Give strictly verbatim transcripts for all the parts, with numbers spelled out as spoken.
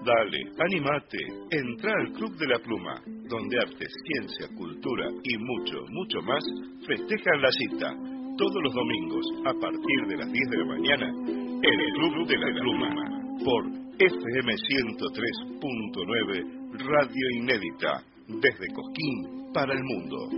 Dale, animate, entra al Club de la Pluma, donde arte, ciencia, cultura y mucho, mucho más festejan la cita, todos los domingos, a partir de las diez de la mañana, en el Club de la Pluma, por F M ciento tres punto nueve, Radio Inédita, desde Cosquín para el mundo.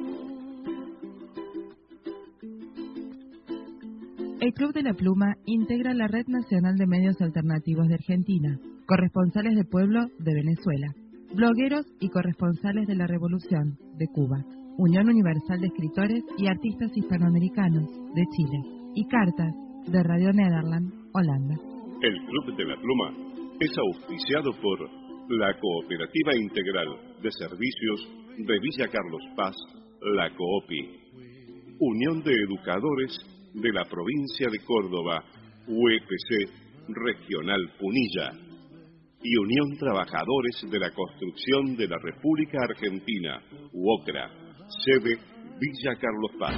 El Club de la Pluma integra la Red Nacional de Medios Alternativos de Argentina, corresponsales de pueblo de Venezuela, blogueros y corresponsales de la Revolución de Cuba, Unión Universal de Escritores y Artistas Hispanoamericanos de Chile y Cartas de Radio Nederland, Holanda. El Club de la Pluma es auspiciado por la Cooperativa Integral de Servicios de Villa Carlos Paz, la COOPI, Unión de Educadores de la Provincia de Córdoba, U E P C Regional Punilla, y Unión Trabajadores de la Construcción de la República Argentina, UOCRA, sede Villa Carlos Paz.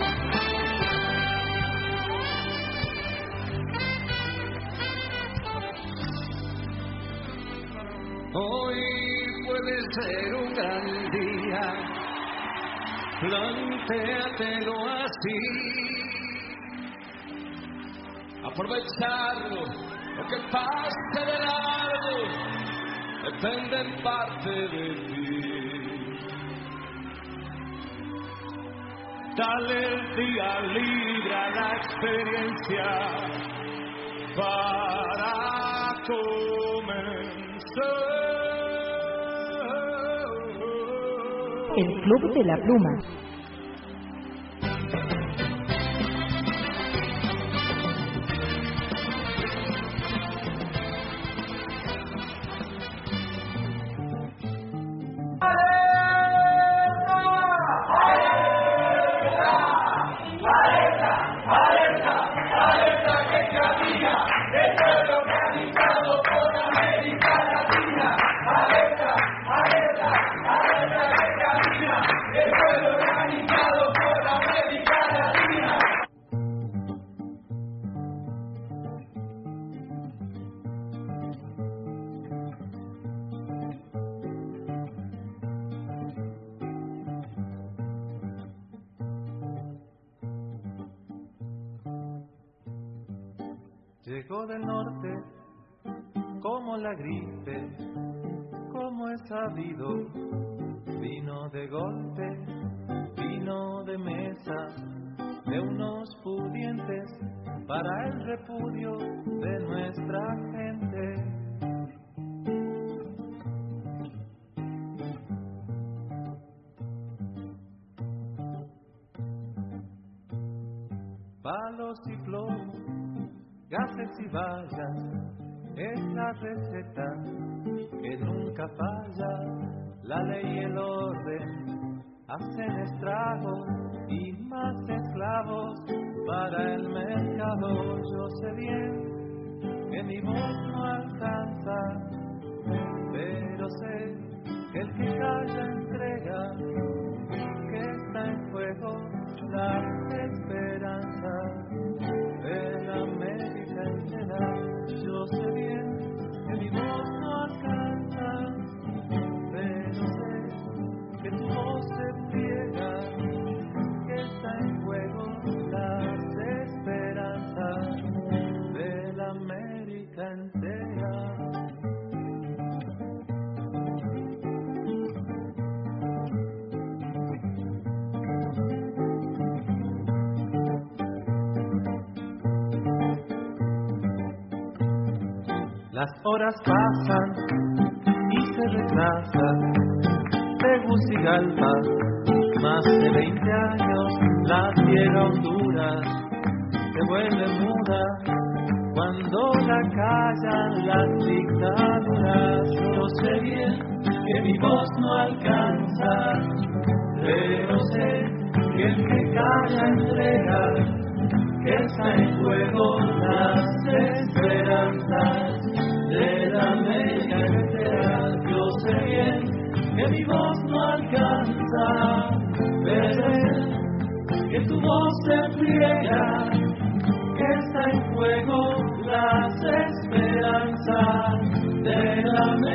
Hoy puede ser un gran día, plantéatelo así. Aprovecharlo, lo que pase de largo, depende en parte de ti. Dale el día libre a la experiencia para comenzar. El Club de la Pluma. Llegó del norte como la gripe, como es sabido, vino de golpe, vino de mesa, de unos pudientes para el repudio de nuestra gente. Palos y plomo, gases y vallas, es la receta que nunca falla. La ley y el orden hacen estragos y más esclavos para el mercado. Yo sé bien que mi voz no alcanza, pero sé que el que calla entrega, que está en juego la esperanza de la América entera. Yo sé bien que mi voz no alcanza, pero sé que tu voz se pliega, que está en juego las esperanzas de la América entera. Las horas pasan y se retrasan, Tegucigalpa, más de veinte años, la tierra Honduras se vuelve muda cuando la callan las dictaduras. Yo sé bien que mi voz no alcanza, pero sé que el que calla entrega, que está en juego las esperanzas de la América entera. Yo sé bien que mi voz no alcanza, pero sé que tu voz se pliega, que está en juego las esperanzas de la América.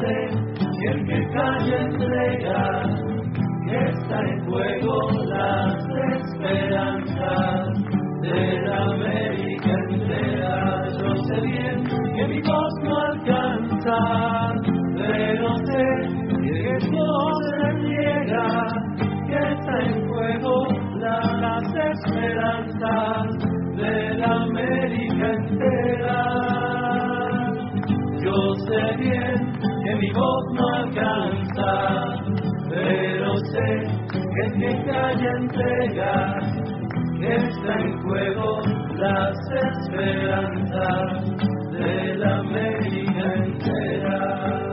sé que el que calla entrega, que está en juego las esperanzas de la América entera. Yo sé bien que mi voz no alcanza, pero sé que todo se niega, que está en juego las esperanzas de la América entera. Yo sé bien que mi voz no alcanza, pero sé que el que calla entrega, que está en juego las esperanzas de la América entera.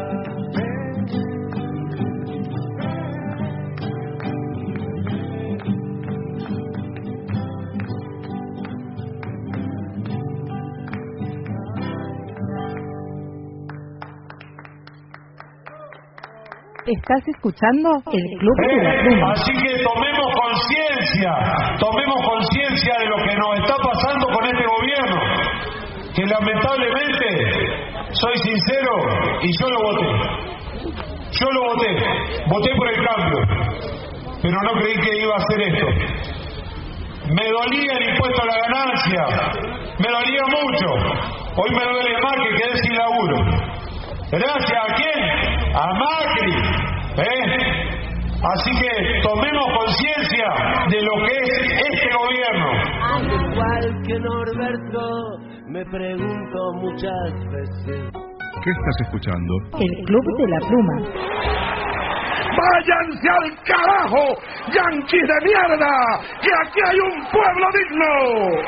Estás escuchando el Club de la Pluma. Así que tomemos conciencia, tomemos conciencia de lo que nos está pasando con este gobierno, que lamentablemente, soy sincero, y yo lo voté. Yo lo voté, voté por el cambio, pero no creí que iba a hacer esto. Me dolía el impuesto a la ganancia, me dolía mucho. Hoy me duele más que quedé sin laburo. ¿Gracias a quién? A Macri. ¿Eh? Así que tomemos conciencia de lo que es este gobierno. Al igual que Norberto, me pregunto muchas veces. ¿Qué estás escuchando? El Club de la Pluma. ¡Váyanse al carajo, yanquis de mierda! ¡Que aquí hay un pueblo digno!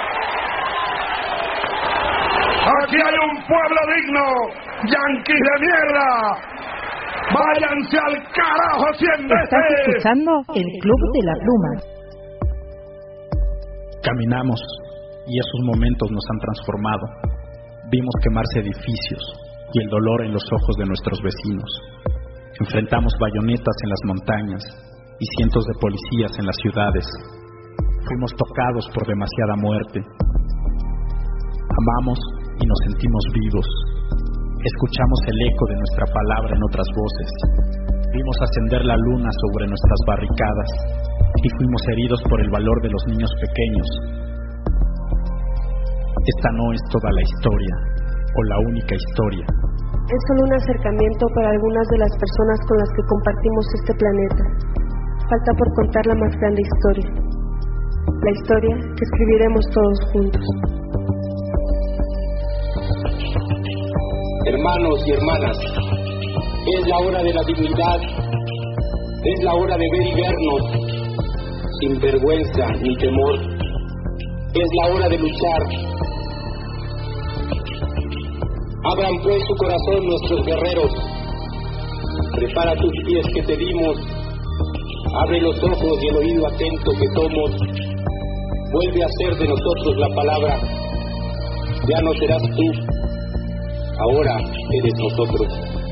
¡Aquí hay un pueblo digno! ¡Yanquis de mierda! ¡Váyanse al carajo cien veces! Estás escuchando el Club de la Pluma. Caminamos y esos momentos nos han transformado. Vimos quemarse edificios y el dolor en los ojos de nuestros vecinos. Enfrentamos bayonetas en las montañas y cientos de policías en las ciudades. Fuimos tocados por demasiada muerte. Amamos y nos sentimos vivos. Escuchamos el eco de nuestra palabra en otras voces. Vimos ascender la luna sobre nuestras barricadas y fuimos heridos por el valor de los niños pequeños. Esta no es toda la historia o la única historia. Es solo un acercamiento para algunas de las personas con las que compartimos este planeta. Falta por contar la más grande historia. La historia que escribiremos todos juntos. Hermanos y hermanas, es la hora de la dignidad, es la hora de ver y vernos, sin vergüenza ni temor, es la hora de luchar. Abran pues su corazón nuestros guerreros, prepara tus pies que te dimos, abre los ojos y el oído atento que somos, vuelve a ser de nosotros la palabra, ya no serás tú, ahora eres nosotros.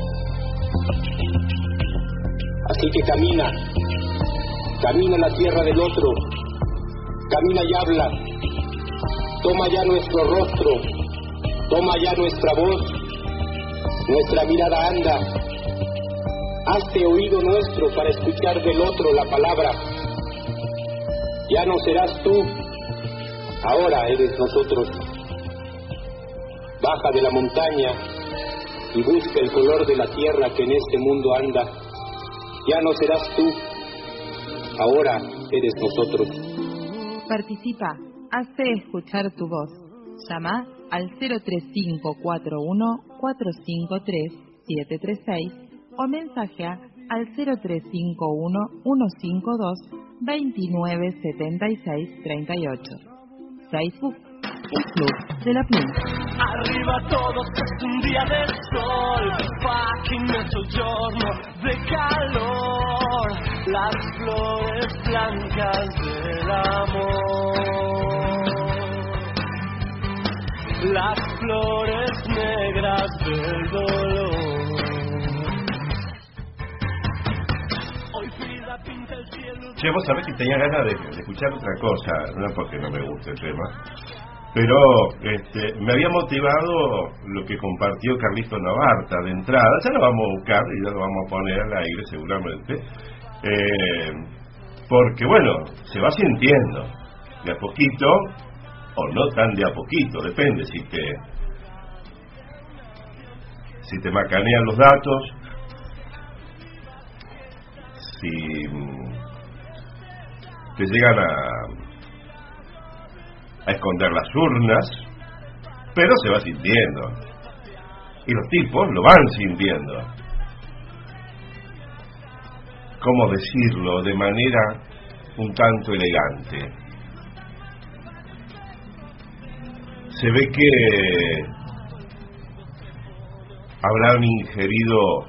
Así que camina, camina a la tierra del otro, camina y habla, toma ya nuestro rostro, toma ya nuestra voz, nuestra mirada anda, hazte oído nuestro para escuchar del otro la palabra. Ya no serás tú, ahora eres nosotros. Baja de la montaña y busca el color de la tierra que en este mundo anda. Ya no serás tú, ahora eres nosotros. Participa, hazte escuchar tu voz. Llama al cero tres cinco cuatro uno cuatro cinco tres siete tres seis o mensajea al cero tres cinco uno uno cinco dos dos nueve siete seis tres ocho. Facebook, el Club de la Pluma. Arriba todos, es un día de sol, fucking mezzogiorno de calor, las flores blancas del amor, las flores negras del dolor. Hoy Frida pinta el cielo. Che, vos sabés que tenía ganas de, de escuchar otra cosa, no porque no me guste el tema, Pero este, me había motivado lo que compartió Carlito Navarta de entrada. Ya lo vamos a buscar y ya lo vamos a poner al aire seguramente. Eh, porque bueno, se va sintiendo de a poquito, o no tan de a poquito, depende si te si te macanean los datos, si te llegan a a esconder las urnas, pero se va sintiendo y los tipos lo van sintiendo. ¿Cómo decirlo de manera un tanto elegante? Se ve que habrán ingerido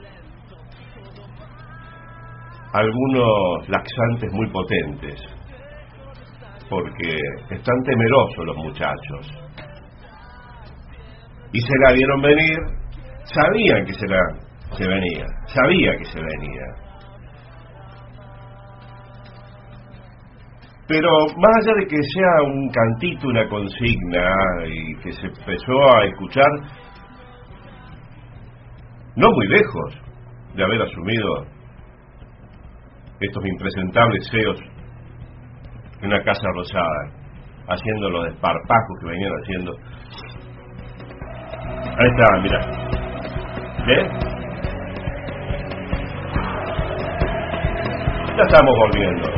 algunos laxantes muy potentes, porque están temerosos los muchachos y se la vieron venir. Sabían que se la se venía, sabía que se venía, pero más allá de que sea un cantito, una consigna, y que se empezó a escuchar no muy lejos de haber asumido estos impresentables C E Os en una casa rosada, haciendo los desparpajos que venían haciendo. Ahí está, mirá. ¿Ves? Ya estamos volviendo.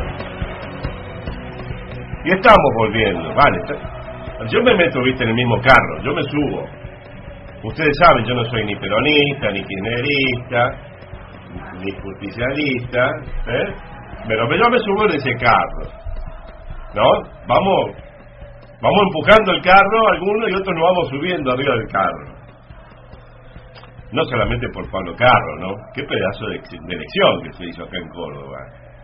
Y estamos volviendo, vale. Está... Yo me meto, viste, en el mismo carro, yo me subo. Ustedes saben, yo no soy ni peronista, ni kirchnerista, ni justicialista, ¿eh? Pero yo me subo en ese carro, ¿no? Vamos vamos empujando el carro, algunos, y otros nos vamos subiendo arriba del carro. No solamente por Pablo Carro, ¿no? Qué pedazo de, de elección que se hizo acá en Córdoba.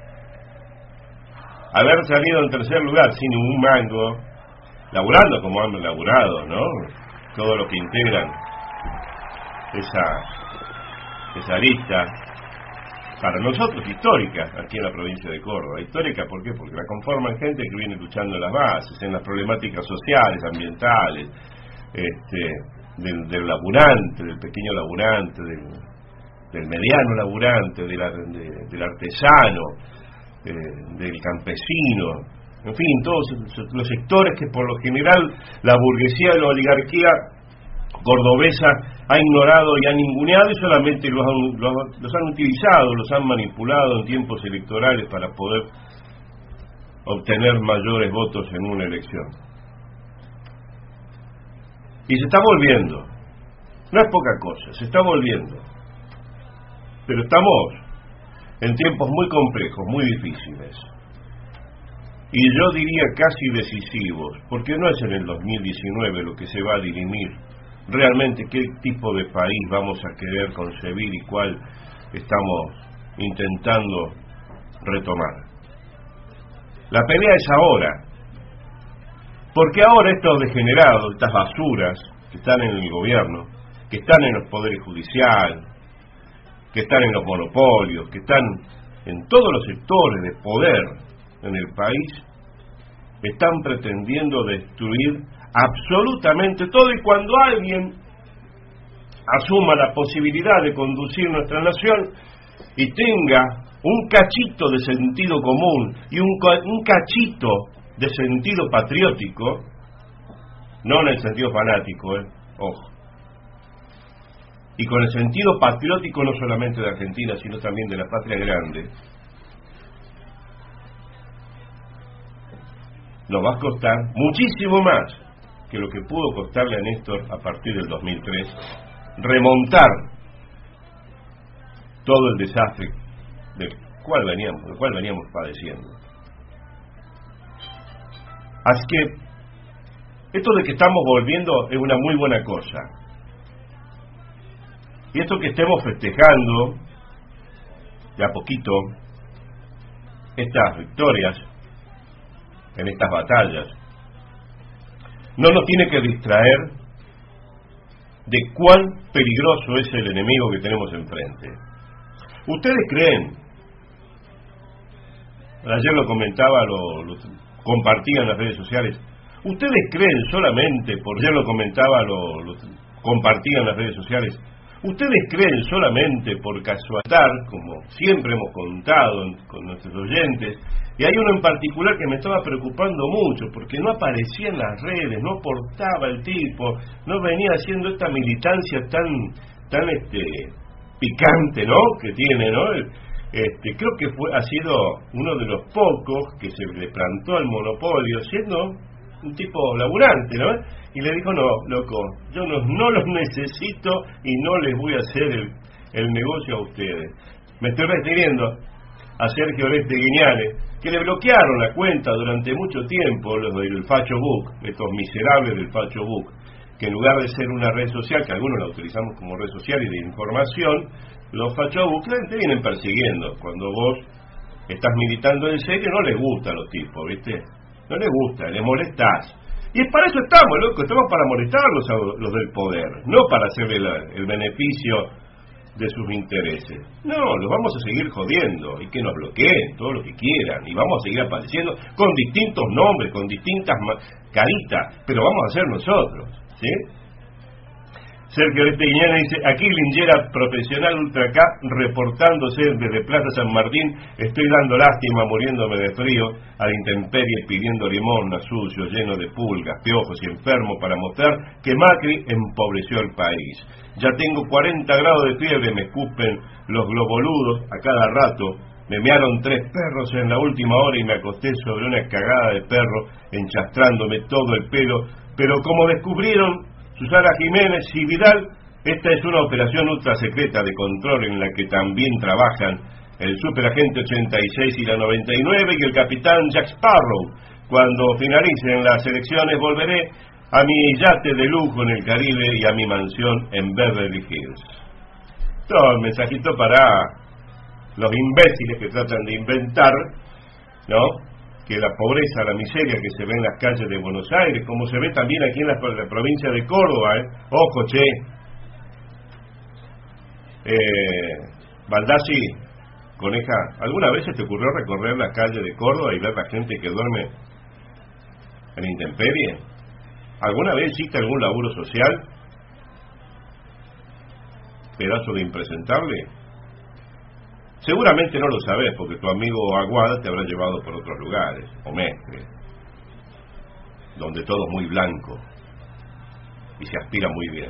Haber salido en tercer lugar sin ningún mango, laburando como han laburado, ¿no? Todos los que integran esa esa lista, para nosotros histórica aquí en la provincia de Córdoba. Histórica, ¿por qué? Porque la conforman gente que viene luchando en las bases, en las problemáticas sociales, ambientales, este, del, del laburante, del pequeño laburante, del, del mediano laburante, de la, de, del artesano, eh, del campesino, en fin, todos los sectores que por lo general la burguesía y la oligarquía cordobesa ha ignorado y ha ninguneado, y solamente los han, los, los han utilizado, los han manipulado en tiempos electorales para poder obtener mayores votos en una elección. Y se está volviendo, no es poca cosa, se está volviendo, pero estamos en tiempos muy complejos, muy difíciles, y yo diría casi decisivos, porque no es en el dos mil diecinueve lo que se va a dirimir realmente qué tipo de país vamos a querer concebir y cuál estamos intentando retomar. La pelea es ahora, porque ahora estos degenerados, estas basuras que están en el gobierno, que están en los poderes judiciales, que están en los monopolios, que están en todos los sectores de poder en el país, están pretendiendo destruir absolutamente todo, y cuando alguien asuma la posibilidad de conducir nuestra nación y tenga un cachito de sentido común y un, un cachito de sentido patriótico, no en el sentido fanático, eh, ojo, y con el sentido patriótico no solamente de Argentina, sino también de la patria grande, nos va a costar muchísimo más que lo que pudo costarle a Néstor a partir del dos mil tres remontar todo el desastre del cual veníamos, del cual veníamos padeciendo. Así que esto de que estamos volviendo es una muy buena cosa, y esto que estemos festejando de a poquito estas victorias en estas batallas no nos tiene que distraer de cuán peligroso es el enemigo que tenemos enfrente. ¿Ustedes creen? Ayer lo comentaba, lo, lo compartía en las redes sociales. ¿Ustedes creen solamente, por ya lo comentaba, lo, lo compartían en las redes sociales, ¿ustedes creen solamente por casualidad, como siempre hemos contado con nuestros oyentes, y hay uno en particular que me estaba preocupando mucho, porque no aparecía en las redes, no aportaba el tipo, no venía haciendo esta militancia tan, tan este, picante, ¿no?, que tiene, ¿no? Este, creo que fue, ha sido uno de los pocos que se le plantó al monopolio, siendo un tipo laburante, ¿no? Y le dijo, no, loco, yo no, no los necesito y no les voy a hacer el, el negocio a ustedes. Me estoy refiriendo a Sergio Oreste Guiñales, que le bloquearon la cuenta durante mucho tiempo los del Facho Book, estos miserables del Facho Book, que en lugar de ser una red social, que algunos la utilizamos como red social y de información, los Facho Book te vienen persiguiendo. Cuando vos estás militando en serio, no les gusta a los tipos, ¿viste? No les gusta, les molestás. Y es para eso estamos, loco, estamos para molestarlos a los del poder, no para hacerle la, el beneficio de sus intereses. No, los vamos a seguir jodiendo y que nos bloqueen todo lo que quieran y vamos a seguir apareciendo con distintos nombres, con distintas caritas, pero vamos a ser nosotros, ¿sí? Sergio Oreste Guiñales dice, aquí Lingera profesional Ultra K reportándose desde Plaza San Martín, estoy dando lástima muriéndome de frío, a la intemperie pidiendo limón, sucio, lleno de pulgas, piojos y enfermo para mostrar que Macri empobreció el país. Ya tengo cuarenta grados de fiebre, me escupen los globoludos a cada rato, me mearon tres perros en la última hora y me acosté sobre una cagada de perro enchastrándome todo el pelo, pero como descubrieron Susana Jiménez y Vidal, esta es una operación ultra secreta de control en la que también trabajan el superagente ochenta y seis y la noventa y nueve y el capitán Jack Sparrow. Cuando finalicen las elecciones volveré a mi yate de lujo en el Caribe y a mi mansión en Beverly Hills. Todo el mensajito para los imbéciles que tratan de inventar, ¿no?, que la pobreza, la miseria que se ve en las calles de Buenos Aires, como se ve también aquí en la, la provincia de Córdoba, ¿eh? Ojo, che. Eh, Baldassi, Coneja, ¿alguna vez se te ocurrió recorrer las calles de Córdoba y ver la gente que duerme en la intemperie? ¿Alguna vez hiciste algún laburo social? Pedazo de impresentable. Seguramente no lo sabes porque tu amigo Aguada te habrá llevado por otros lugares, o Mestre, donde todo es muy blanco y se aspira muy bien.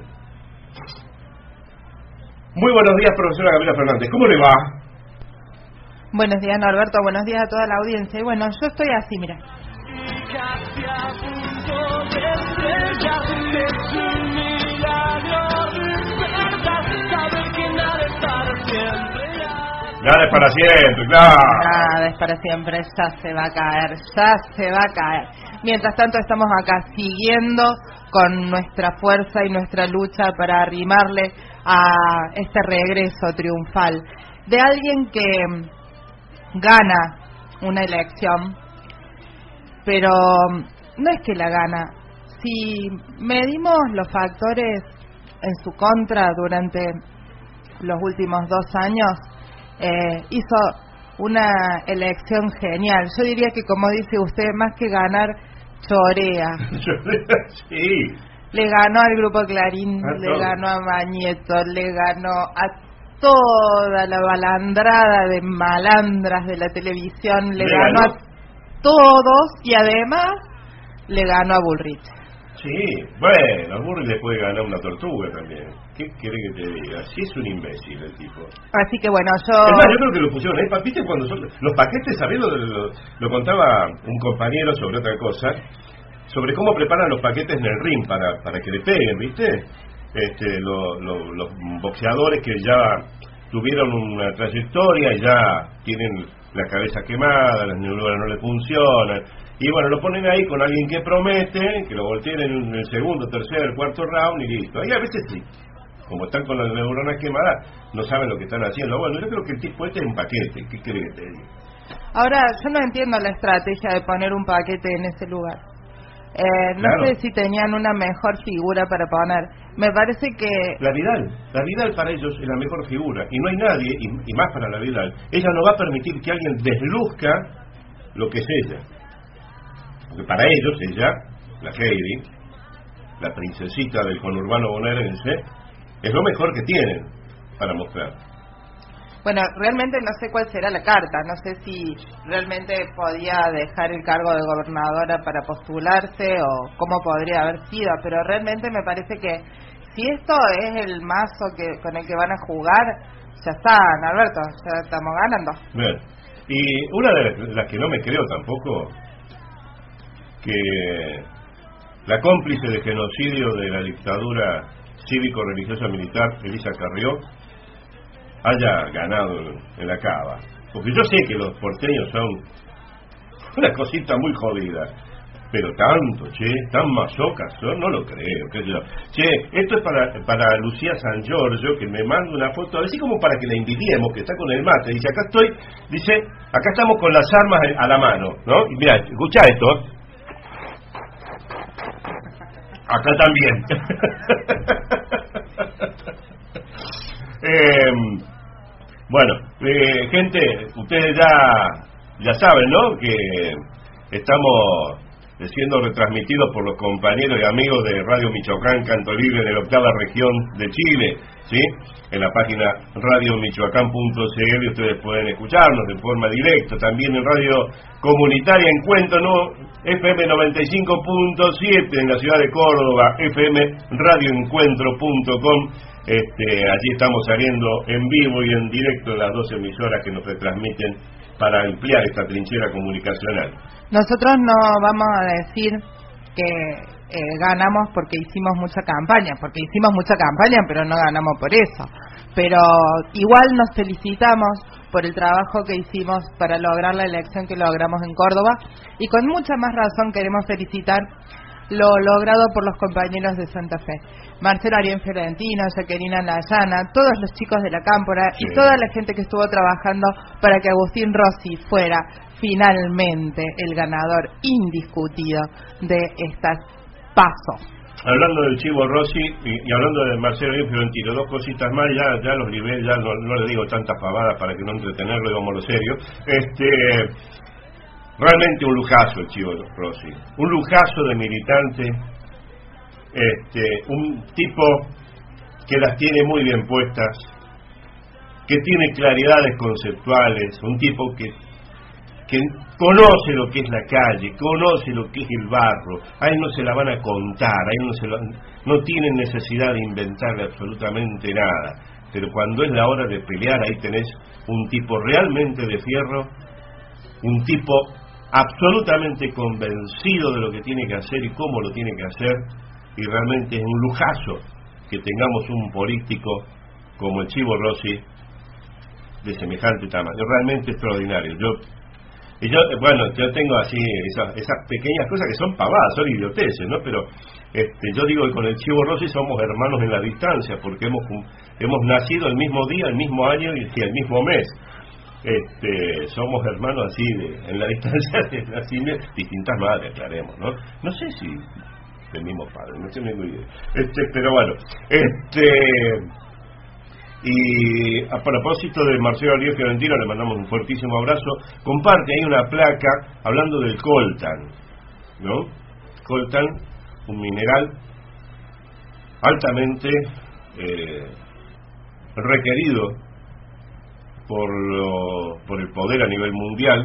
Muy buenos días, profesora Gabriela Fernández, ¿cómo le va? Buenos días, Norberto, buenos días a toda la audiencia. Y bueno, yo estoy así, mira. Nada es para siempre, claro. Nada es para siempre, ya se va a caer, ya se va a caer. Mientras tanto estamos acá siguiendo con nuestra fuerza y nuestra lucha para arrimarle a este regreso triunfal de alguien que gana una elección, pero no es que la gana. Si medimos los factores en su contra durante los últimos dos años, Eh, hizo una elección genial. Yo diría que, como dice usted, más que ganar, chorea. Sí. Le ganó al Grupo Clarín, a le todo. ganó a Mañeto, le ganó a toda la balandrada de malandras de la televisión, le, le ganó, ganó a todos y además le ganó a Bullrich. Sí, bueno, a Bullrich le puede ganar una tortuga también. ¿Qué quiere que te diga? Sí, es un imbécil el tipo. Así que bueno, yo... Es más, yo creo que lo pusieron ahí. ¿Viste cuando son los paquetes? ¿Sabés? Lo, lo, lo contaba un compañero sobre otra cosa, sobre cómo preparan los paquetes en el ring para, para que le peguen, ¿viste? Este, lo, lo, los boxeadores que ya tuvieron una trayectoria y ya tienen la cabeza quemada, las neuronas no le funcionan. Y bueno, lo ponen ahí con alguien que promete, que lo volteen en el segundo, tercer, cuarto round y listo. Ahí a veces sí, como están con las neuronas quemadas, no saben lo que están haciendo. Bueno, yo creo que el tipo este es un paquete. ¿Qué quiere que te diga? Ahora, yo no entiendo la estrategia de poner un paquete en ese lugar. Eh, no claro. sé si tenían una mejor figura para poner. Me parece que... La Vidal, la Vidal para ellos es la mejor figura. Y no hay nadie, y, y más para la Vidal, ella no va a permitir que alguien desluzca lo que es ella. Porque para ellos ella la Heidi, la princesita del conurbano bonaerense, es lo mejor que tienen para mostrar. Bueno, realmente no sé cuál será la carta, no sé si realmente podía dejar el cargo de gobernadora para postularse o cómo podría haber sido, pero realmente me parece que si esto es el mazo que con el que van a jugar, ya está, Alberto, ya estamos ganando. Bien. Y una de las que no me creo tampoco, que la cómplice de genocidio de la dictadura cívico-religiosa militar, Elisa Carrió, haya ganado en la cava. Porque yo sé que los porteños son una cosita muy jodida, pero tanto, che, tan masocas son, no lo creo, qué sé yo. Che, esto es para para Lucía San Giorgio, que me manda una foto, así como para que la envidiemos, que está con el mate, dice, acá estoy, dice, acá estamos con las armas a la mano, ¿no? Y mira, escucha esto, acá también. eh, bueno, eh, gente, ustedes ya ya saben, ¿no? Que estamos siendo retransmitidos por los compañeros y amigos de Radio Michoacán, Canto Libre, de la octava región de Chile, ¿sí? En la página radio michoacán punto c l ustedes pueden escucharnos de forma directa, también en Radio Comunitaria Encuentro, ¿no? F M noventa y cinco punto siete en la ciudad de Córdoba, F M radio encuentro punto com. Este, allí estamos saliendo en vivo y en directo en las dos emisoras que nos retransmiten para ampliar esta trinchera comunicacional. Nosotros no vamos a decir que eh, ganamos porque hicimos mucha campaña, porque hicimos mucha campaña, pero no ganamos por eso. Pero igual nos felicitamos por el trabajo que hicimos para lograr la elección que logramos en Córdoba, y con mucha más razón queremos felicitar lo logrado por los compañeros de Santa Fe. Marcelo Ariel Fiorentino, Jacqueline Layana, todos los chicos de la Cámpora, sí, y toda la gente que estuvo trabajando para que Agustín Rossi fuera finalmente el ganador indiscutido de estas PASO. Hablando del Chivo Rossi y, y hablando de Marcelo Ariel Fiorentino, dos cositas más, ya ya los niveles, ya no, no le digo tantas pavadas para que no entretenerlo, digamos lo serio. Este... Realmente un lujazo el Chivo Rossi, un lujazo de militante, este, un tipo que las tiene muy bien puestas, que tiene claridades conceptuales, un tipo que, que conoce lo que es la calle, conoce lo que es el barro, a él no se la van a contar, a él no, se lo, no tienen necesidad de inventarle absolutamente nada, pero cuando es la hora de pelear, ahí tenés un tipo realmente de fierro, un tipo absolutamente convencido de lo que tiene que hacer y cómo lo tiene que hacer, y realmente es un lujazo que tengamos un político como el Chivo Rossi de semejante tamaño, realmente extraordinario. Yo, y yo bueno, yo tengo así esas, esas pequeñas cosas que son pavadas, son idioteces, ¿no? Pero este, yo digo que con el Chivo Rossi somos hermanos en la distancia, porque hemos hemos nacido el mismo día, el mismo año y el mismo mes. Este, somos hermanos así de, en la distancia de nacimiento, distintas madres, aclaremos, ¿no? No sé si del mismo padre, no sé tengo idea. Este, pero bueno, este y a propósito de Marcelo Ariel Fiorentino, le mandamos un fuertísimo abrazo. Comparte ahí una placa hablando del coltan, ¿no? Coltan, un mineral altamente eh, requerido por lo, por el poder a nivel mundial,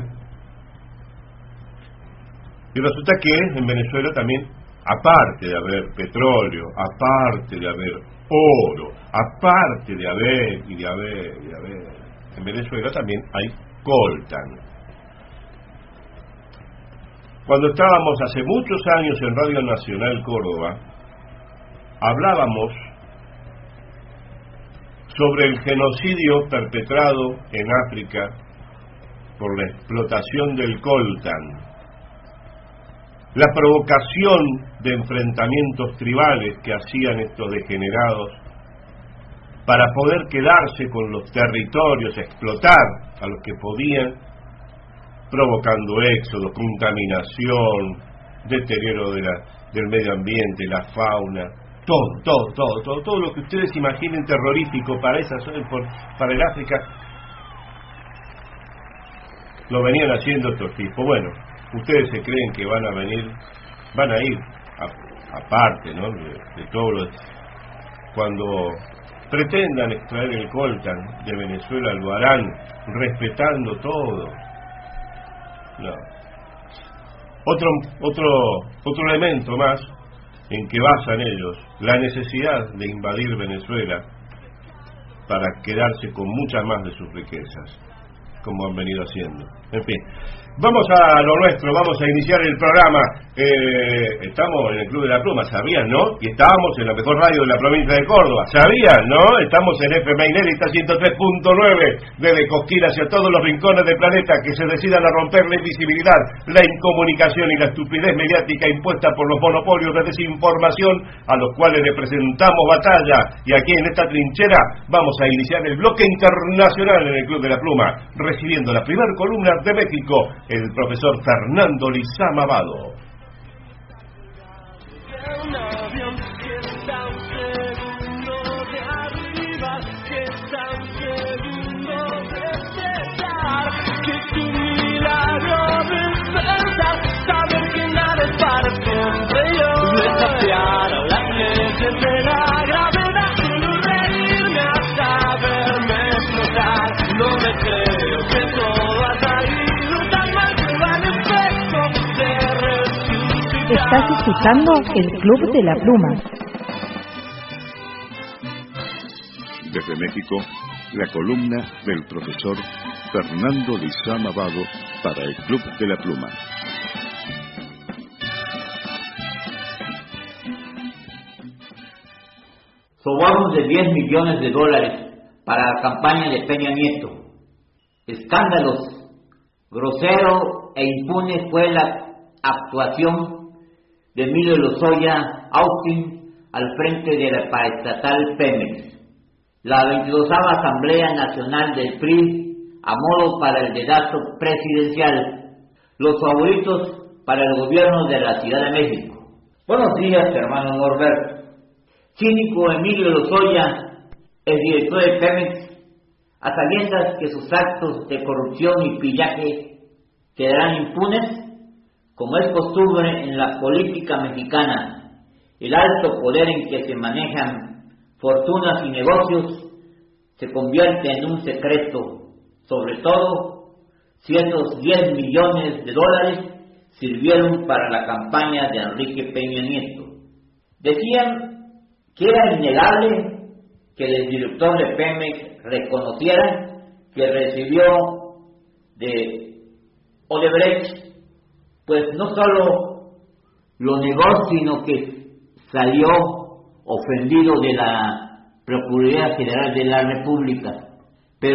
y resulta que en Venezuela también, aparte de haber petróleo, aparte de haber oro, aparte de haber y de haber y de haber en Venezuela también hay coltan. Cuando estábamos hace muchos años en Radio Nacional Córdoba, hablábamos sobre el genocidio perpetrado en África por la explotación del coltan, la provocación de enfrentamientos tribales que hacían estos degenerados para poder quedarse con los territorios, explotar a los que podían, provocando éxodos, contaminación, deterioro de la, del medio ambiente, la fauna, todo, todo, todo, todo, todo lo que ustedes imaginen terrorífico para esa zona, para el África, lo venían haciendo estos tipos. Bueno, ustedes se creen que van a venir, van a ir a, aparte, ¿no? De, de todo lo, cuando pretendan extraer el coltan de Venezuela, lo harán respetando todo. No. Otro, otro, otro elemento más en que basan ellos la necesidad de invadir Venezuela para quedarse con muchas más de sus riquezas, como han venido haciendo. En fin, vamos a lo nuestro, vamos a iniciar el programa. Eh, estamos en el Club de la Pluma, ¿sabían, no? Y estábamos en la mejor radio de la provincia de Córdoba, ¿sabían, no? Estamos en F M Inédita ciento tres punto nueve, desde Cosquín hacia todos los rincones del planeta que se decidan a romper la invisibilidad, la incomunicación y la estupidez mediática impuesta por los monopolios de desinformación a los cuales le presentamos batalla. Y aquí en esta trinchera vamos a iniciar el bloque internacional en el Club de la Pluma, recibiendo la primera columna de México, el profesor Fernando Lizama Vado. Estás escuchando el Club de la Pluma. Desde México, la columna del profesor Fernando Lizama Vado para el Club de la Pluma. Sobornos de diez millones de dólares para la campaña de Peña Nieto. Escándalos. Grosero e impune fue la actuación de Emilio Lozoya Austin al frente de la paraestatal Pemex. La veintidosava Asamblea Nacional del P R I a modo para el dedazo presidencial. Los favoritos para el gobierno de la Ciudad de México. Buenos días, hermano Norberto. Cínico Emilio Lozoya, el director de Pemex, a sabiendas que sus actos de corrupción y pillaje quedarán impunes. Como es costumbre en la política mexicana, el alto poder en que se manejan fortunas y negocios se convierte en un secreto, sobre todo si esos diez millones de dólares sirvieron para la campaña de Enrique Peña Nieto. Decían que era innegable que el director de Pemex reconociera que recibió de Odebrecht, pues no solo lo negó, sino que salió ofendido de la Procuraduría General de la República. Pero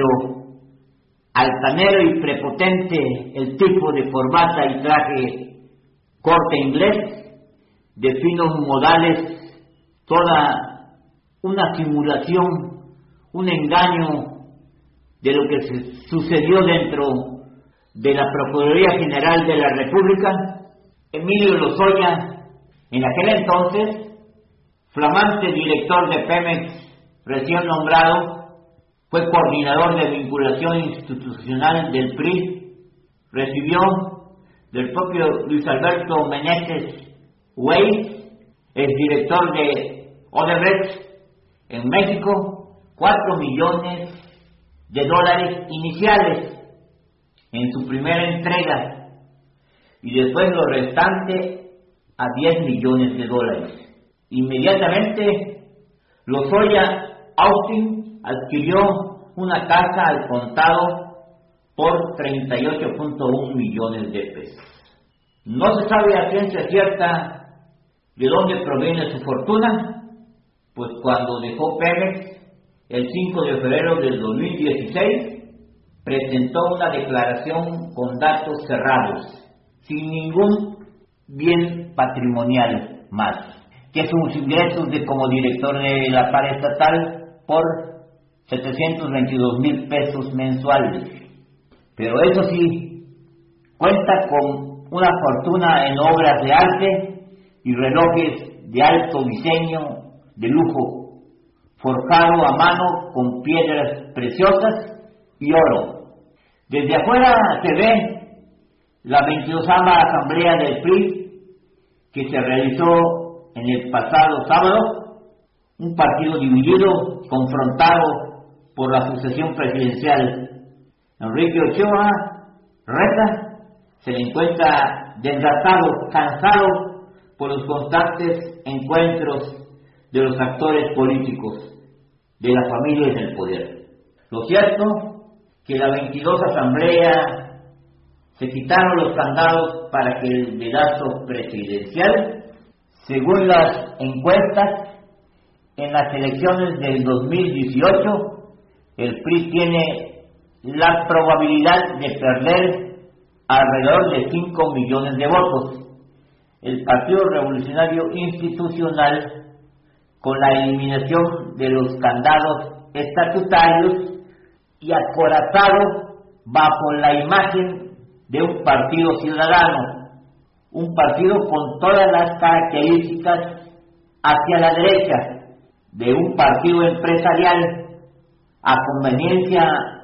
altanero y prepotente, el tipo de corbata y traje corte inglés, de finos modales, toda una simulación, un engaño de lo que se sucedió dentro de la Procuraduría General de la República. Emilio Lozoya, en aquel entonces flamante director de Pemex recién nombrado, fue coordinador de vinculación institucional del P R I, recibió del propio Luis Alberto Meneses Weiss, el director de Odebrecht en México, cuatro millones de dólares iniciales en su primera entrega, y después lo restante a diez millones de dólares. Inmediatamente, Lozoya Austin adquirió una casa al contado por treinta y ocho punto uno millones de pesos. No se sabe a ciencia cierta de dónde proviene su fortuna, pues cuando dejó Pemex el cinco de febrero del dos mil dieciséis, presentó una declaración con datos cerrados, sin ningún bien patrimonial más que sus ingresos de como director de la paraestatal por setecientos veintidós mil pesos mensuales. Pero eso sí, cuenta con una fortuna en obras de arte y relojes de alto diseño, de lujo, forjado a mano con piedras preciosas y oro. Desde afuera se ve la veintidosava Asamblea del P R I que se realizó en el pasado sábado, un partido dividido, confrontado por la sucesión presidencial. Enrique Ochoa Reta se le encuentra desgastado, cansado por los constantes encuentros de los actores políticos, de las familias del poder. Lo cierto que la veintidós Asamblea se quitaron los candados para que el dedazo presidencial, según las encuestas, en las elecciones del dos mil dieciocho, el P R I tiene la probabilidad de perder alrededor de cinco millones de votos. El Partido Revolucionario Institucional, con la eliminación de los candados estatutarios y acorazado bajo la imagen de un partido ciudadano, un partido con todas las características hacia la derecha, de un partido empresarial a conveniencia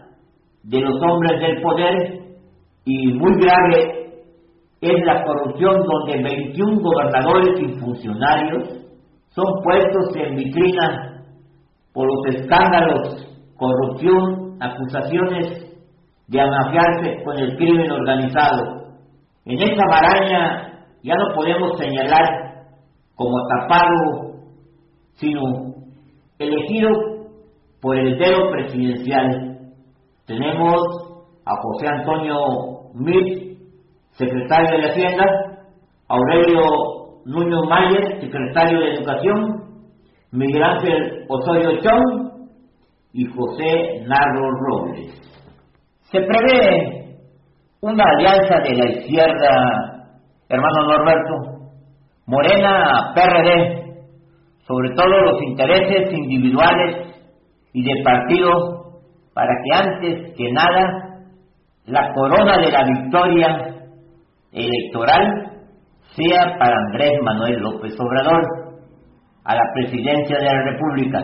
de los hombres del poder, y muy grave es la corrupción, donde veintiún gobernadores y funcionarios son puestos en vitrina por los escándalos, corrupción, acusaciones de amafiarse con el crimen organizado. En esta maraña ya no podemos señalar como tapado, sino elegido por el dedo presidencial. Tenemos a José Antonio Meade, secretario de la Hacienda, Aurelio Nuño Mayer, secretario de Educación, Miguel Ángel Osorio Chong y José Narro Robles. Se prevé una alianza de la izquierda, hermano Norberto, Morena, P R D, sobre todo los intereses individuales y de partido, para que antes que nada la corona de la victoria electoral sea para Andrés Manuel López Obrador a la presidencia de la República,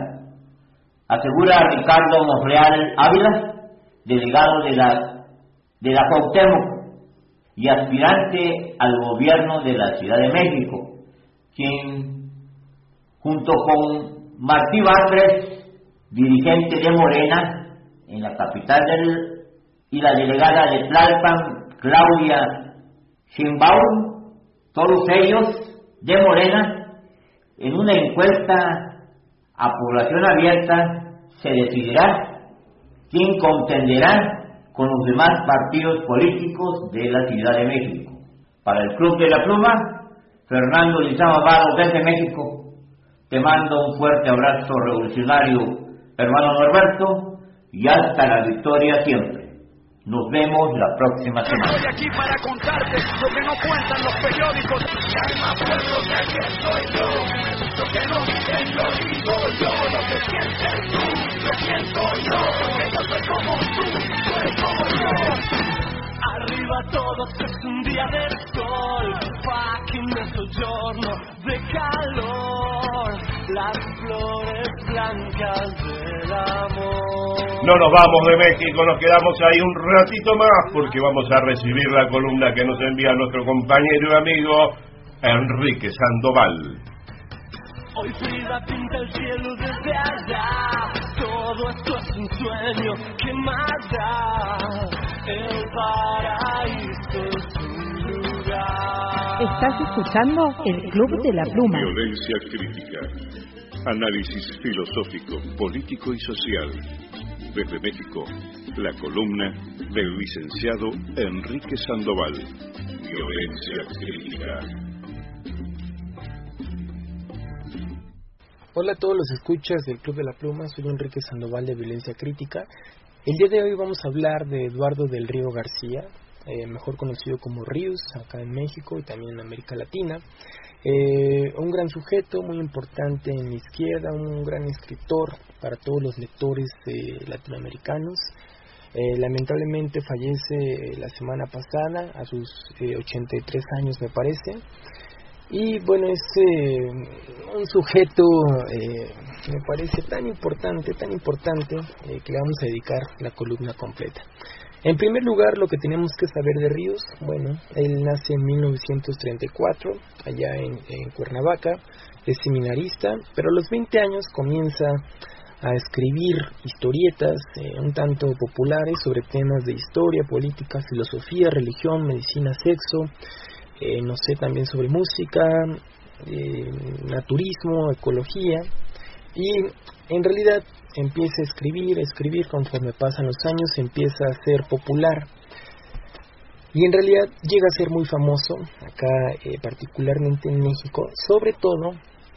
asegura Ricardo Monreal Ávila, delegado de la de la Cuauhtémoc y aspirante al gobierno de la Ciudad de México, quien junto con Martí Batres, dirigente de Morena en la capital del, y la delegada de Tlalpan, Claudia Sheinbaum, todos ellos de Morena, en una encuesta a población abierta se decidirá quién contenderá con los demás partidos políticos de la Ciudad de México. Para el Club de la Pluma, Fernando Lizama Vado desde México, te mando un fuerte abrazo revolucionario, hermano Norberto, y hasta la victoria siempre. Nos vemos la próxima semana. Estoy aquí para contarte lo que no cuentan los periódicos. Y hay más pueblos de que soy yo. Lo que no dicen lo digo yo. Lo que sientes tú, lo siento yo. Que yo soy como tú, tú eres como yo. Arriba todos, es un día de sol. Fucking giorno de calor. Las flores blancas del amor. No nos vamos de México, nos quedamos ahí un ratito más porque vamos a recibir la columna que nos envía nuestro compañero y amigo Enrique Sandoval. Hoy Frida pinta el cielo desde allá. Todo esto es un sueño que mata. El paraíso es un lugar. Estás escuchando el Club de la Pluma. Violencia crítica. Análisis filosófico, político y social. Desde México, la columna del licenciado Enrique Sandoval. Violencia crítica. Hola a todos los escuchas del Club de la Pluma, soy Enrique Sandoval de Violencia Crítica. El día de hoy vamos a hablar de Eduardo del Río García, eh, mejor conocido como Ríos, acá en México y también en América Latina. Eh, un gran sujeto, muy importante en la izquierda, un gran escritor para todos los lectores eh, latinoamericanos. Eh, lamentablemente fallece la semana pasada, a sus eh, ochenta y tres años me parece. Y bueno, es eh, un sujeto eh, que me parece tan importante, tan importante, eh, que le vamos a dedicar la columna completa. En primer lugar, lo que tenemos que saber de Ríos, bueno, él nace en mil novecientos treinta y cuatro, allá en, en Cuernavaca, es seminarista, pero a los veinte años comienza a escribir historietas eh, un tanto populares sobre temas de historia, política, filosofía, religión, medicina, sexo, eh, no sé, también sobre música, eh, naturismo, ecología, y en realidad empieza a escribir, a escribir, conforme pasan los años, empieza a ser popular, y en realidad llega a ser muy famoso, acá eh, particularmente en México, sobre todo,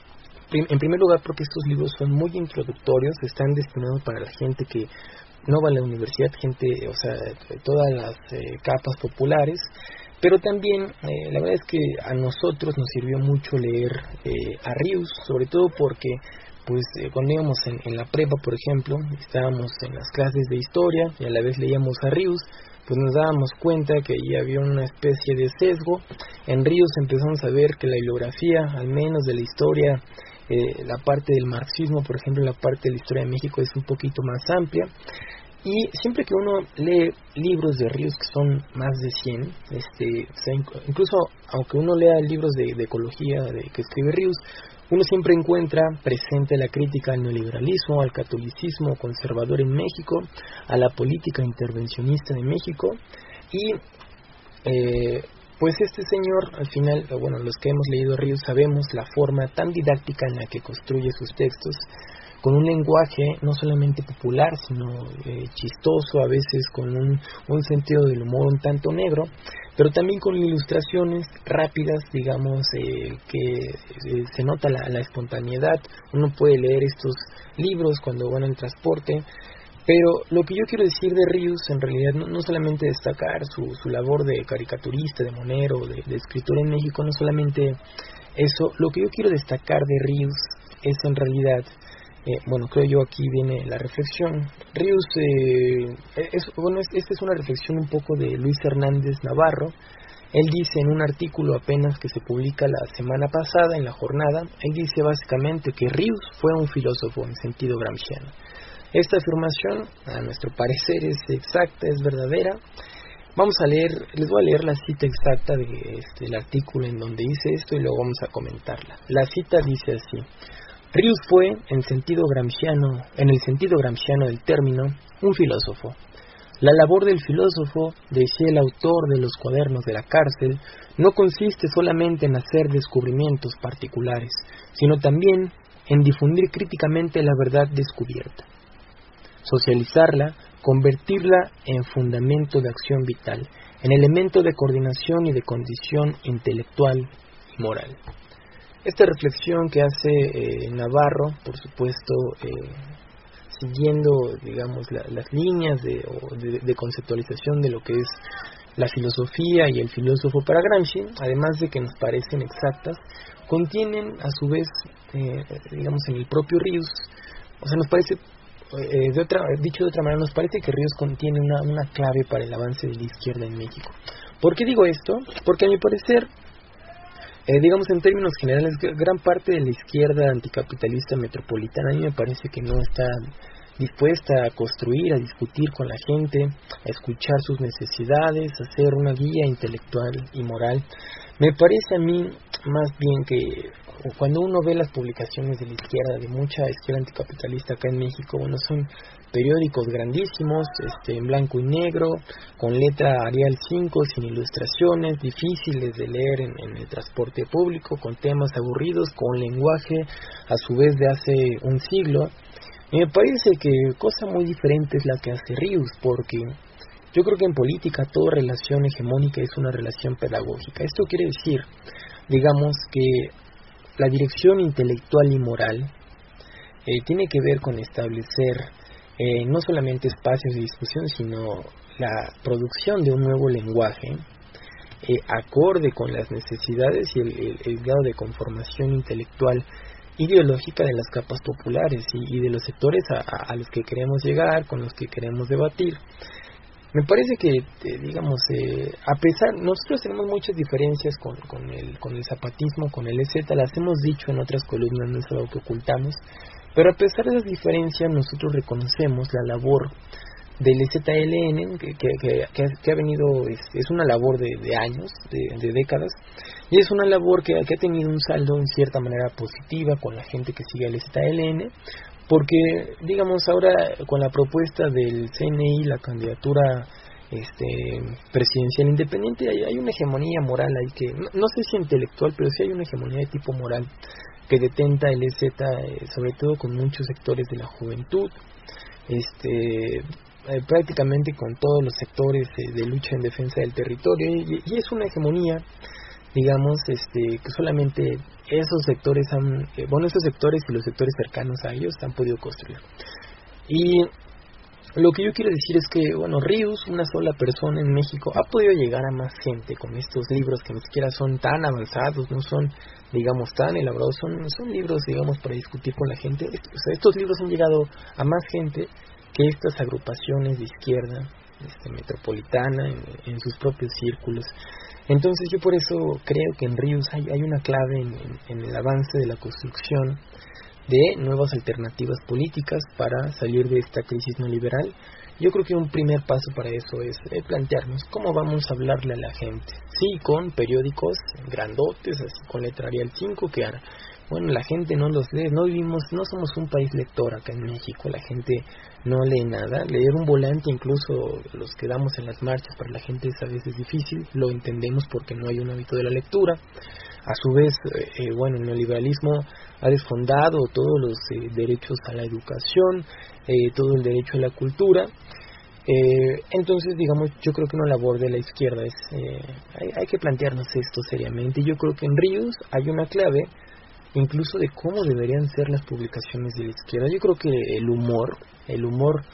en primer lugar porque estos libros son muy introductorios, están destinados para la gente que no va a la universidad, gente, o sea, todas las eh, capas populares, pero también eh, la verdad es que a nosotros nos sirvió mucho leer eh, a Ríos, sobre todo porque pues eh, cuando íbamos en, en la prepa, por ejemplo, estábamos en las clases de historia y a la vez leíamos a Ríos, pues nos dábamos cuenta que ahí había una especie de sesgo. En Ríos empezamos a ver que la bibliografía, al menos de la historia, eh, la parte del marxismo, por ejemplo, la parte de la historia de México es un poquito más amplia, y siempre que uno lee libros de Ríos, que son más de cien, este, o sea, incluso aunque uno lea libros de, de ecología de, que escribe Ríos, uno siempre encuentra presente la crítica al neoliberalismo, al catolicismo conservador en México, a la política intervencionista de México, y eh, pues este señor, al final, bueno, los que hemos leído Ríos sabemos la forma tan didáctica en la que construye sus textos, con un lenguaje no solamente popular, sino eh, chistoso, a veces con un, un sentido del humor un tanto negro, pero también con ilustraciones rápidas, digamos, eh, que eh, se nota la, la espontaneidad. Uno puede leer estos libros cuando va en el transporte, pero lo que yo quiero decir de Ríos, en realidad, no, no solamente destacar su, su labor de caricaturista, de monero, de, de escritor en México, no solamente eso, lo que yo quiero destacar de Ríos es en realidad, Eh, bueno, creo yo aquí viene la reflexión. Ríos, eh, es, bueno, es, esta es una reflexión un poco de Luis Hernández Navarro. Él dice en un artículo apenas que se publica la semana pasada en La Jornada, él dice básicamente que Ríos fue un filósofo en sentido gramsciano. Esta afirmación, a nuestro parecer, es exacta, es verdadera. Vamos a leer, les voy a leer la cita exacta de este, el artículo en donde dice esto y luego vamos a comentarla. La cita dice así: Ríos fue, en sentido gramsciano, en el sentido gramsciano del término, un filósofo. La labor del filósofo, decía el autor de los Cuadernos de la Cárcel, no consiste solamente en hacer descubrimientos particulares, sino también en difundir críticamente la verdad descubierta, socializarla, convertirla en fundamento de acción vital, en elemento de coordinación y de condición intelectual y moral. Esta reflexión que hace eh, Navarro, por supuesto, eh, siguiendo, digamos, la, las líneas de, o de, de conceptualización de lo que es la filosofía y el filósofo para Gramsci, además de que nos parecen exactas, contienen a su vez, eh, digamos, en el propio Ríos, o sea, nos parece, eh, de otra, dicho de otra manera, nos parece que Ríos contiene una, una clave para el avance de la izquierda en México. ¿Por qué digo esto? Porque a mi parecer, Eh, digamos en términos generales, gran parte de la izquierda anticapitalista metropolitana a mí me parece que no está dispuesta a construir, a discutir con la gente, a escuchar sus necesidades, a hacer una guía intelectual y moral. Me parece a mí más bien que cuando uno ve las publicaciones de la izquierda, de mucha izquierda anticapitalista acá en México, bueno, son periódicos grandísimos, este, en blanco y negro, con letra Arial cinco, sin ilustraciones, difíciles de leer en, en el transporte público, con temas aburridos, con lenguaje a su vez de hace un siglo. Y me parece que cosa muy diferente es la que hace Ríos, porque yo creo que en política toda relación hegemónica es una relación pedagógica. Esto quiere decir, digamos, que la dirección intelectual y moral eh, tiene que ver con establecer eh, no solamente espacios de discusión, sino la producción de un nuevo lenguaje eh, acorde con las necesidades y el, el, el grado de conformación intelectual ideológica de las capas populares y, y de los sectores a, a los que queremos llegar, con los que queremos debatir. Me parece que, eh, digamos, eh, a pesar, nosotros tenemos muchas diferencias con, con, el, con el zapatismo, con el E Z, las hemos dicho en otras columnas, no es algo que ocultamos, pero a pesar de las diferencias nosotros reconocemos la labor del E Z L N, que, que, que, que ha venido, es, es una labor de, de años, de, de décadas, y es una labor que, que ha tenido un saldo en cierta manera positiva con la gente que sigue al E Z L N, porque, digamos, ahora con la propuesta del C N I, la candidatura este presidencial independiente, hay, hay una hegemonía moral ahí que, no, no sé si intelectual, pero sí hay una hegemonía de tipo moral que detenta el E Z, eh, sobre todo con muchos sectores de la juventud, este eh, prácticamente con todos los sectores eh, de lucha en defensa del territorio, y, y es una hegemonía, digamos, este que solamente esos sectores han, eh, bueno, esos sectores y los sectores cercanos a ellos han podido construir. Y lo que yo quiero decir es que, bueno, Ríos, una sola persona en México, ha podido llegar a más gente con estos libros que ni siquiera son tan avanzados, no son, digamos, tan elaborados, son, son libros, digamos, para discutir con la gente. O sea, estos libros han llegado a más gente que estas agrupaciones de izquierda este, metropolitana en, en sus propios círculos. Entonces yo por eso creo que en Ríos hay, hay una clave en, en, en el avance de la construcción de nuevas alternativas políticas para salir de esta crisis neoliberal. Yo creo que un primer paso para eso es eh, plantearnos cómo vamos a hablarle a la gente. Sí, con periódicos grandotes, así con letra Arial cinco, que bueno, la gente no los lee, no vivimos, no somos un país lector acá en México, la gente no lee nada, leer un volante, incluso los que damos en las marchas, para la gente es a veces difícil, lo entendemos porque no hay un hábito de la lectura. A su vez, eh, bueno, el neoliberalismo ha desfondado todos los eh, derechos a la educación, eh, todo el derecho a la cultura. Eh, entonces, digamos, yo creo que una labor de la izquierda es, eh, hay, hay que plantearnos esto seriamente. Yo creo que en Ríos hay una clave, incluso de cómo deberían ser las publicaciones de la izquierda. Yo creo que el humor, el humor,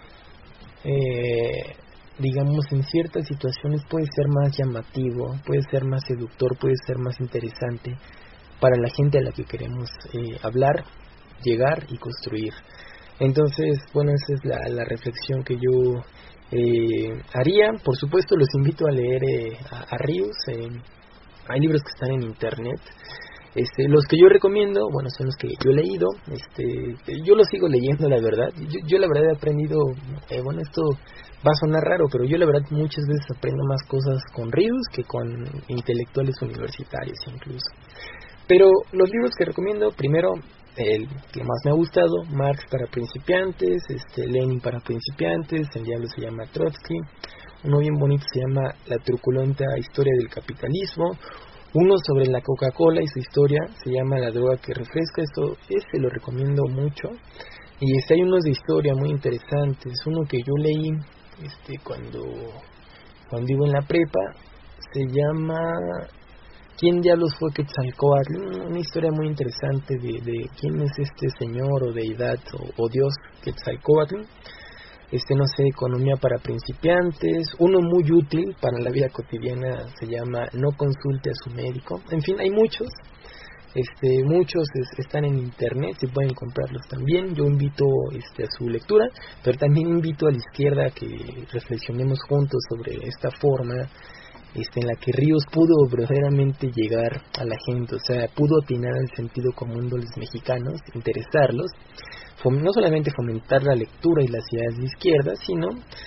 eh, digamos, en ciertas situaciones puede ser más llamativo, puede ser más seductor, puede ser más interesante para la gente a la que queremos eh, hablar, llegar y construir. Entonces, bueno, esa es la, la reflexión que yo eh, haría. Por supuesto, los invito a leer eh, a, a Ríos. Eh, hay libros que están en internet. Este, los que yo recomiendo, bueno, son los que yo he leído. Este, yo los sigo leyendo, la verdad. Yo, yo la verdad he aprendido, eh, bueno, esto va a sonar raro, pero yo la verdad muchas veces aprendo más cosas con Ríos que con intelectuales universitarios incluso. Pero los libros que recomiendo, primero, el que más me ha gustado, Marx para principiantes, este, Lenin para principiantes, El diablo se llama Trotsky. Uno bien bonito se llama La truculenta historia del capitalismo. Uno sobre la Coca-Cola y su historia se llama La droga que refresca. Esto, este lo recomiendo mucho. Y este, hay unos de historia muy interesantes. Uno que yo leí este, cuando, cuando iba en la prepa, se llama ¿Quién diablos fue Quetzalcóatl? Una historia muy interesante de, de quién es este señor o deidad o, o dios Quetzalcóatl. Este, no sé, Economía para principiantes. Uno muy útil para la vida cotidiana se llama No consulte a su médico. En fin, hay muchos. Este, muchos es, están en internet, se pueden comprarlos también. Yo invito este, a su lectura, pero también invito a la izquierda a que reflexionemos juntos sobre esta forma este, en la que Ríos pudo verdaderamente llegar a la gente, o sea, pudo atinar al sentido común de los mexicanos, interesarlos, no solamente fomentar la lectura y las ideas de izquierda, sino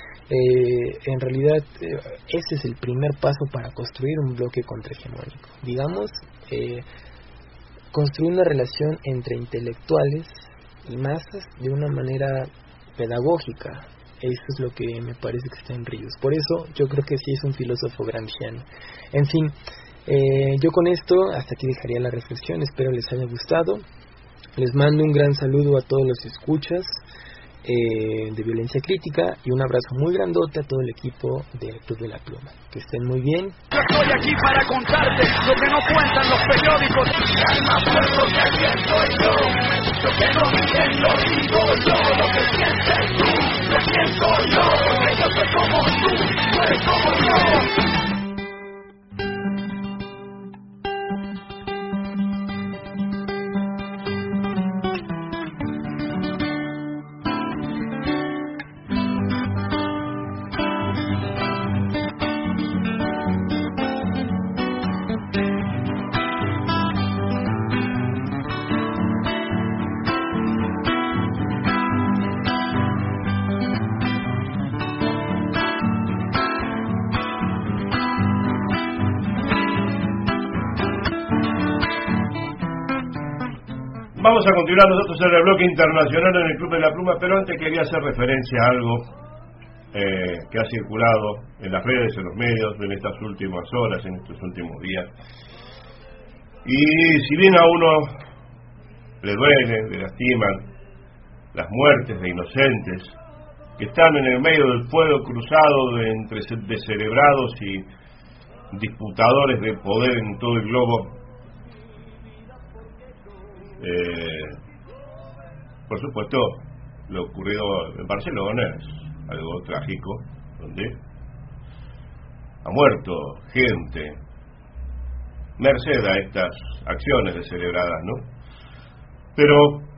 eh, en realidad eh, ese es el primer paso para construir un bloque contrahegemónico. Digamos, eh, construir una relación entre intelectuales y masas de una manera pedagógica. Eso es lo que me parece que está en Ríos. Por eso yo creo que sí es un filósofo gramsciano. En fin, eh, yo con esto hasta aquí dejaría la reflexión. Espero les haya gustado. Les mando un gran saludo a todos los escuchas eh, de Violencia Crítica y un abrazo muy grandote a todo el equipo del Club de la Pluma. Que estén muy bien. Yo estoy aquí para contarte lo que no cuentan los periódicos. Hay más pueblo que siento yo, lo que no dicen lo digo yo, lo que sientes tú, lo siento yo, porque yo soy como tú, tú eres como yo. Vamos a continuar nosotros en el bloque internacional en el Club de la Pluma, pero antes quería hacer referencia a algo eh, que ha circulado en las redes, en los medios, en estas últimas horas, en estos últimos días. Y si bien a uno le duele, le lastiman las muertes de inocentes que están en el medio del fuego cruzado de entre descerebrados y disputadores de poder en todo el globo, eh, por supuesto lo ocurrido en Barcelona es algo trágico, donde ha muerto gente merced a estas acciones descerebradas, ¿no? Pero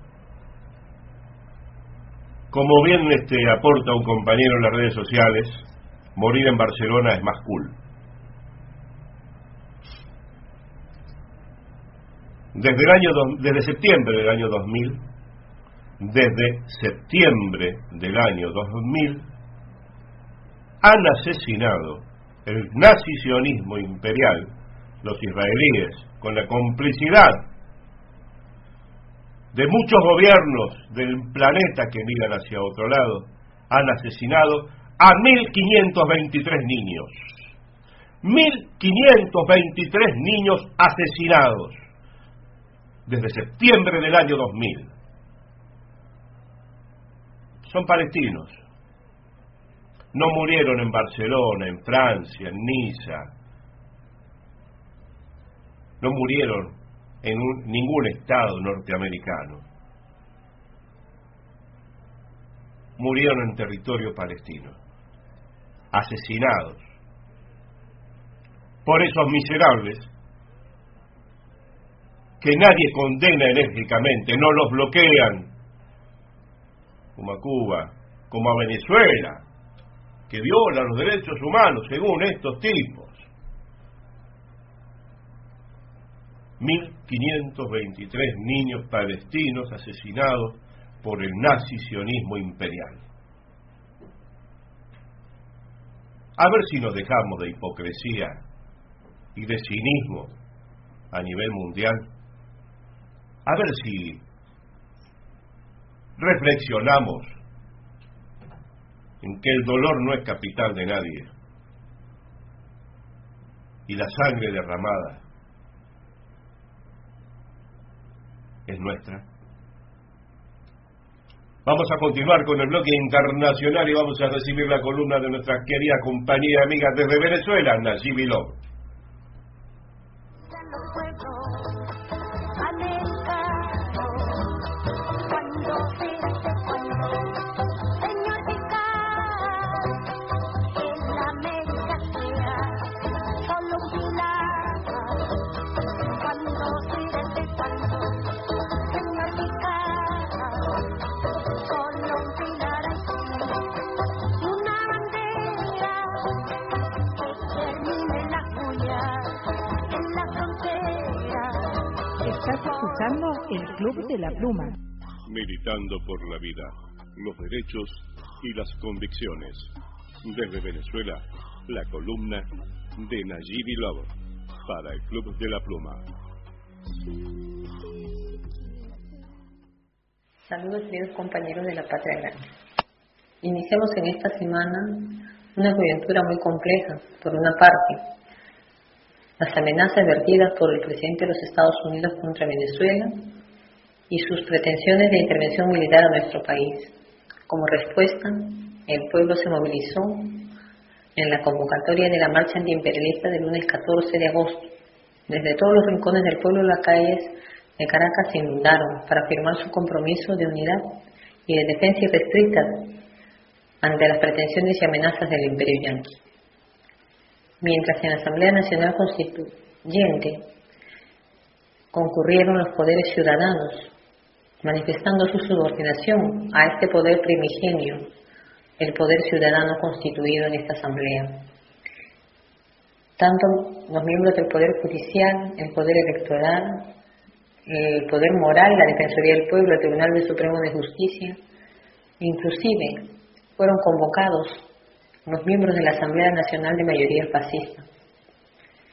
como bien este aporta un compañero en las redes sociales, morir en Barcelona es más cool. Desde el año do, desde septiembre del año dos mil, desde septiembre del año dos mil, han asesinado el nazi-sionismo imperial, los israelíes, con la complicidad de muchos gobiernos del planeta que miran hacia otro lado, han asesinado a mil quinientos veintitrés niños. mil quinientos veintitrés niños asesinados desde septiembre del año dos mil. Son palestinos. No murieron en Barcelona, en Francia, en Niza. No murieron en un, ningún estado norteamericano. Murieron en territorio palestino, asesinados por esos miserables que nadie condena enérgicamente, no los bloquean, como a Cuba, como a Venezuela, que viola los derechos humanos según estos tipos. mil quinientos veintitrés niños palestinos asesinados por el nazi-sionismo imperial. A ver si nos dejamos de hipocresía y de cinismo a nivel mundial. A ver si reflexionamos en que el dolor no es capital de nadie y la sangre derramada es nuestra. Vamos a continuar con el bloque internacional y vamos a recibir la columna de nuestra querida compañía y amiga desde Venezuela, Nayibi Love. El Club de la Pluma. Militando por la vida, los derechos y las convicciones. Desde Venezuela, la columna de Nayibi Love para el Club de la Pluma. Saludos, queridos compañeros de la Patria Grande. Iniciamos en esta semana una coyuntura muy compleja. Por una parte, las amenazas vertidas por el presidente de los Estados Unidos contra Venezuela y sus pretensiones de intervención militar a nuestro país. Como respuesta, el pueblo se movilizó en la convocatoria de la marcha antiimperialista del lunes catorce de agosto. Desde todos los rincones del pueblo, las calles de Caracas se inundaron para afirmar su compromiso de unidad y de defensa irrestricta ante las pretensiones y amenazas del imperio yanqui. Mientras en la Asamblea Nacional Constituyente concurrieron los poderes ciudadanos, manifestando su subordinación a este poder primigenio, el poder ciudadano constituido en esta Asamblea. Tanto los miembros del Poder Judicial, el Poder Electoral, el Poder Moral, la Defensoría del Pueblo, el Tribunal Supremo de Justicia, inclusive fueron convocados los miembros de la Asamblea Nacional de mayoría fascista.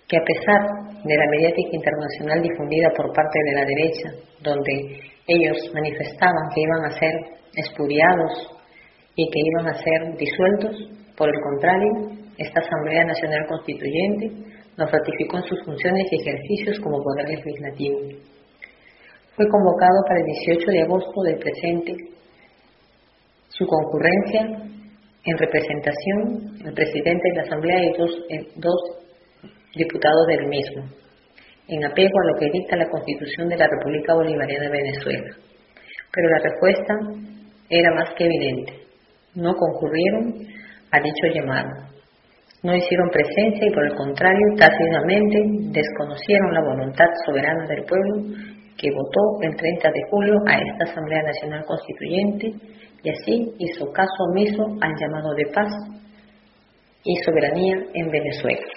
que a pesar de la mediática internacional difundida por parte de la derecha, donde ellos manifestaban que iban a ser expurgados y que iban a ser disueltos, por el contrario, esta Asamblea Nacional Constituyente nos ratificó en sus funciones y ejercicios como poder legislativo. Fue convocado para el dieciocho de agosto del presente su concurrencia en representación el presidente de la Asamblea y dos, eh, dos diputados del mismo, en apego a lo que dicta la Constitución de la República Bolivariana de Venezuela. Pero la respuesta era más que evidente. No concurrieron a dicho llamado. No hicieron presencia y por el contrario, tácitamente desconocieron la voluntad soberana del pueblo que votó el treinta de julio a esta Asamblea Nacional Constituyente y así hizo caso omiso al llamado de paz y soberanía en Venezuela.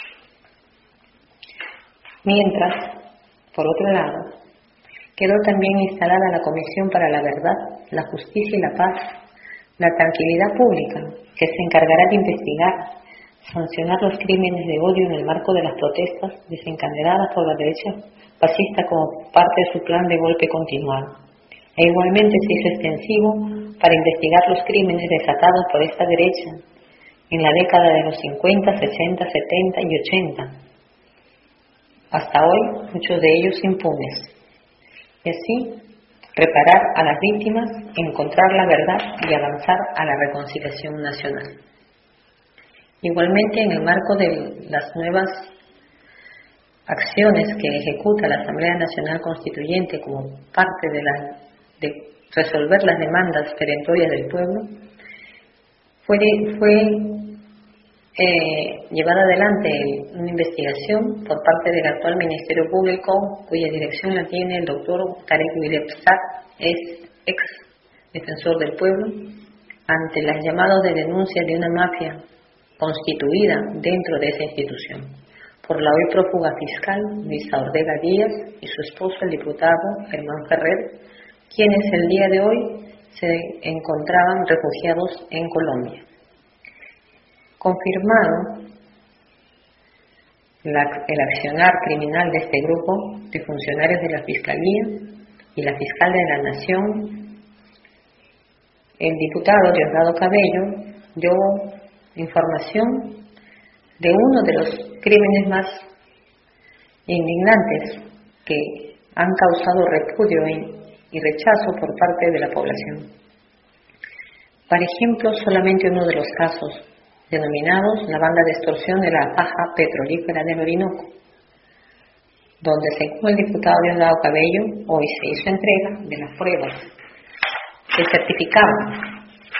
Mientras, por otro lado, quedó también instalada la Comisión para la Verdad, la Justicia y la Paz, la Tranquilidad Pública, que se encargará de investigar, sancionar los crímenes de odio en el marco de las protestas desencadenadas por la derecha fascista como parte de su plan de golpe continuado. E igualmente se hizo extensivo para investigar los crímenes desatados por esta derecha en la década de los cincuenta, sesenta, setenta y ochenta. Hasta hoy, muchos de ellos impunes. Y así, reparar a las víctimas, encontrar la verdad y avanzar a la reconciliación nacional. Igualmente, en el marco de las nuevas acciones que ejecuta la Asamblea Nacional Constituyente como parte de, la, de resolver las demandas perentorias del pueblo, fue, fue eh, llevada adelante una investigación por parte del actual Ministerio Público, cuya dirección la tiene el doctor Tarek Willepzat, es ex defensor del pueblo, ante las llamadas de denuncia de una mafia constituida dentro de esa institución por la hoy prófuga fiscal Luisa Ordega Díaz y su esposo el diputado Germán Ferrer, quienes el día de hoy se encontraban refugiados en Colombia. Confirmado la, el accionar criminal de este grupo de funcionarios de la Fiscalía y la Fiscal de la Nación, el diputado Diosdado Cabello dio información de uno de los crímenes más indignantes que han causado repudio y rechazo por parte de la población. Por ejemplo, solamente uno de los casos denominados la banda de extorsión de la faja petrolífera del Orinoco, donde según el diputado Diosdado Cabello, hoy se hizo entrega de las pruebas que certificaban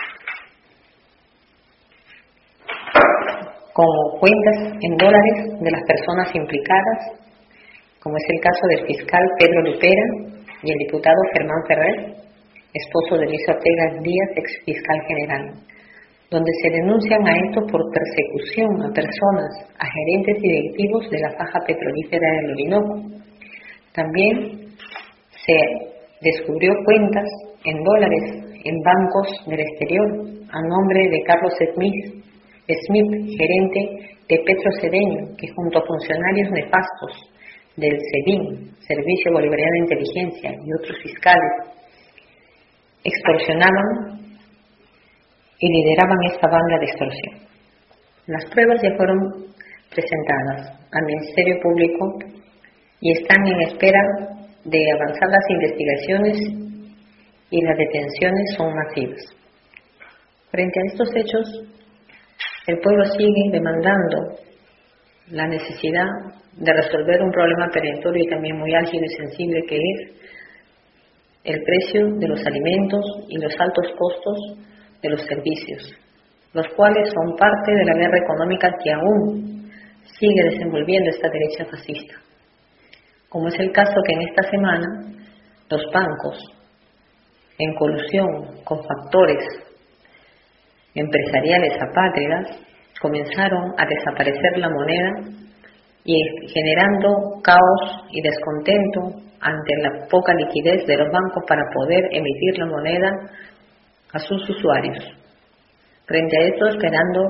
como cuentas en dólares de las personas implicadas, como es el caso del fiscal Pedro Lupera y el diputado Germán Ferrer, esposo de Luis Ortega Díaz, ex fiscal general, donde se denuncian a estos por persecución a personas, a gerentes y directivos de la faja petrolífera del Orinoco. También se descubrió cuentas en dólares en bancos del exterior a nombre de Carlos Smith, Smith, gerente de Petrocedeño, que junto a funcionarios nefastos del SEBIN, Servicio Bolivariano de Inteligencia, y otros fiscales, extorsionaban y lideraban esta banda de extorsión. Las pruebas ya fueron presentadas al Ministerio Público y están en espera de avanzar las investigaciones y las detenciones son masivas. Frente a estos hechos, el pueblo sigue demandando la necesidad de resolver un problema perentorio y también muy álgido y sensible, que es el precio de los alimentos y los altos costos de los servicios, los cuales son parte de la guerra económica que aún sigue desenvolviendo esta derecha fascista. Como es el caso que en esta semana los bancos, en colusión con factores empresariales apátridas, comenzaron a desaparecer la moneda y generando caos y descontento ante la poca liquidez de los bancos para poder emitir la moneda a sus usuarios. Frente a esto, esperando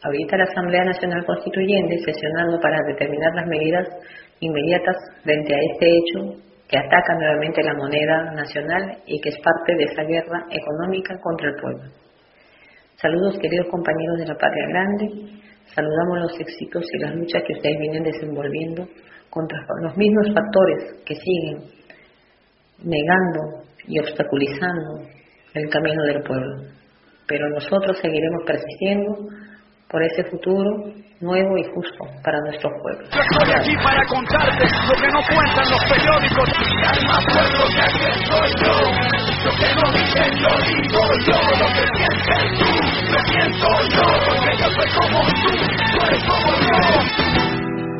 Ahorita la Asamblea Nacional Constituyente sesionando para determinar las medidas inmediatas frente a este hecho que ataca nuevamente la moneda nacional y que es parte de esa guerra económica contra el pueblo. Saludos, queridos compañeros de la Patria Grande. Saludamos los éxitos y las luchas que ustedes vienen desenvolviendo contra los mismos factores que siguen negando y obstaculizando el camino del pueblo. Pero nosotros seguiremos persistiendo por ese futuro nuevo y justo para nuestros pueblos. Yo estoy aquí para contarte lo que no cuentan los periódicos. Y hay más pueblos que aquí soy yo. Lo que no dicen yo digo yo. Lo que piensas tú, lo pienso yo. Porque yo soy como tú, tú eres como yo.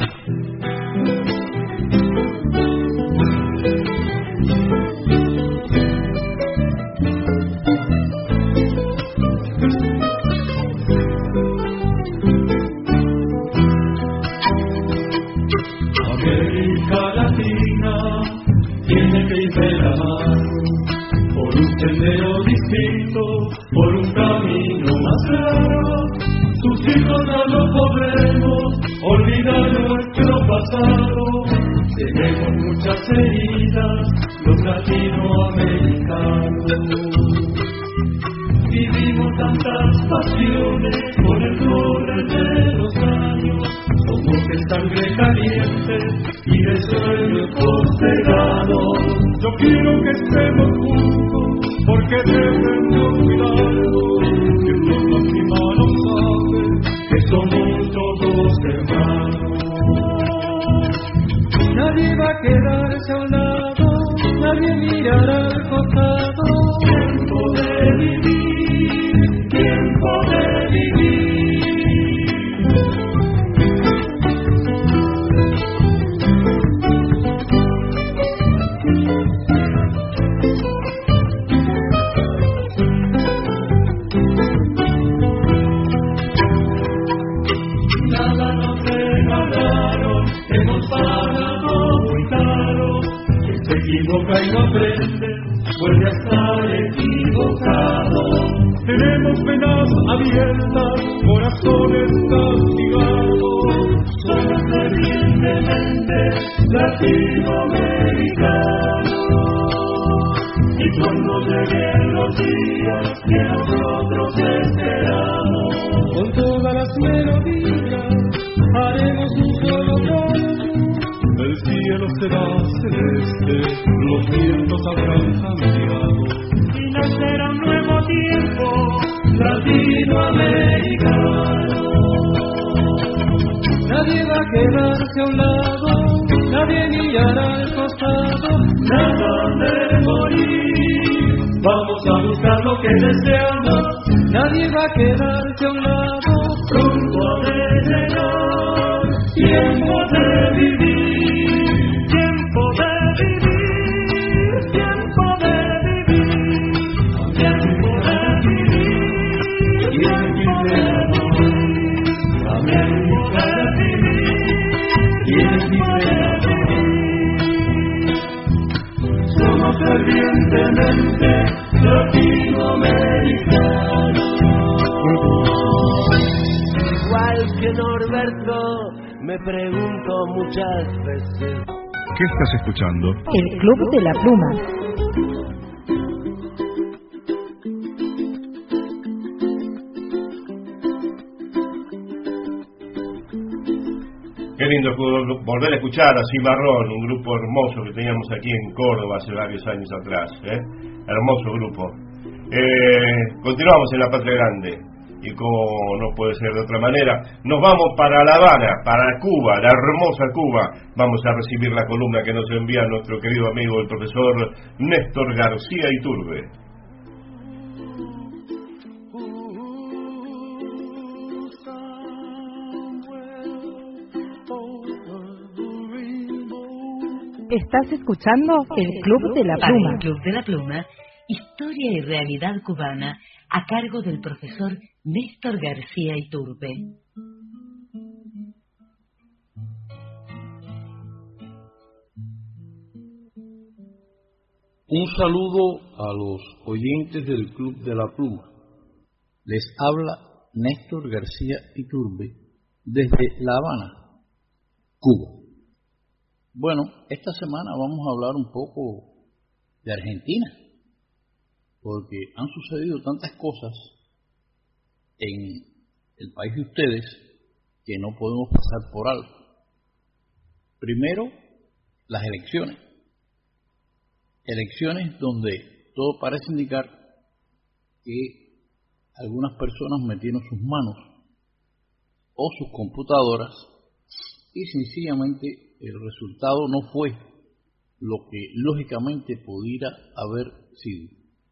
Por un sendero distinto, por un camino más claro, sus hijos no lo podremos olvidar nuestro pasado. Tenemos muchas heridas, los latinoamericanos. Vivimos tantas pasiones con el correr de los años. Somos de sangre caliente y de sueños postergados. Yo quiero que estemos juntos porque debemos cuidarnos. Que todos mis manos saben que somos todos hermanos. Nadie va a quedarse a un lado, nadie mirará al costado. Tiempo de vivir, tiempo de vivir. Equivoca y no aprende, vuelve a estar equivocado. Tenemos venas abiertas, corazones castigados. Somos fervientemente latinoamericanos. Y cuando lleguen los días que nosotros esperamos, con todas las melodías haremos un solo canto. El cielo será celeste, los vientos habrán cambiado y nacerá un nuevo tiempo latinoamericano. Nadie va a quedarse a un lado, nadie mirará al costado. Nada de morir, vamos a buscar lo que deseamos. Nadie va a quedarse a un lado, pronto ha de llegar tiempo de vivir. Somos fervientemente latinoamericanos. Igual que Norberto, me pregunto muchas veces. ¿Qué estás escuchando? El Club de la Pluma. Qué lindo volver a escuchar a Cimarrón, un grupo hermoso que teníamos aquí en Córdoba hace varios años atrás, ¿eh? Hermoso grupo. Eh, continuamos en la Patria Grande y como no puede ser de otra manera, nos vamos para La Habana, para Cuba, la hermosa Cuba. Vamos a recibir la columna que nos envía nuestro querido amigo el profesor Néstor García Iturbe. Estás escuchando el Club de la Pluma. El Club de la Pluma, historia y realidad cubana, a cargo del profesor Néstor García Iturbe. Un saludo a los oyentes del Club de la Pluma. Les habla Néstor García Iturbe, desde La Habana, Cuba. Bueno, esta semana vamos a hablar un poco de Argentina, porque han sucedido tantas cosas en el país de ustedes que no podemos pasar por alto. Primero, las elecciones. Elecciones donde todo parece indicar que algunas personas metieron sus manos o sus computadoras y sencillamente el resultado no fue lo que lógicamente pudiera haber sido.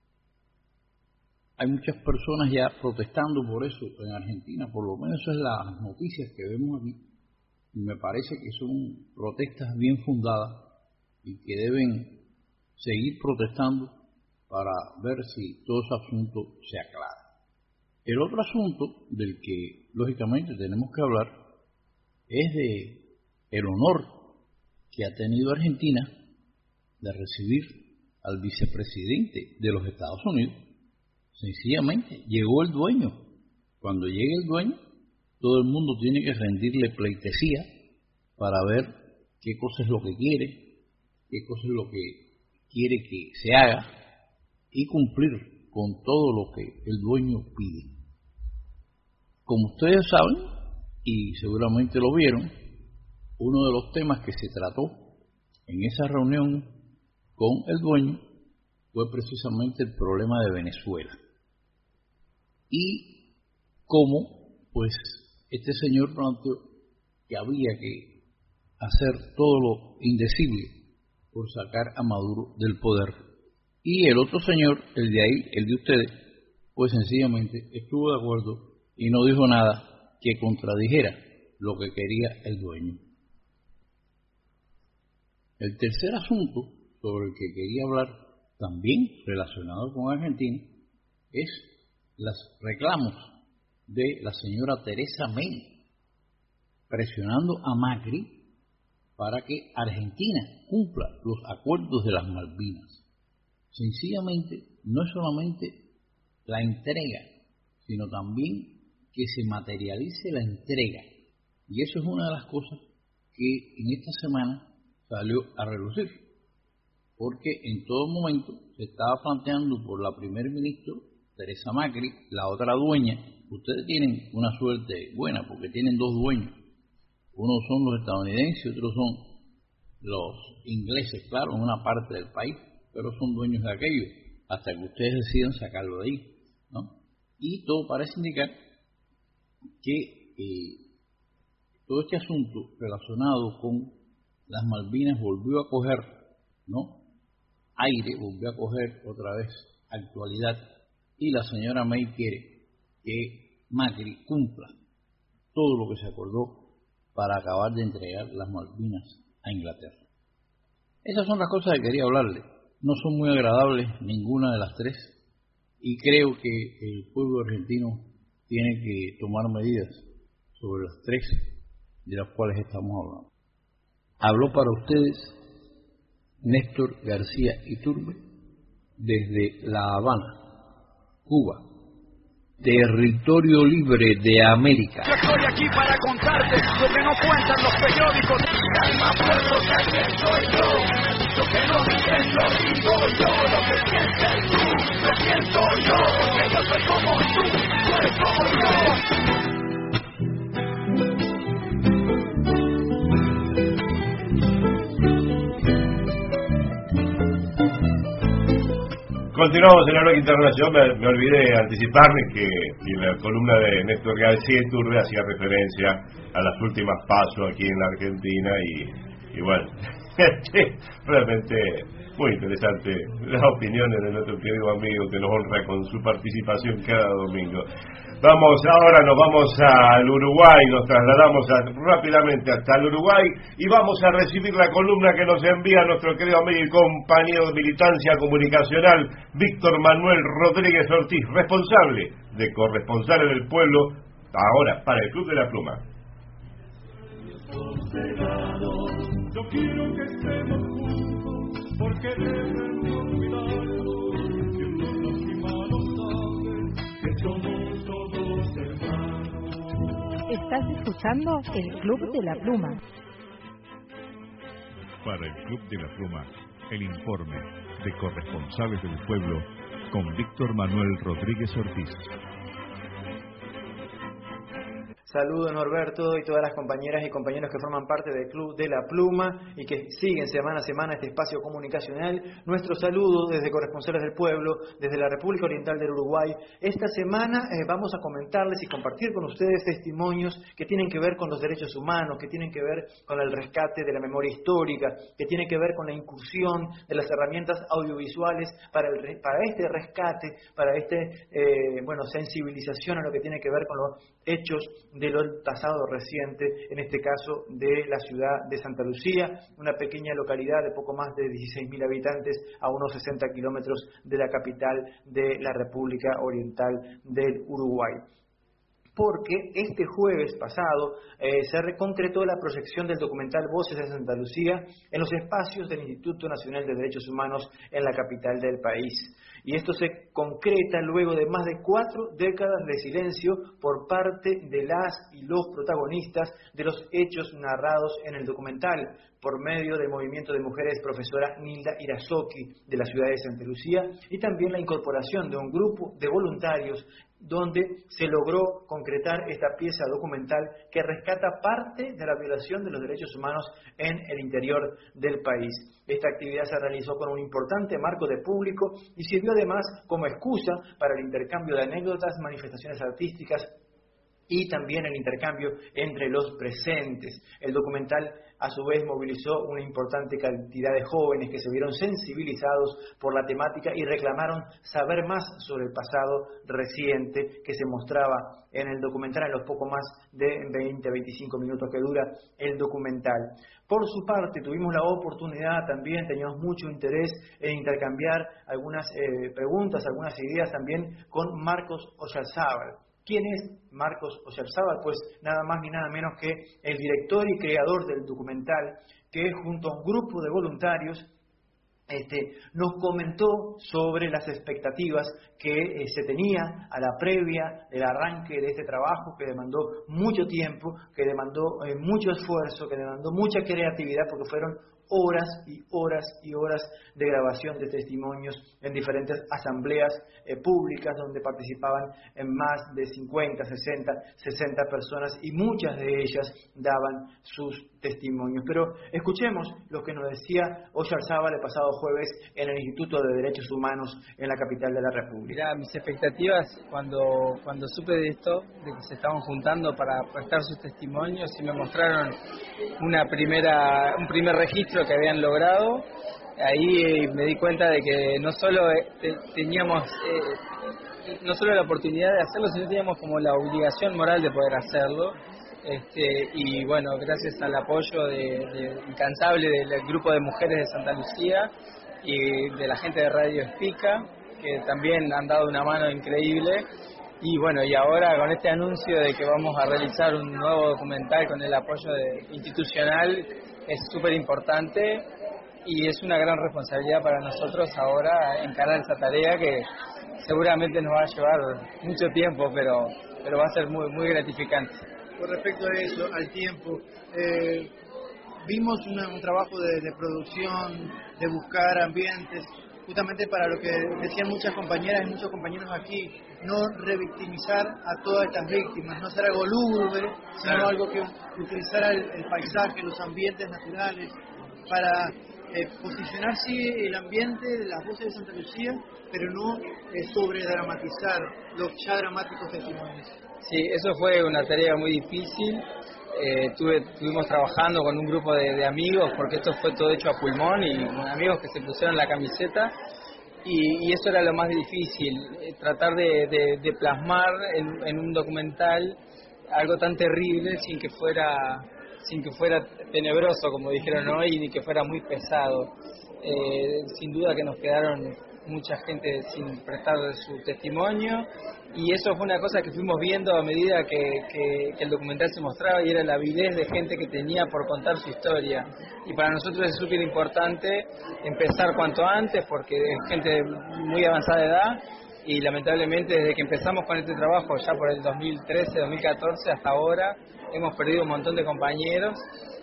Hay muchas personas ya protestando por eso en Argentina, por lo menos eso es las noticias que vemos aquí, y me parece que son protestas bien fundadas y que deben seguir protestando para ver si todo ese asunto se aclara. El otro asunto del que lógicamente tenemos que hablar es de el honor que ha tenido Argentina de recibir al vicepresidente de los Estados Unidos. Sencillamente llegó el dueño. Cuando llegue el dueño, todo el mundo tiene que rendirle pleitesía para ver qué cosa es lo que quiere, qué cosa es lo que quiere que se haga y cumplir con todo lo que el dueño pide. Como ustedes saben, y seguramente lo vieron, uno de los temas que se trató en esa reunión con el dueño fue precisamente el problema de Venezuela. Y cómo, pues, este señor planteó que había que hacer todo lo indecible por sacar a Maduro del poder. Y el otro señor, el de ahí, el de ustedes, pues sencillamente estuvo de acuerdo y no dijo nada que contradijera lo que quería el dueño. El tercer asunto sobre el que quería hablar, también relacionado con Argentina, es los reclamos de la señora Teresa May, presionando a Macri para que Argentina cumpla los acuerdos de las Malvinas. Sencillamente, no es solamente la entrega, sino también que se materialice la entrega. Y eso es una de las cosas que en esta semana salió a relucir, porque en todo momento se estaba planteando por la primer ministro Teresa Macri, la otra dueña. Ustedes tienen una suerte buena porque tienen dos dueños. Uno son los estadounidenses y otros son los ingleses, claro, en una parte del país, pero son dueños de aquello, hasta que ustedes decidan sacarlo de ahí, ¿no? Y todo parece indicar que eh, todo este asunto relacionado con las Malvinas volvió a coger, ¿no?, aire, volvió a coger otra vez actualidad, y la señora May quiere que Macri cumpla todo lo que se acordó para acabar de entregar las Malvinas a Inglaterra. Esas son las cosas que quería hablarle. No son muy agradables ninguna de las tres, y creo que el pueblo argentino tiene que tomar medidas sobre las tres de las cuales estamos hablando. Habló para ustedes Néstor García Iturbe desde La Habana, Cuba, territorio libre de América. Yo estoy aquí para contarte lo que no cuentan los periódicos. Calma, pueblo, que quién soy yo. Lo que no dicen lo digo yo. Lo que piensas tú, lo pienso yo. Porque yo soy como tú, tú eres como yo. Continuamos en la Hora Internacional. Me, me olvidé anticiparme que y la columna de Néstor García Iturbe hacía referencia a las últimas pasos aquí en la Argentina y, y bueno, realmente muy interesante las opiniones de nuestro querido amigo que nos honra con su participación cada domingo. Vamos, ahora nos vamos al Uruguay, nos trasladamos a, rápidamente hasta el Uruguay y vamos a recibir la columna que nos envía nuestro querido amigo y compañero de militancia comunicacional, Víctor Manuel Rodríguez Ortiz, responsable de Corresponsal en el Pueblo, ahora para el Club de la Pluma. Yo quiero que estemos juntos, porque deben de olvidarlo, que no nos malos saben que somos todos hermanos. Estás escuchando el Club de la Pluma. Para el Club de la Pluma, el informe de Corresponsales del Pueblo con Víctor Manuel Rodríguez Ortiz. Saludos Norberto y todas las compañeras y compañeros que forman parte del Club de la Pluma y que siguen semana a semana este espacio comunicacional. Nuestro saludo desde Corresponsales del Pueblo, desde la República Oriental del Uruguay. Esta semana eh, vamos a comentarles y compartir con ustedes testimonios que tienen que ver con los derechos humanos, que tienen que ver con el rescate de la memoria histórica, que tienen que ver con la incursión de las herramientas audiovisuales para, el, para este rescate, para este eh, bueno sensibilización a lo que tiene que ver con los hechos del pasado reciente, en este caso de la ciudad de Santa Lucía, una pequeña localidad de poco más de dieciséis mil habitantes a unos sesenta kilómetros de la capital de la República Oriental del Uruguay. Porque este jueves pasado eh, se concretó la proyección del documental Voces de Santa Lucía en los espacios del Instituto Nacional de Derechos Humanos en la capital del país. Y esto se concreta luego de más de cuatro décadas de silencio por parte de las y los protagonistas de los hechos narrados en el documental, por medio del movimiento de mujeres profesora Nilda Irazoki de la ciudad de Santa Lucía, y también la incorporación de un grupo de voluntarios donde se logró concretar esta pieza documental que rescata parte de la violación de los derechos humanos en el interior del país. Esta actividad se realizó con un importante marco de público y sirvió además como excusa para el intercambio de anécdotas, manifestaciones artísticas y también el intercambio entre los presentes. El documental, a su vez, movilizó una importante cantidad de jóvenes que se vieron sensibilizados por la temática y reclamaron saber más sobre el pasado reciente que se mostraba en el documental, en los poco más de veinte a veinticinco minutos que dura el documental. Por su parte, tuvimos la oportunidad también, teníamos mucho interés en intercambiar algunas eh, preguntas, algunas ideas también con Marcos Oyarzábal. ¿Quién es Marcos Oyarzábal? Pues nada más ni nada menos que el director y creador del documental, que junto a un grupo de voluntarios este, nos comentó sobre las expectativas que eh, se tenía a la previa del arranque de este trabajo, que demandó mucho tiempo, que demandó eh, mucho esfuerzo, que demandó mucha creatividad, porque fueron horas y horas y horas de grabación de testimonios en diferentes asambleas eh, públicas donde participaban en más de cincuenta, sesenta, sesenta personas y muchas de ellas daban sus testimonios. Pero escuchemos lo que nos decía Oyarzábal el pasado jueves en el Instituto de Derechos Humanos en la capital de la República. Mirá, mis expectativas cuando, cuando supe de esto, de que se estaban juntando para prestar sus testimonios y me mostraron una primera, un primer registro que habían logrado, ahí me di cuenta de que no solo teníamos eh, no solo la oportunidad de hacerlo, sino teníamos como la obligación moral de poder hacerlo. Este, y bueno, gracias al apoyo de, de, incansable del grupo de mujeres de Santa Lucía y de la gente de Radio Espica, que también han dado una mano increíble. Y bueno, y ahora con este anuncio de que vamos a realizar un nuevo documental con el apoyo de, institucional, es súper importante y es una gran responsabilidad para nosotros ahora encarar esa tarea que seguramente nos va a llevar mucho tiempo, pero, pero va a ser muy, muy gratificante. Con respecto a eso, al tiempo, eh, vimos una, un trabajo de, de producción, de buscar ambientes, justamente para lo que decían muchas compañeras y muchos compañeros aquí, no revictimizar a todas estas víctimas, no hacer algo lúgubre, sino claro. algo que utilizara el, el paisaje, los ambientes naturales, para eh, posicionar sí el ambiente de las voces de Santa Lucía, pero no eh, sobredramatizar los ya dramáticos testimonios. Sí, eso fue una tarea muy difícil. Eh, tuve, estuvimos trabajando con un grupo de, de amigos, porque esto fue todo hecho a pulmón, y con amigos que se pusieron la camiseta, y, y eso era lo más difícil, eh, tratar de, de, de plasmar en, en un documental algo tan terrible sin que fuera sin que fuera tenebroso, como dijeron hoy, ni que fuera muy pesado. Eh, sin duda que nos quedaron mucha gente sin prestar su testimonio, y eso fue una cosa que fuimos viendo a medida que, que, que el documental se mostraba, y era la avidez de gente que tenía por contar su historia. Y para nosotros es súper importante empezar cuanto antes, porque es gente muy avanzada de edad, y lamentablemente desde que empezamos con este trabajo, ya por el dos mil trece, dos mil catorce hasta ahora, hemos perdido un montón de compañeros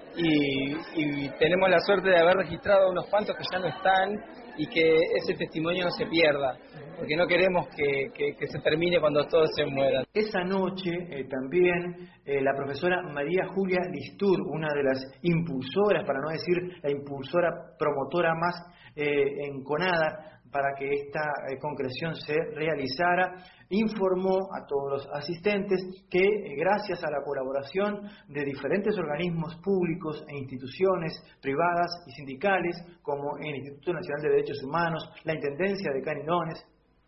y, y tenemos la suerte de haber registrado unos cuantos que ya no están y que ese testimonio no se pierda, porque no queremos que, que, que se termine cuando todos se mueran. Esa noche eh, también eh, la profesora María Julia Listur, una de las impulsoras, para no decir la impulsora promotora más eh, enconada para que esta eh, concreción se realizara, informó a todos los asistentes que eh, gracias a la colaboración de diferentes organismos públicos e instituciones privadas y sindicales, como el Instituto Nacional de Derechos Humanos, la Intendencia de Canelones,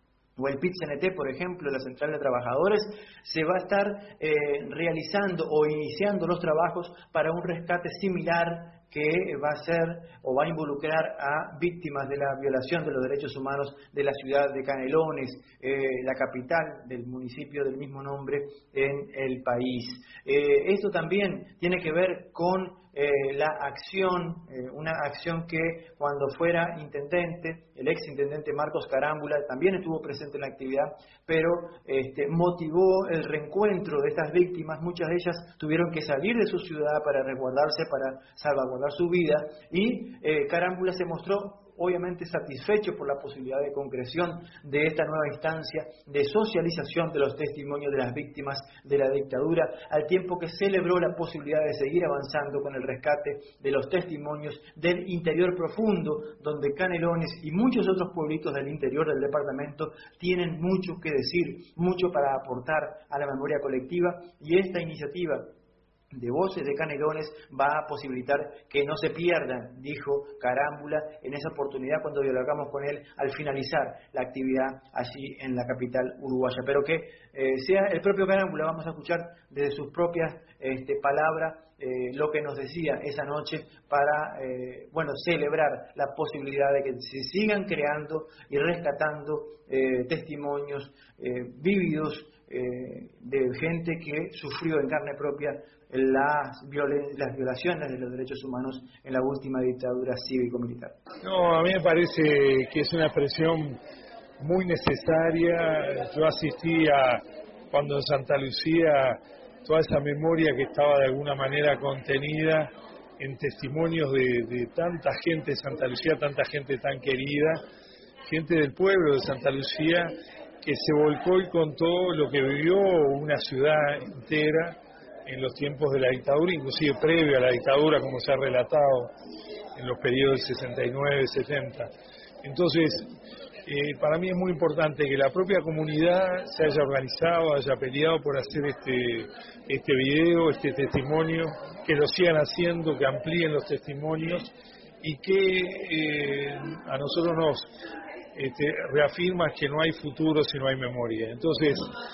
o el P I T C N T, por ejemplo, la Central de Trabajadores, se va a estar eh, realizando o iniciando los trabajos para un rescate similar que va a ser o va a involucrar a víctimas de la violación de los derechos humanos de la ciudad de Canelones, eh, la capital del municipio del mismo nombre en el país. Eh, esto también tiene que ver con eh, la acción, eh, una acción que cuando fuera intendente, el ex intendente Marcos Carámbula también estuvo presente en la actividad, pero este, motivó el reencuentro de estas víctimas. Muchas de ellas tuvieron que salir de su ciudad para resguardarse, para salvaguardar su vida, y eh, Carámbula se mostró obviamente satisfecho por la posibilidad de concreción de esta nueva instancia de socialización de los testimonios de las víctimas de la dictadura, al tiempo que celebró la posibilidad de seguir avanzando con el rescate de los testimonios del interior profundo, donde Canelones y muchos otros pueblitos del interior del departamento tienen mucho que decir, mucho para aportar a la memoria colectiva, y esta iniciativa de Voces de Canelones va a posibilitar que no se pierdan, dijo Carámbula en esa oportunidad cuando dialogamos con él al finalizar la actividad allí en la capital uruguaya. Pero que eh, sea el propio Carámbula, vamos a escuchar desde sus propias este, palabras eh, lo que nos decía esa noche para eh, bueno, celebrar la posibilidad de que se sigan creando y rescatando eh, testimonios eh, vívidos eh, de gente que sufrió en carne propia las, violen- las violaciones de los derechos humanos en la última dictadura cívico-militar. No, a mí me parece que es una expresión muy necesaria. Yo asistí a cuando en Santa Lucía toda esa memoria que estaba de alguna manera contenida en testimonios de, de tanta gente de Santa Lucía, tanta gente tan querida, gente del pueblo de Santa Lucía que se volcó y contó lo que vivió una ciudad entera en los tiempos de la dictadura, inclusive previo a la dictadura, como se ha relatado en los periodos sesenta y nueve, setenta. Entonces, eh, para mí es muy importante que la propia comunidad se haya organizado, haya peleado por hacer este, este video, este testimonio, que lo sigan haciendo, que amplíen los testimonios y que eh, a nosotros nos este, reafirma que no hay futuro si no hay memoria. Entonces,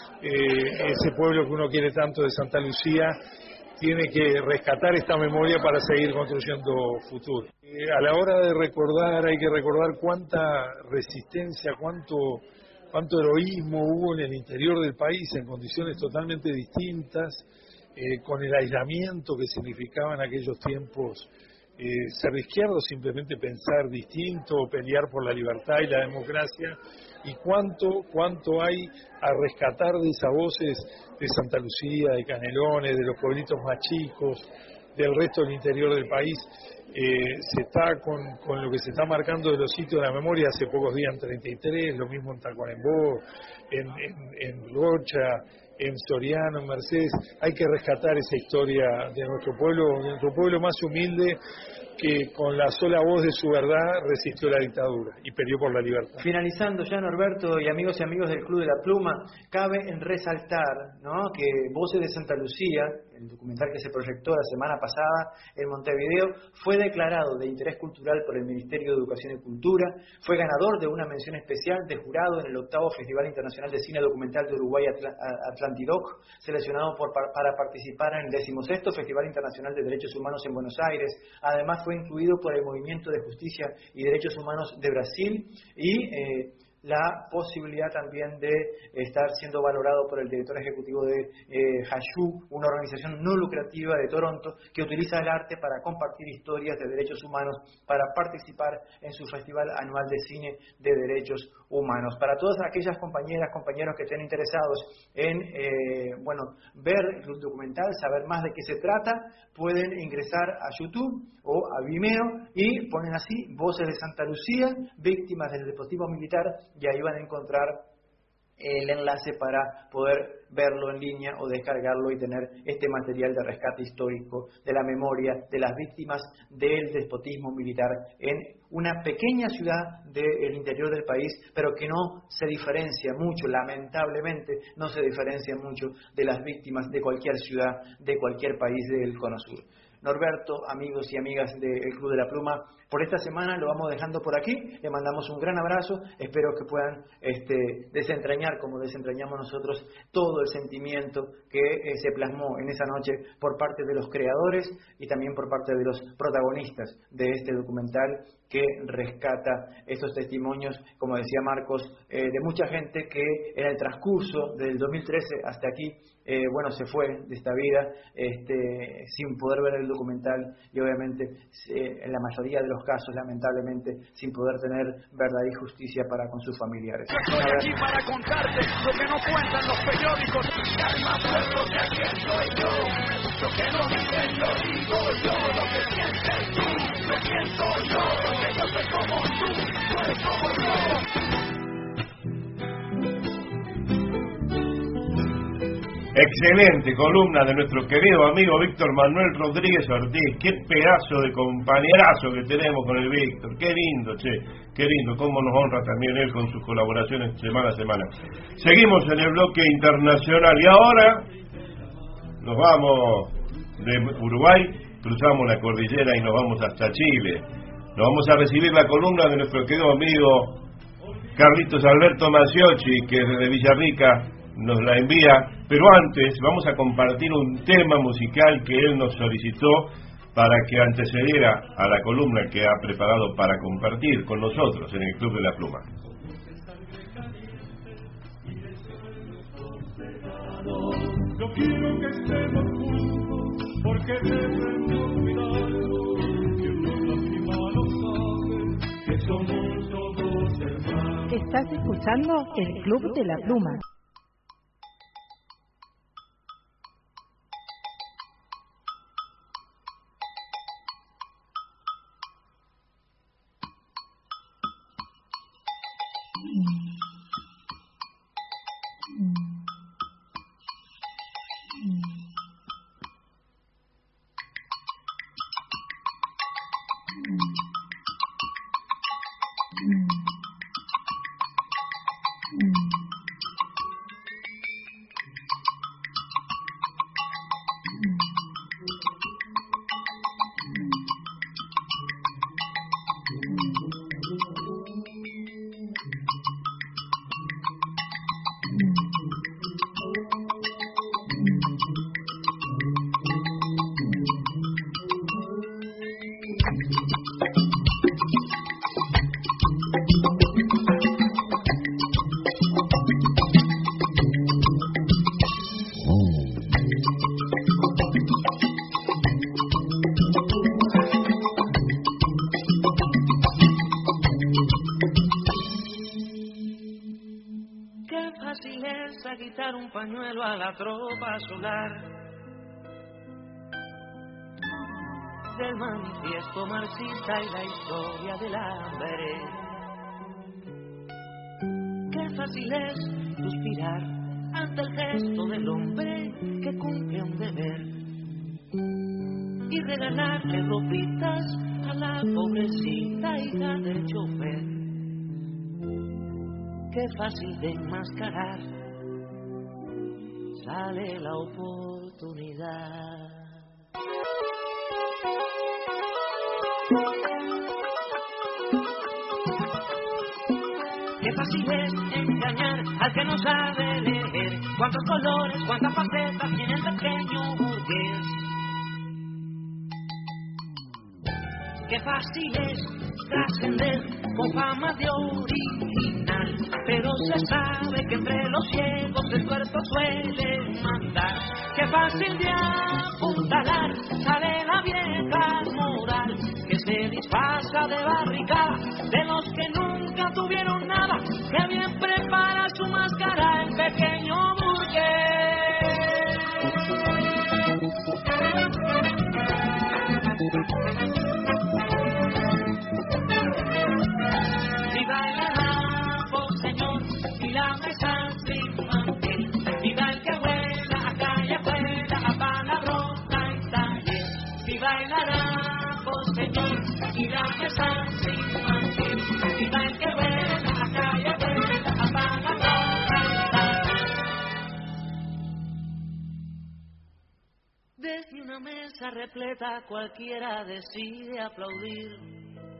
eh, ese pueblo que uno quiere tanto de Santa Lucía tiene que rescatar esta memoria para seguir construyendo futuro. Eh, a la hora de recordar, hay que recordar cuánta resistencia, cuánto, cuánto heroísmo hubo en el interior del país en condiciones totalmente distintas, eh, con el aislamiento que significaba en aquellos tiempos eh, ser de izquierda, o simplemente pensar distinto, o pelear por la libertad y la democracia, y cuánto, cuánto hay a rescatar de esas voces de Santa Lucía, de Canelones, de los pueblitos más chicos, del resto del interior del país. Eh, se está con, con lo que se está marcando de los sitios de la memoria, hace pocos días en treinta y tres, lo mismo en Tacuarembó, en, en, en Rocha, en Soriano, en Mercedes. Hay que rescatar esa historia de nuestro pueblo, de nuestro pueblo más humilde, que con la sola voz de su verdad resistió la dictadura y peleó por la libertad. Finalizando ya, Norberto y amigos y amigos del Club de la Pluma, cabe en resaltar, ¿no?, que Voces de Santa Lucía, el documental que se proyectó la semana pasada en Montevideo, fue declarado de interés cultural por el Ministerio de Educación y Cultura, fue ganador de una mención especial de jurado en el octavo Festival Internacional de Cine Documental de Uruguay Atl- Atlantidoc, seleccionado por, para participar en el decimosexto Festival Internacional de Derechos Humanos en Buenos Aires. Además fue incluido por el Movimiento de Justicia y Derechos Humanos de Brasil y eh, la posibilidad también de estar siendo valorado por el director ejecutivo de eh, Hashu, una organización no lucrativa de Toronto que utiliza el arte para compartir historias de derechos humanos, para participar en su festival anual de cine de derechos humanos. Para todas aquellas compañeras, compañeros que estén interesados en eh, bueno, ver el documental, saber más de qué se trata, pueden ingresar a YouTube o a Vimeo y ponen así Voces de Santa Lucía, víctimas del dispositivo militar, y ahí van a encontrar el enlace para poder verlo en línea o descargarlo y tener este material de rescate histórico de la memoria de las víctimas del despotismo militar en una pequeña ciudad del interior del país, pero que no se diferencia mucho, lamentablemente no se diferencia mucho de las víctimas de cualquier ciudad, de cualquier país del Cono Sur. Norberto, amigos y amigas del Club de la Pluma, por esta semana lo vamos dejando por aquí. Le mandamos un gran abrazo. Espero que puedan este, desentrañar, como desentrañamos nosotros, todo el sentimiento que eh, se plasmó en esa noche por parte de los creadores y también por parte de los protagonistas de este documental que rescata estos testimonios, como decía Marcos, eh, de mucha gente que en el transcurso del dos mil trece hasta aquí, eh, bueno, se fue de esta vida este, sin poder ver el documental y obviamente eh, en la mayoría de los casos, lamentablemente, sin poder tener verdad y justicia para con sus familiares. Estoy aquí para contarte lo que no cuentan los periódicos. Calma, pueblo, que aquí estoy yo. Lo que no dicen lo digo yo. Lo que sientes tú, lo siento yo. Porque yo soy como tú, tú eres como yo. Excelente columna de nuestro querido amigo Víctor Manuel Rodríguez Ortiz. Qué pedazo de compañerazo que tenemos con el Víctor. Qué lindo, che. Qué lindo. Cómo nos honra también él con sus colaboraciones semana a semana. Seguimos en el bloque internacional y ahora nos vamos de Uruguay, cruzamos la cordillera y nos vamos hasta Chile. Nos vamos a recibir la columna de nuestro querido amigo Carlitos Alberto Maciocchi, que desde Villarrica nos la envía, pero antes vamos a compartir un tema musical que él nos solicitó para que antecediera a la columna que ha preparado para compartir con nosotros en el Club de la Pluma. Yo quiero que estemos juntos porque debemos cuidarnos, que nuestra prima lo sabe, que somos todos hermanos. Estás escuchando el Club de la Pluma. Un pañuelo a la tropa solar del manifiesto marxista y la historia del hambre. Qué fácil es suspirar ante el gesto del hombre que cumple un deber y regalarle ropitas a la pobrecita hija del chofer. Qué fácil de enmascarar sale la oportunidad. Qué fácil es engañar al que no sabe leer. Cuántos colores, cuántas facetas tiene el pequeño burgués. qué fácil es trascender con fama de original, pero se sabe que entre los ciegos el cuerpo suele mandar. Qué fácil de apuntalar sale la vieja moral, que se disfraza de barricada de los que nunca tuvieron nada, que bien prepara su máscara el pequeño burgués. Viva el harapo, señor, y la mesa sin mantel. Viva el que vuela a calle afuera, a palabrota y taller. Viva el harapo, señor, y la mesa sin mantel. Viva el que vuela a calle afuera, a palabrota y taller. Desde una mesa repleta cualquiera decide aplaudir.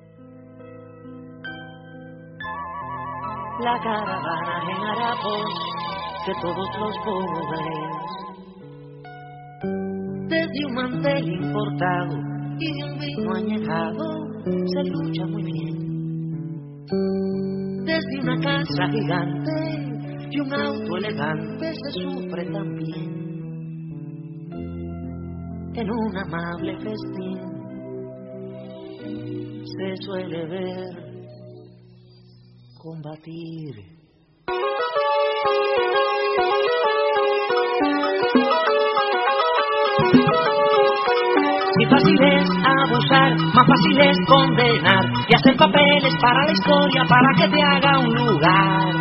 La caravana en harapos de todos los pobres, desde un mantel importado y de un vino añejado se lucha muy bien. Desde una casa gigante y un auto elegante se sufre también. En un amable festín se suele ver combatir. Si fácil es abusar, más fácil es condenar y hacer papeles para la historia para que te haga un lugar.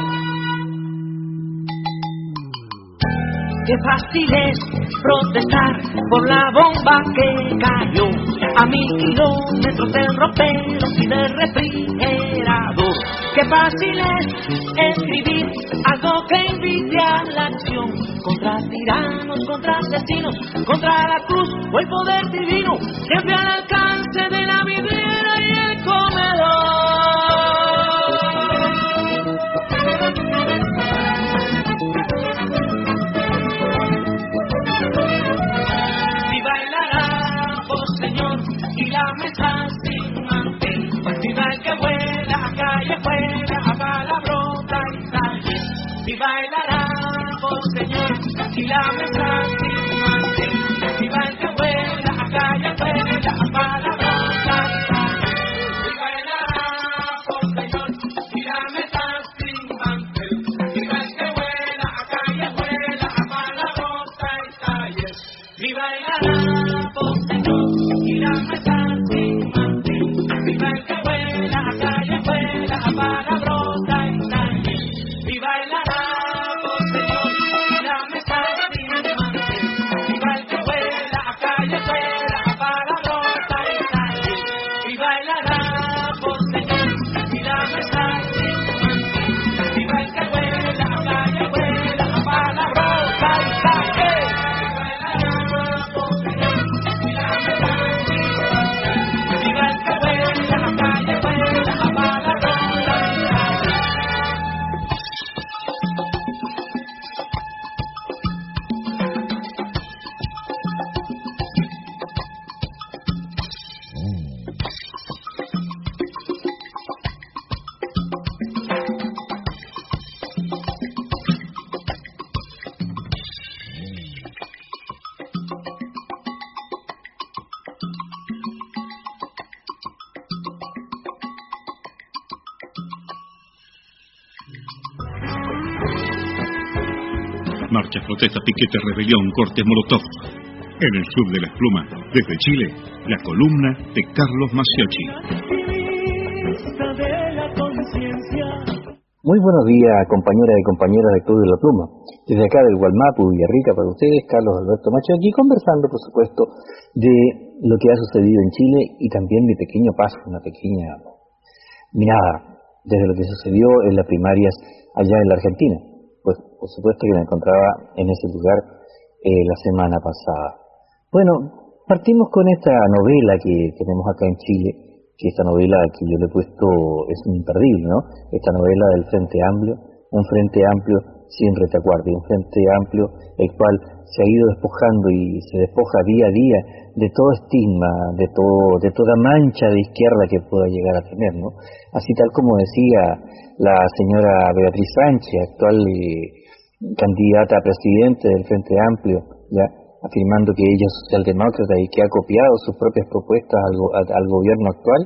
Qué fácil es protestar por la bomba que cayó a mil kilómetros del ropero y del refrigerador. Qué fácil es escribir algo que invite a la acción contra tiranos, contra asesinos, contra la cruz o el poder divino, siempre al alcance de la vidriera y el comedor. Viva el harapo, señor, y la mesa sin mantel. Viva el que vuela a calle afuera, a palabrota y taller. Viva el harapo, señor, y la mesa sin mantel. Viva el que vuela a calle afuera, a palabrota y taller. Viva el harapo, señor, y la mesa sin mantel. Viva el que vuela a calle afuera, a palabrota y taller. Viva el harapo, señor, y la mesa sin mantel. Viva el que vuela a calle afuera, a palabrota y taller. Viva el harapo, señor, y la mesa sin mantel. Viva el que vuela a calle afuera, a palabrota y taller. Viva el harapo, señor, y la mesa sin mantel. Viva el que vuela a calle afuera, a palabrota y taller. Viva el harapo, señor, y la mesa sin mantel. Viva el que vuela a calle afuera, a palabrota y taller. Marchas, protestas, piquetes, rebelión, cortes, molotov. En el Club de las Plumas, desde Chile, la columna de Carlos Maciocchi. Muy buenos días, compañeras y compañeros del Club de la Pluma. Desde acá del Gualmapu, Villarrica, para ustedes, Carlos Alberto Maciocchi, conversando, por supuesto, de lo que ha sucedido en Chile y también mi pequeño paso, una pequeña mirada desde lo que sucedió en las primarias allá en la Argentina. Pues por supuesto que me encontraba en ese lugar eh, la semana pasada. Bueno, partimos con esta novela que tenemos acá en Chile, que esta novela que yo le he puesto es un imperdible, ¿no? Esta novela del Frente Amplio, un Frente Amplio sin retaguardia, un Frente Amplio el cual se ha ido despojando y se despoja día a día de todo estigma, de todo, de toda mancha de izquierda que pueda llegar a tener, ¿no? Así tal como decía la señora Beatriz Sánchez, actual eh, candidata a presidente del Frente Amplio, ya afirmando que ella es socialdemócrata y que ha copiado sus propias propuestas al, al, al gobierno actual,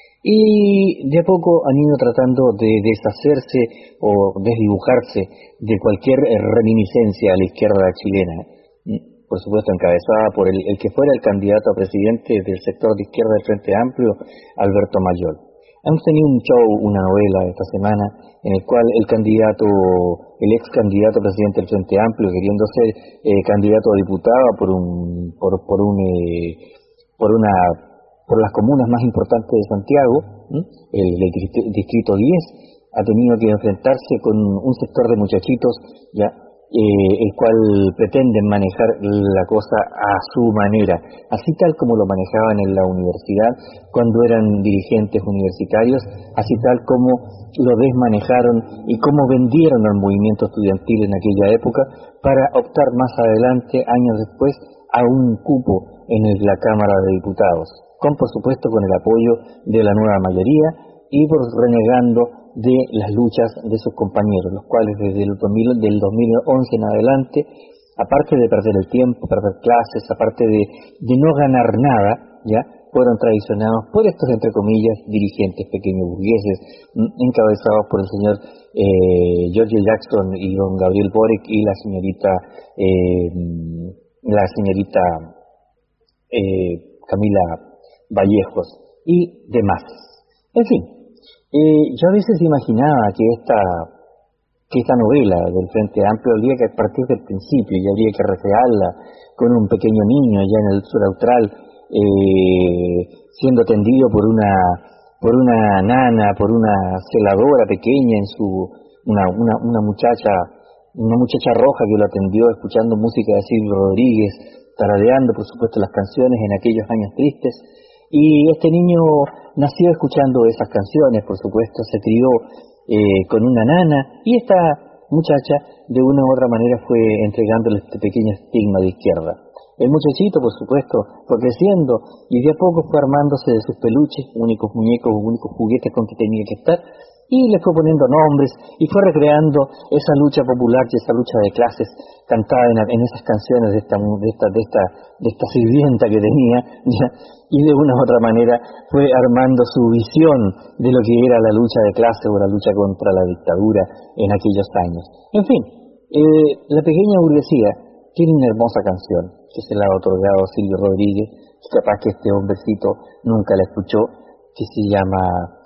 y de a poco han ido tratando de deshacerse o desdibujarse de cualquier reminiscencia a la izquierda chilena, por supuesto encabezada por el, el que fuera el candidato a presidente del sector de izquierda del Frente Amplio, Alberto Mayol. Hemos tenido un show, una novela esta semana, en el cual el candidato, el ex candidato a presidente del Frente Amplio, queriendo ser eh, candidato a diputado por un, por, por un, eh, por una, por las comunas más importantes de Santiago, ¿m? el, el distrito diez, ha tenido que enfrentarse con un sector de muchachitos, ya, eh, el cual pretenden manejar la cosa a su manera, así tal como lo manejaban en la universidad cuando eran dirigentes universitarios, así tal como lo desmanejaron y cómo vendieron al movimiento estudiantil en aquella época para optar más adelante, años después, a un cupo en la Cámara de Diputados, con por supuesto con el apoyo de la nueva mayoría y por renegando de las luchas de sus compañeros, los cuales desde el dos mil, del dos mil once en adelante, aparte de perder el tiempo, perder clases, aparte de, de no ganar nada, ya fueron traicionados por estos, entre comillas, dirigentes pequeños burgueses, encabezados por el señor eh, Giorgio Jackson y don Gabriel Boric y la señorita eh, la señorita eh, Camila Vallejos y demás. En fin, eh, yo a veces imaginaba que esta que esta novela del Frente Amplio habría que partir del principio y habría que recrearla con un pequeño niño allá en el sur austral, eh, siendo atendido por una por una nana, por una celadora pequeña en su una una una muchacha una muchacha roja que lo atendió escuchando música de Silvio Rodríguez, tarareando por supuesto las canciones en aquellos años tristes. Y este niño nació escuchando esas canciones, por supuesto, se crió eh, con una nana, y esta muchacha de una u otra manera fue entregándole este pequeño estigma de izquierda. El muchachito, por supuesto, fue creciendo y de a poco fue armándose de sus peluches, únicos muñecos, únicos juguetes con que tenía que estar, y le fue poniendo nombres y fue recreando esa lucha popular y esa lucha de clases cantada en, en esas canciones de esta, de esta de esta de esta sirvienta que tenía, ya, y de una u otra manera fue armando su visión de lo que era la lucha de clases o la lucha contra la dictadura en aquellos años. En fin, eh, la pequeña burguesía tiene una hermosa canción que se la ha otorgado Silvio Rodríguez, que capaz que este hombrecito nunca la escuchó, que se llama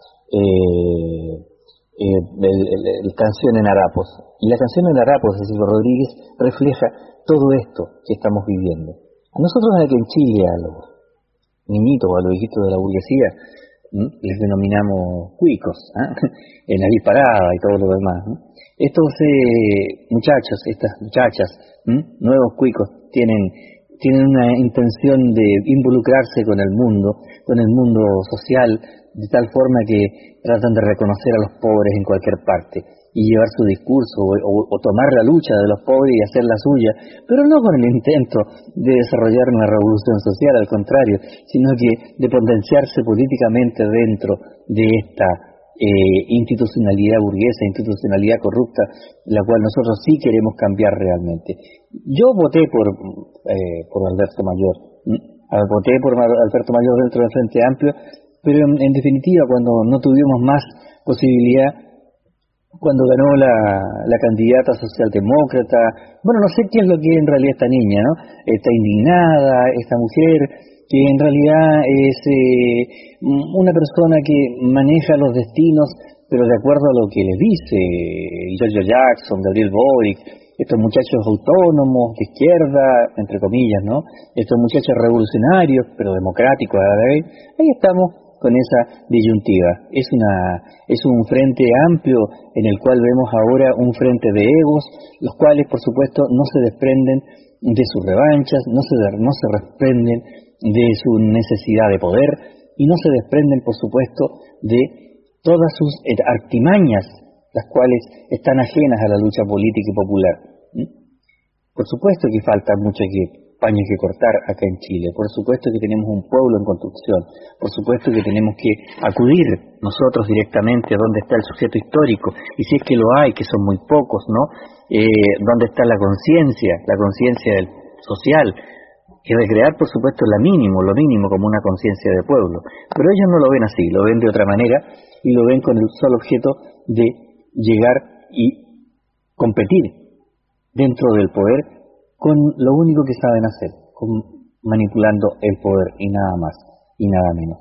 eh, Eh, el, el, el Canción en Harapos. Y la Canción en Harapos de Silvio Rodríguez refleja todo esto que estamos viviendo. A nosotros aquí en Chile, a los niñitos o a los hijitos de la burguesía, ¿m? les denominamos cuicos, ¿eh? en la disparada y todo lo demás, ¿no? Estos eh, muchachos, estas muchachas, ¿m? nuevos cuicos, tienen tienen una intención de involucrarse con el mundo, con el mundo social, de tal forma que tratan de reconocer a los pobres en cualquier parte y llevar su discurso o, o, o tomar la lucha de los pobres y hacer la suya, pero no con el intento de desarrollar una revolución social, al contrario, sino que de potenciarse políticamente dentro de esta eh, institucionalidad burguesa, institucionalidad corrupta, la cual nosotros sí queremos cambiar realmente. Yo voté por eh, por Alberto Mayol, ¿m? voté por Alberto Mayol dentro del Frente Amplio, pero en, en definitiva, cuando no tuvimos más posibilidad, cuando ganó la, la candidata socialdemócrata, bueno, no sé qué es lo que en realidad esta niña, ¿no? Está indignada, esta mujer, que en realidad es eh, una persona que maneja los destinos, pero de acuerdo a lo que les dice Giorgio Jackson, Gabriel Boric, estos muchachos autónomos, de izquierda, entre comillas, ¿no? Estos muchachos revolucionarios, pero democráticos a la vez. Ahí estamos con esa disyuntiva. Es una es un frente amplio en el cual vemos ahora un frente de egos, los cuales por supuesto no se desprenden de sus revanchas, no se no se desprenden de su necesidad de poder y no se desprenden por supuesto de todas sus artimañas las cuales están ajenas a la lucha política y popular. ¿Mm? Por supuesto que falta mucho que paños que cortar acá en Chile, por supuesto que tenemos un pueblo en construcción, por supuesto que tenemos que acudir nosotros directamente a donde está el sujeto histórico, y si es que lo hay, que son muy pocos, ¿no? Eh, donde está la conciencia, la conciencia del social, y recrear, por supuesto, la mínimo, lo mínimo como una conciencia de pueblo. Pero ellos no lo ven así, lo ven de otra manera, y lo ven con el solo objeto de llegar y competir dentro del poder con lo único que saben hacer, con manipulando el poder y nada más y nada menos.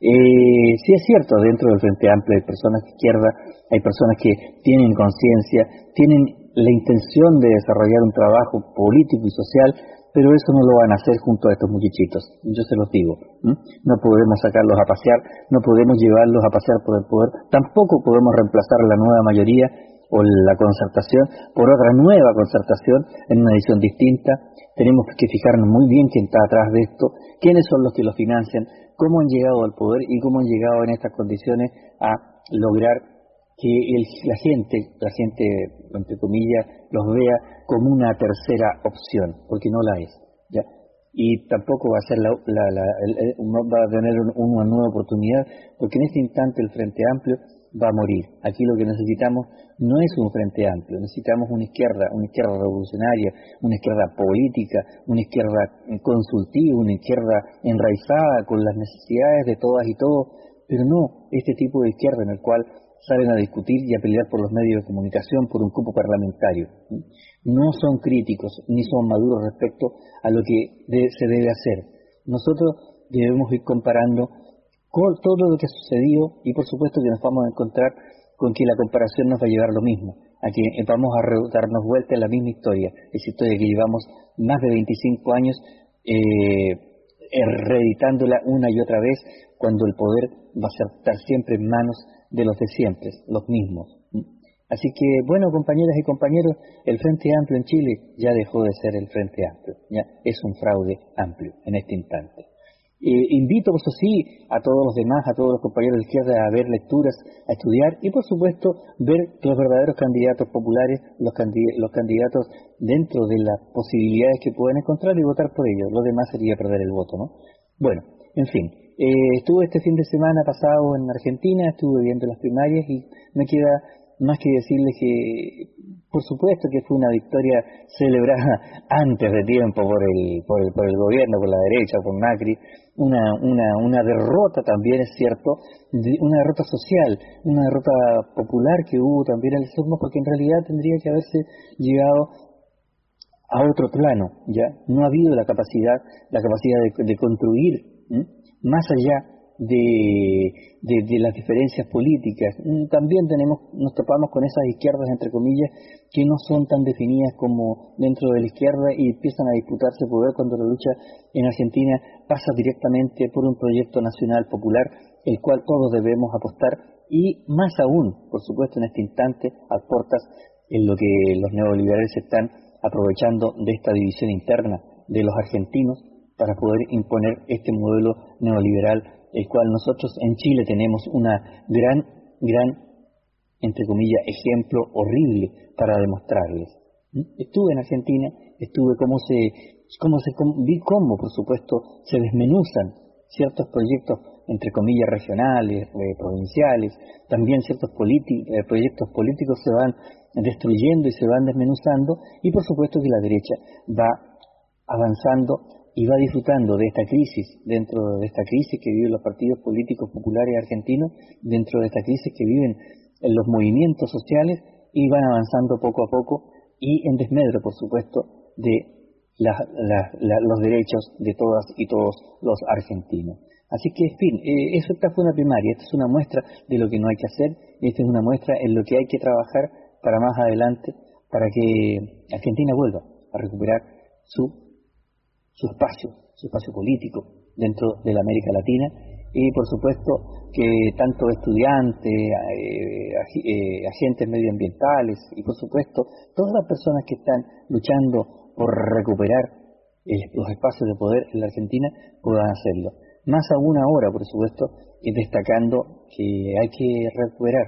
Eh, sí es cierto, dentro del Frente Amplio hay personas de izquierda, hay personas que tienen conciencia, tienen la intención de desarrollar un trabajo político y social, pero eso no lo van a hacer junto a estos muchachitos, yo se los digo. ¿m? No podemos sacarlos a pasear, no podemos llevarlos a pasear por el poder, tampoco podemos reemplazar la nueva mayoría o la concertación por otra nueva concertación en una edición distinta. Tenemos que fijarnos muy bien quién está atrás de esto, quiénes son los que lo financian, cómo han llegado al poder y cómo han llegado en estas condiciones a lograr que el, la gente, la gente, entre comillas, los vea como una tercera opción, porque no la es, ¿ya? Y tampoco va a ser la, la, la, el, el, no va a tener un, una nueva oportunidad, porque en este instante el Frente Amplio va a morir. Aquí lo que necesitamos no es un Frente Amplio, necesitamos una izquierda, una izquierda revolucionaria, una izquierda política, una izquierda consultiva, una izquierda enraizada con las necesidades de todas y todos, pero no este tipo de izquierda en el cual salen a discutir y a pelear por los medios de comunicación, por un cupo parlamentario. No son críticos ni son maduros respecto a lo que de, se debe hacer. Nosotros debemos ir comparando con todo lo que ha sucedido y por supuesto que nos vamos a encontrar con que la comparación nos va a llevar lo mismo, a que vamos a darnos vuelta en la misma historia, esa historia que llevamos más de veinticinco años eh, reeditándola una y otra vez, cuando el poder va a estar siempre en manos de los de siempre, los mismos. Así que, bueno, compañeras y compañeros, el Frente Amplio en Chile ya dejó de ser el Frente Amplio, ya es un fraude amplio en este instante. Eh, invito, por eso sí, a todos los demás, a todos los compañeros de izquierda a ver lecturas, a estudiar y, por supuesto, ver los verdaderos candidatos populares, los, candid los candidatos dentro de las posibilidades que pueden encontrar y votar por ellos. Lo demás sería perder el voto, ¿no? Bueno, en fin, eh, estuve este fin de semana pasado en Argentina, estuve viendo las primarias y me queda más que decirles que, por supuesto que fue una victoria celebrada antes de tiempo por el, por el, por el gobierno, por la derecha, por Macri, una, una, una derrota también, es cierto, una derrota social, una derrota popular que hubo también en el Sogmo, porque en realidad tendría que haberse llegado a otro plano, ya no ha habido la capacidad, la capacidad de, de construir, ¿m? más allá De, de, de las diferencias políticas. También tenemos, nos topamos con esas izquierdas, entre comillas, que no son tan definidas como dentro de la izquierda y empiezan a disputarse poder cuando la lucha en Argentina pasa directamente por un proyecto nacional popular, el cual todos debemos apostar y más aún, por supuesto, en este instante, a portas en lo que los neoliberales están aprovechando de esta división interna de los argentinos para poder imponer este modelo neoliberal, el cual nosotros en Chile tenemos una gran, gran, entre comillas, ejemplo horrible para demostrarles. Estuve en Argentina, estuve cómo se, cómo se, cómo, vi cómo, por supuesto, se desmenuzan ciertos proyectos, entre comillas, regionales, eh, provinciales, también ciertos eh, proyectos políticos se van destruyendo y se van desmenuzando, y por supuesto que la derecha va avanzando y va disfrutando de esta crisis, dentro de esta crisis que viven los partidos políticos populares argentinos, dentro de esta crisis que viven en los movimientos sociales, y van avanzando poco a poco y en desmedro, por supuesto, de la, la, la, los derechos de todas y todos los argentinos. Así que, en fin, eh, eso esta fue una primaria, esta es una muestra de lo que no hay que hacer, esta es una muestra en lo que hay que trabajar para más adelante, para que Argentina vuelva a recuperar su su espacio, su espacio político dentro de la América Latina, y por supuesto que tanto estudiantes, eh, eh, agentes medioambientales y por supuesto todas las personas que están luchando por recuperar eh, los espacios de poder en la Argentina puedan hacerlo. Más aún ahora, por supuesto, y destacando que hay que recuperar,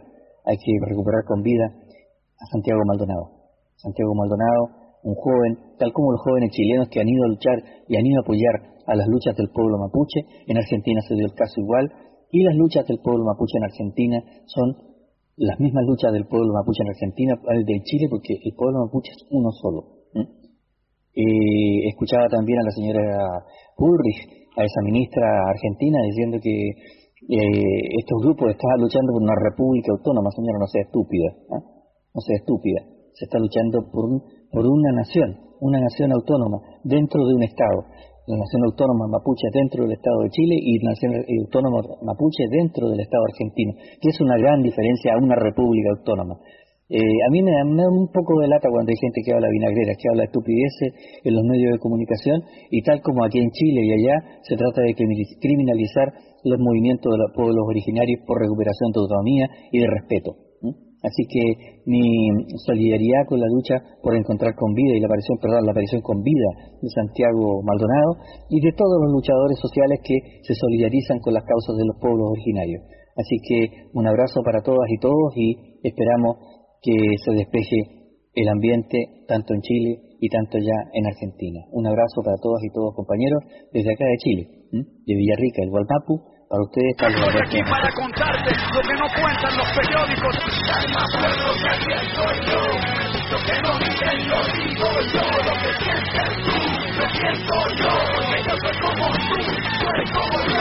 hay que recuperar con vida a Santiago Maldonado. Santiago Maldonado, un joven, tal como los jóvenes chilenos que han ido a luchar y han ido a apoyar a las luchas del pueblo mapuche, en Argentina se dio el caso igual, y las luchas del pueblo mapuche en Argentina son las mismas luchas del pueblo mapuche en Argentina, de Chile, porque el pueblo mapuche es uno solo. ¿Mm? Eh, escuchaba también a la señora Ulrich, a esa ministra argentina, diciendo que eh, estos grupos estaban luchando por una república autónoma. Señora, no sea estúpida, ¿eh? no sea estúpida, se está luchando por, un, por una nación, una nación autónoma dentro de un Estado. La nación autónoma mapuche dentro del Estado de Chile y la nación autónoma mapuche dentro del Estado argentino, que es una gran diferencia a una república autónoma. Eh, a mí me da, me da un poco de lata cuando hay gente que habla vinagreras, que habla estupideces en los medios de comunicación, y tal como aquí en Chile y allá se trata de criminalizar los movimientos de los pueblos originarios por recuperación de autonomía y de respeto. Así que mi solidaridad con la lucha por encontrar con vida y la aparición, perdón, la aparición con vida de Santiago Maldonado y de todos los luchadores sociales que se solidarizan con las causas de los pueblos originarios. Así que un abrazo para todas y todos y esperamos que se despeje el ambiente tanto en Chile y tanto ya en Argentina. Un abrazo para todas y todos, compañeros, desde acá de Chile, ¿m? de Villarrica, el Gualmapu. Para ustedes, Carlos Estoy Alberto. aquí para contarte lo que no cuentan los periódicos. Ya me acuerdo que quién soy yo. Lo que no dicen lo digo yo. Lo que sientes tú, lo siento yo. Que yo soy como tú, tú eres como yo.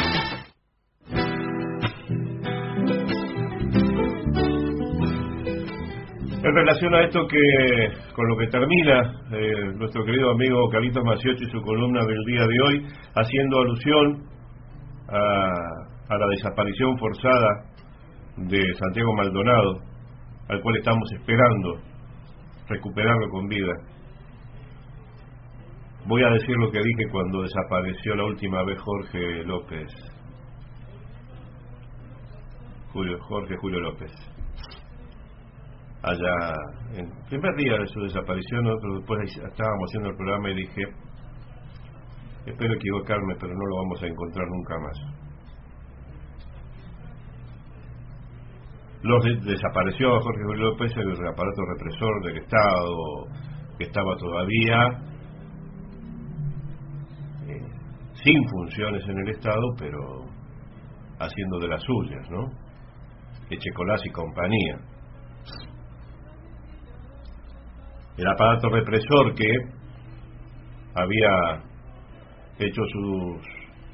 En relación a esto que con lo que termina eh, nuestro querido amigo Carlitos Maciochi su columna del día de hoy, haciendo alusión a, a la desaparición forzada de Santiago Maldonado, al cual estamos esperando recuperarlo con vida. Voy a decir lo que dije cuando desapareció la última vez Jorge López, Julio, Jorge Julio López. Allá, en el primer día de su desaparición, nosotros después estábamos haciendo el programa y dije, espero equivocarme, pero no lo vamos a encontrar nunca más. Los de, desapareció Jorge Julio López, el aparato represor del Estado, que estaba todavía eh, sin funciones en el Estado, pero haciendo de las suyas, ¿no? Echecolás y compañía. El aparato represor que había hecho sus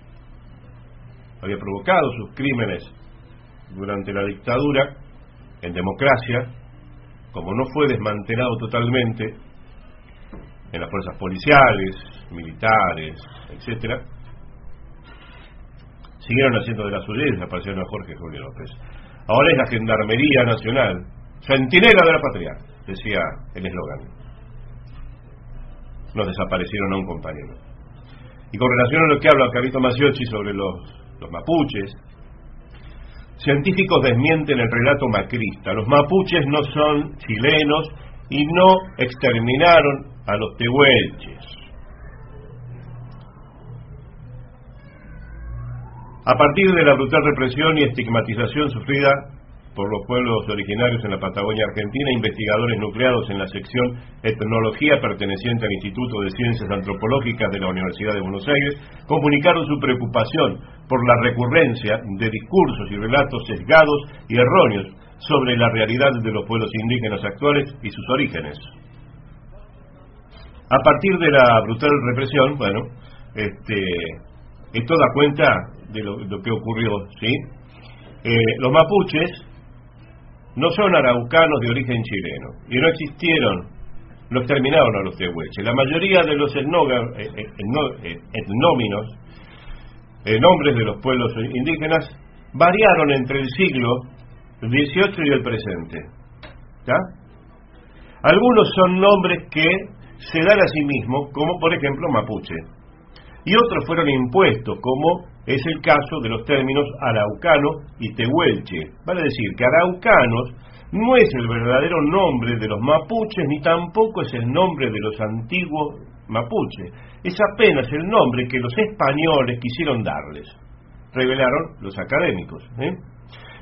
había provocado sus crímenes durante la dictadura en democracia, como no fue desmantelado totalmente en las fuerzas policiales, militares, etcétera, siguieron haciendo de las suyas y desaparecieron a Jorge Julio López. Ahora es la Gendarmería Nacional, centinela de la patria, decía el eslogan. Nos desaparecieron a un compañero. Y con relación a lo que habla Carlito Maciochi sobre los, los mapuches, científicos desmienten el relato macrista. Los mapuches no son chilenos y no exterminaron a los tehuelches. A partir de la brutal represión y estigmatización sufrida por los pueblos originarios en la Patagonia Argentina, investigadores nucleados en la sección Etnología perteneciente al Instituto de Ciencias Antropológicas de la Universidad de Buenos Aires, comunicaron su preocupación por la recurrencia de discursos y relatos sesgados y erróneos sobre la realidad de los pueblos indígenas actuales y sus orígenes. A partir de la brutal represión, bueno, este, esto da cuenta de lo, lo que ocurrió, ¿sí? Eh, los mapuches no son araucanos de origen chileno y no existieron, no exterminaron a los tehuelches. La mayoría de los etnóminos, eh, nombres de los pueblos indígenas variaron entre el siglo dieciocho y el presente. ¿Tá? Algunos son nombres que se dan a sí mismos, como por ejemplo mapuche, y otros fueron impuestos, como es el caso de los términos araucano y tehuelche. Vale decir que araucanos no es el verdadero nombre de los mapuches, ni tampoco es el nombre de los antiguos mapuches. Es apenas el nombre que los españoles quisieron darles, revelaron los académicos, ¿eh?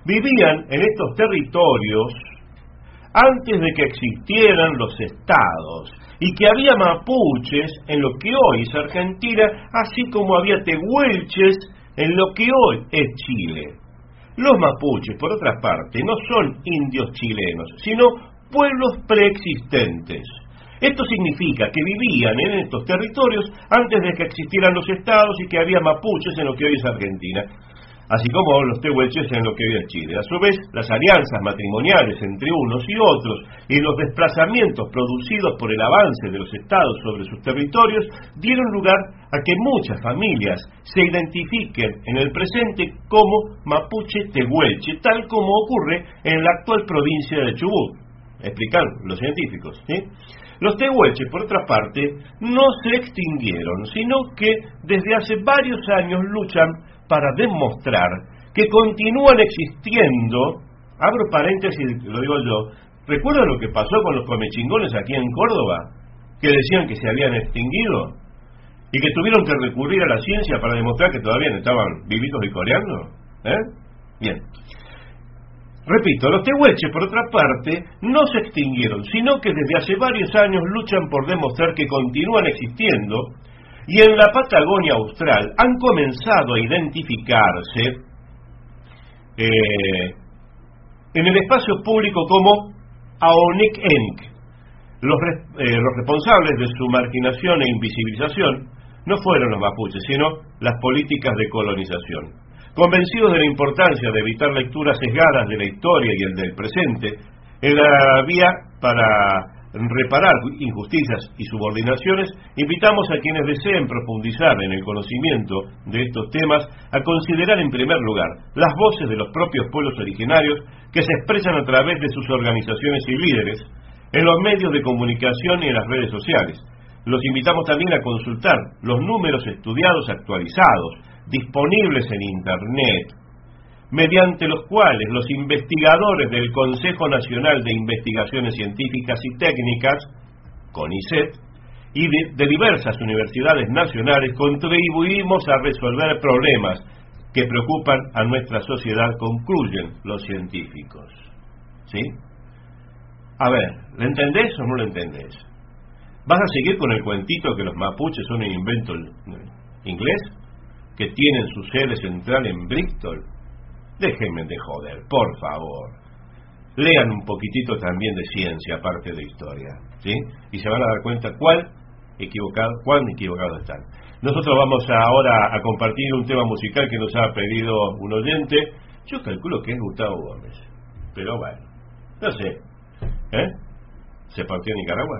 vivían en estos territorios antes de que existieran los estados, y que había mapuches en lo que hoy es Argentina, así como había tehuelches en lo que hoy es Chile. Los mapuches, por otra parte, no son indios chilenos, sino pueblos preexistentes. Esto significa que vivían en estos territorios antes de que existieran los estados y que había mapuches en lo que hoy es Argentina, así como los tehuelches en lo que hoy es Chile. A su vez, las alianzas matrimoniales entre unos y otros y los desplazamientos producidos por el avance de los estados sobre sus territorios dieron lugar a que muchas familias se identifiquen en el presente como mapuche tehuelche, tal como ocurre en la actual provincia de Chubut, explican los científicos, ¿sí? Los tehuelches, por otra parte, no se extinguieron, sino que desde hace varios años luchan para demostrar que continúan existiendo. Abro paréntesis, lo digo yo. ¿Recuerdan lo que pasó con los comechingones aquí en Córdoba? Que decían que se habían extinguido y que tuvieron que recurrir a la ciencia para demostrar que todavía no estaban vivitos y coleando. ¿Eh? Bien. Repito, los tehuelches, por otra parte, no se extinguieron, sino que desde hace varios años luchan por demostrar que continúan existiendo, y en la Patagonia Austral han comenzado a identificarse eh, en el espacio público como Aonik-Enk. Los, eh, los responsables de su marginación e invisibilización no fueron los mapuches, sino las políticas de colonización. Convencidos de la importancia de evitar lecturas sesgadas de la historia y el del presente, en la vía para reparar injusticias y subordinaciones, invitamos a quienes deseen profundizar en el conocimiento de estos temas a considerar en primer lugar las voces de los propios pueblos originarios que se expresan a través de sus organizaciones y líderes en los medios de comunicación y en las redes sociales. Los invitamos también a consultar los números estudiados actualizados disponibles en Internet, mediante los cuales los investigadores del Consejo Nacional de Investigaciones Científicas y Técnicas, CONICET, y de, de diversas universidades nacionales contribuimos a resolver problemas que preocupan a nuestra sociedad, concluyen los científicos. ¿Sí? A ver, ¿lo entendés o no lo entendés? ¿Vas a seguir con el cuentito que los mapuches son un invento inglés? ¿Que tienen su sede central en Bristol? Déjenme de joder, por favor. Lean un poquitito también de ciencia, aparte de historia, ¿sí? Y se van a dar cuenta cuál equivocado, cuán equivocados están. Nosotros vamos ahora a compartir un tema musical que nos ha pedido un oyente. Yo calculo que es Gustavo Gómez, pero bueno, no sé. ¿Eh? ¿Se partió en Nicaragua?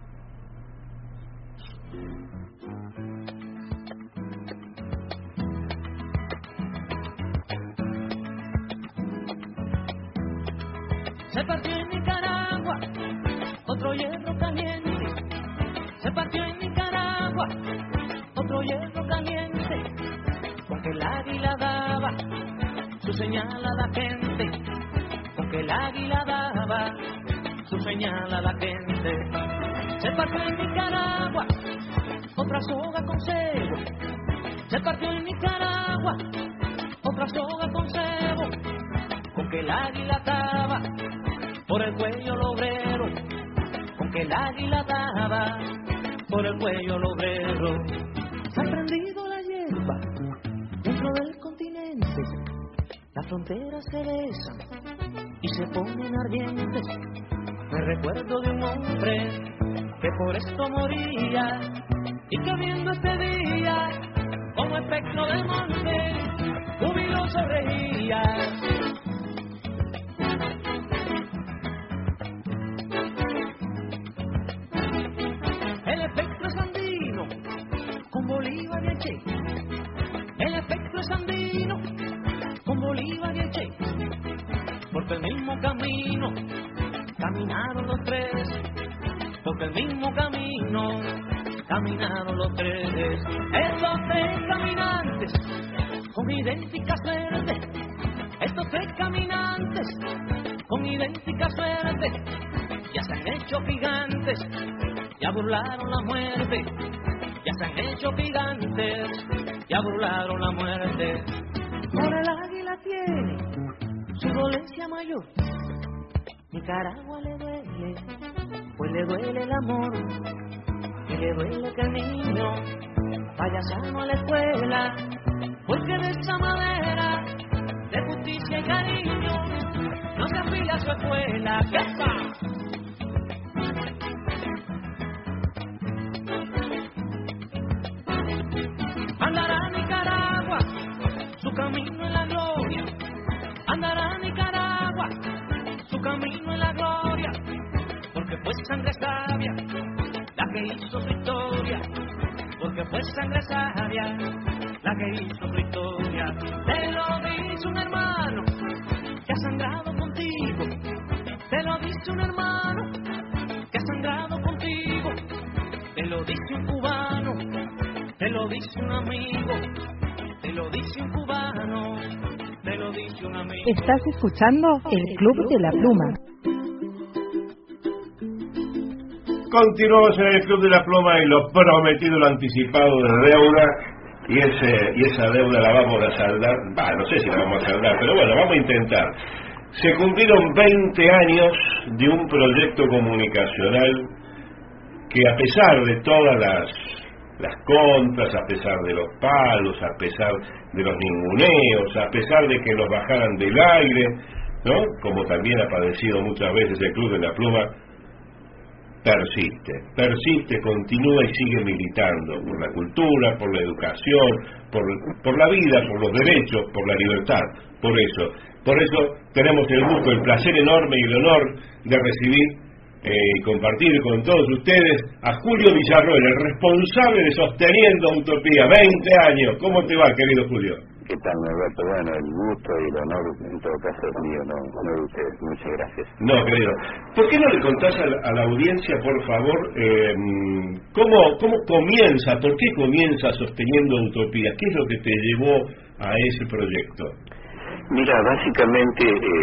Se partió en Nicaragua otro hierro caliente. Se partió en Nicaragua otro hierro caliente. Porque el águila daba su señal a la gente. Porque el águila daba su señal a la gente. Se partió en Nicaragua otra soga con cebo. Se partió en Nicaragua otra soga con cebo. Con que el águila daba por el cuello al obrero, con que el águila daba por el cuello al obrero. Se ha prendido la hierba dentro del continente, las fronteras se besan y se ponen ardientes. Me recuerdo de un hombre que por esto moría y que viendo este día como espectro del monte jubiloso reía. El espectro es andino con Bolívar y el Che. El espectro es andino con Bolívar y el Che. Porque el mismo camino caminaron los tres. Porque el mismo camino caminaron los tres. Estos tres caminantes con idéntica suerte. Estos tres caminantes con idéntica suerte. Ya se han hecho gigantes. Ya burlaron la muerte, ya se han hecho gigantes, ya burlaron la muerte. Por el águila tiene su dolencia mayor. Nicaragua le duele, pues le duele el amor, y le duele que el niño vaya sano a la escuela, porque de esa madera de justicia y cariño no se afila a su escuela. ¿Qué está? Andará Nicaragua, su camino en la gloria. Andará Nicaragua, su camino en la gloria. Porque fue sangre sabia la que hizo su historia. Porque fue sangre sabia la que hizo su historia. Te lo dice un hermano que ha sangrado contigo. Te lo dice un hermano que ha sangrado contigo. Te lo dice un cubano. Te lo dice un amigo, te lo dice un cubano, te lo dice un amigo. Estás escuchando el Club de la Pluma. Continuamos en el Club de la Pluma y lo prometido, lo anticipado de deuda, y ese y esa deuda la vamos a saldar, bah, no sé si la vamos a saldar, pero bueno, vamos a intentar. Se cumplieron veinte años de un proyecto comunicacional que, a pesar de todas las las contras, a pesar de los palos, a pesar de los ninguneos, a pesar de que los bajaran del aire, ¿no? Como también ha padecido muchas veces el Club de la Pluma, persiste, persiste, continúa y sigue militando por la cultura, por la educación, por, por la vida, por los derechos, por la libertad. Por eso, por eso tenemos el gusto, el placer enorme y el honor de recibir y eh, compartir con todos ustedes a Julio Villarroel, el responsable de Sosteniendo Utopía. veinte años. ¿Cómo te va, querido Julio? ¿Qué tal, Norberto? Bueno, el gusto y el honor en todo caso es mío, no, no de ustedes. Muchas gracias. No, querido. ¿Por qué no le contás a la, a la audiencia, por favor, eh, cómo, cómo comienza, por qué comienza Sosteniendo Utopía? ¿Qué es lo que te llevó a ese proyecto? Mira, básicamente,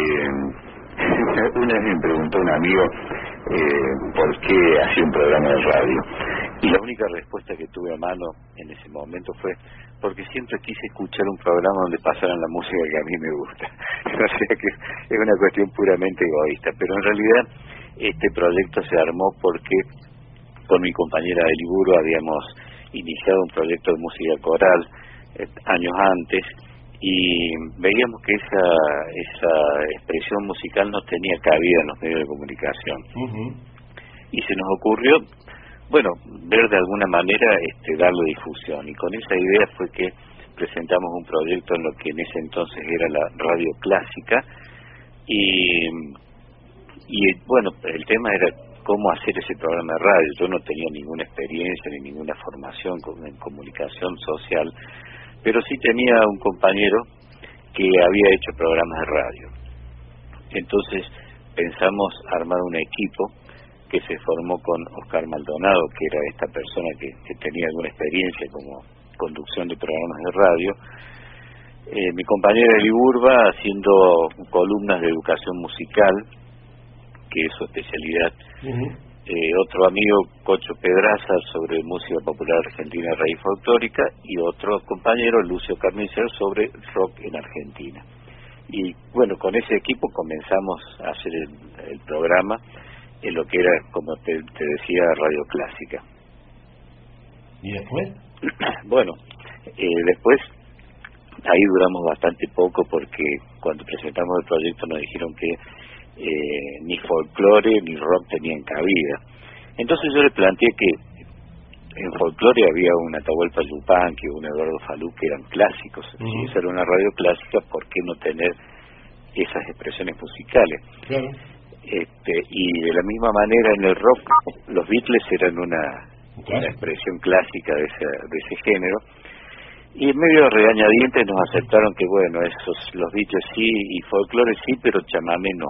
eh, una vez me preguntó un amigo eh, por qué hacía un programa de radio, y la única respuesta que tuve a mano en ese momento fue porque siempre quise escuchar un programa donde pasaran la música que a mí me gusta. O sea que es una cuestión puramente egoísta, pero en realidad este proyecto se armó porque con mi compañera de Liburo habíamos iniciado un proyecto de música coral eh, años antes, y veíamos que esa esa expresión musical no tenía cabida en los medios de comunicación. Uh-huh. Y se nos ocurrió, bueno, ver de alguna manera este darle difusión, y con esa idea fue que presentamos un proyecto en lo que en ese entonces era la radio clásica, y y bueno, el tema era cómo hacer ese programa de radio. Yo no tenía ninguna experiencia ni ninguna formación en comunicación social, pero sí tenía un compañero que había hecho programas de radio. Entonces pensamos armar un equipo que se formó con Oscar Maldonado, que era esta persona que, que tenía alguna experiencia como conducción de programas de radio, eh, mi compañera Eli Burba haciendo columnas de educación musical, que es su especialidad, uh-huh. Eh, otro amigo, Cocho Pedraza, sobre música popular argentina, raíz folclórica, y otro compañero, Lucio Carnicer, sobre rock en Argentina. Y bueno, con ese equipo comenzamos a hacer el, el programa en lo que era, como te, te decía, radio clásica. ¿Y después? Bueno, eh, después ahí duramos bastante poco, porque cuando presentamos el proyecto nos dijeron que Eh, ni folclore ni rock tenían cabida. Entonces yo le planteé que en folclore había un Atahualpa Yupanqui, un Eduardo Falú, que eran clásicos. Uh-huh. Si esa era una radio clásica, ¿por qué no tener esas expresiones musicales? Claro. Este, y de la misma manera en el rock, los Beatles eran una, claro, una expresión clásica de ese, de ese género. Y en medio de regañadientes nos aceptaron que, bueno, esos los Beatles sí y folclore sí, pero chamamé no.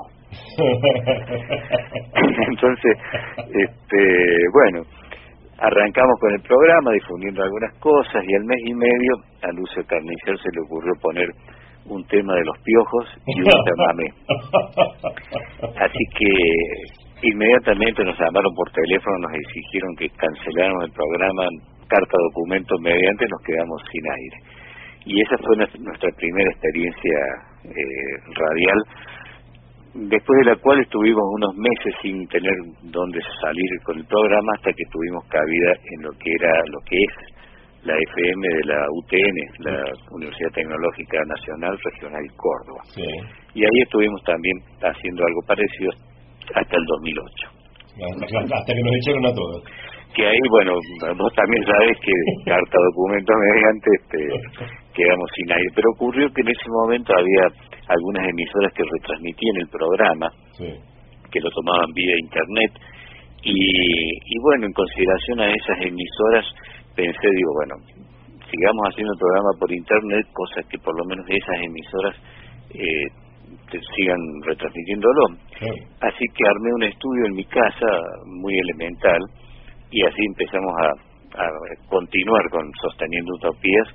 Entonces, este, bueno, arrancamos con el programa difundiendo algunas cosas, y al mes y medio a Lucio Carnicer se le ocurrió poner un tema de los Piojos y un chamamé. Así que inmediatamente nos llamaron por teléfono, nos exigieron que canceláramos el programa, carta documento mediante, nos quedamos sin aire. Y esa fue nuestra primera experiencia eh, radial, después de la cual estuvimos unos meses sin tener dónde salir con el programa hasta que tuvimos cabida en lo que era lo que es la F M de la U T N, la Universidad Tecnológica Nacional Regional Córdoba. Sí. Y ahí estuvimos también haciendo algo parecido hasta el dos mil ocho. Hasta, hasta que nos echaron a todos. Que ahí, bueno, vos también sabés que carta documento mediante este, quedamos sin aire, pero ocurrió que en ese momento había algunas emisoras que retransmitían el programa, sí, que lo tomaban vía internet, y, y bueno, en consideración a esas emisoras pensé, digo, bueno, sigamos haciendo el programa por internet, cosas que por lo menos esas emisoras eh, te sigan retransmitiéndolo. Sí. Así que armé un estudio en mi casa, muy elemental, y así empezamos a, a continuar con Sosteniendo Utopías,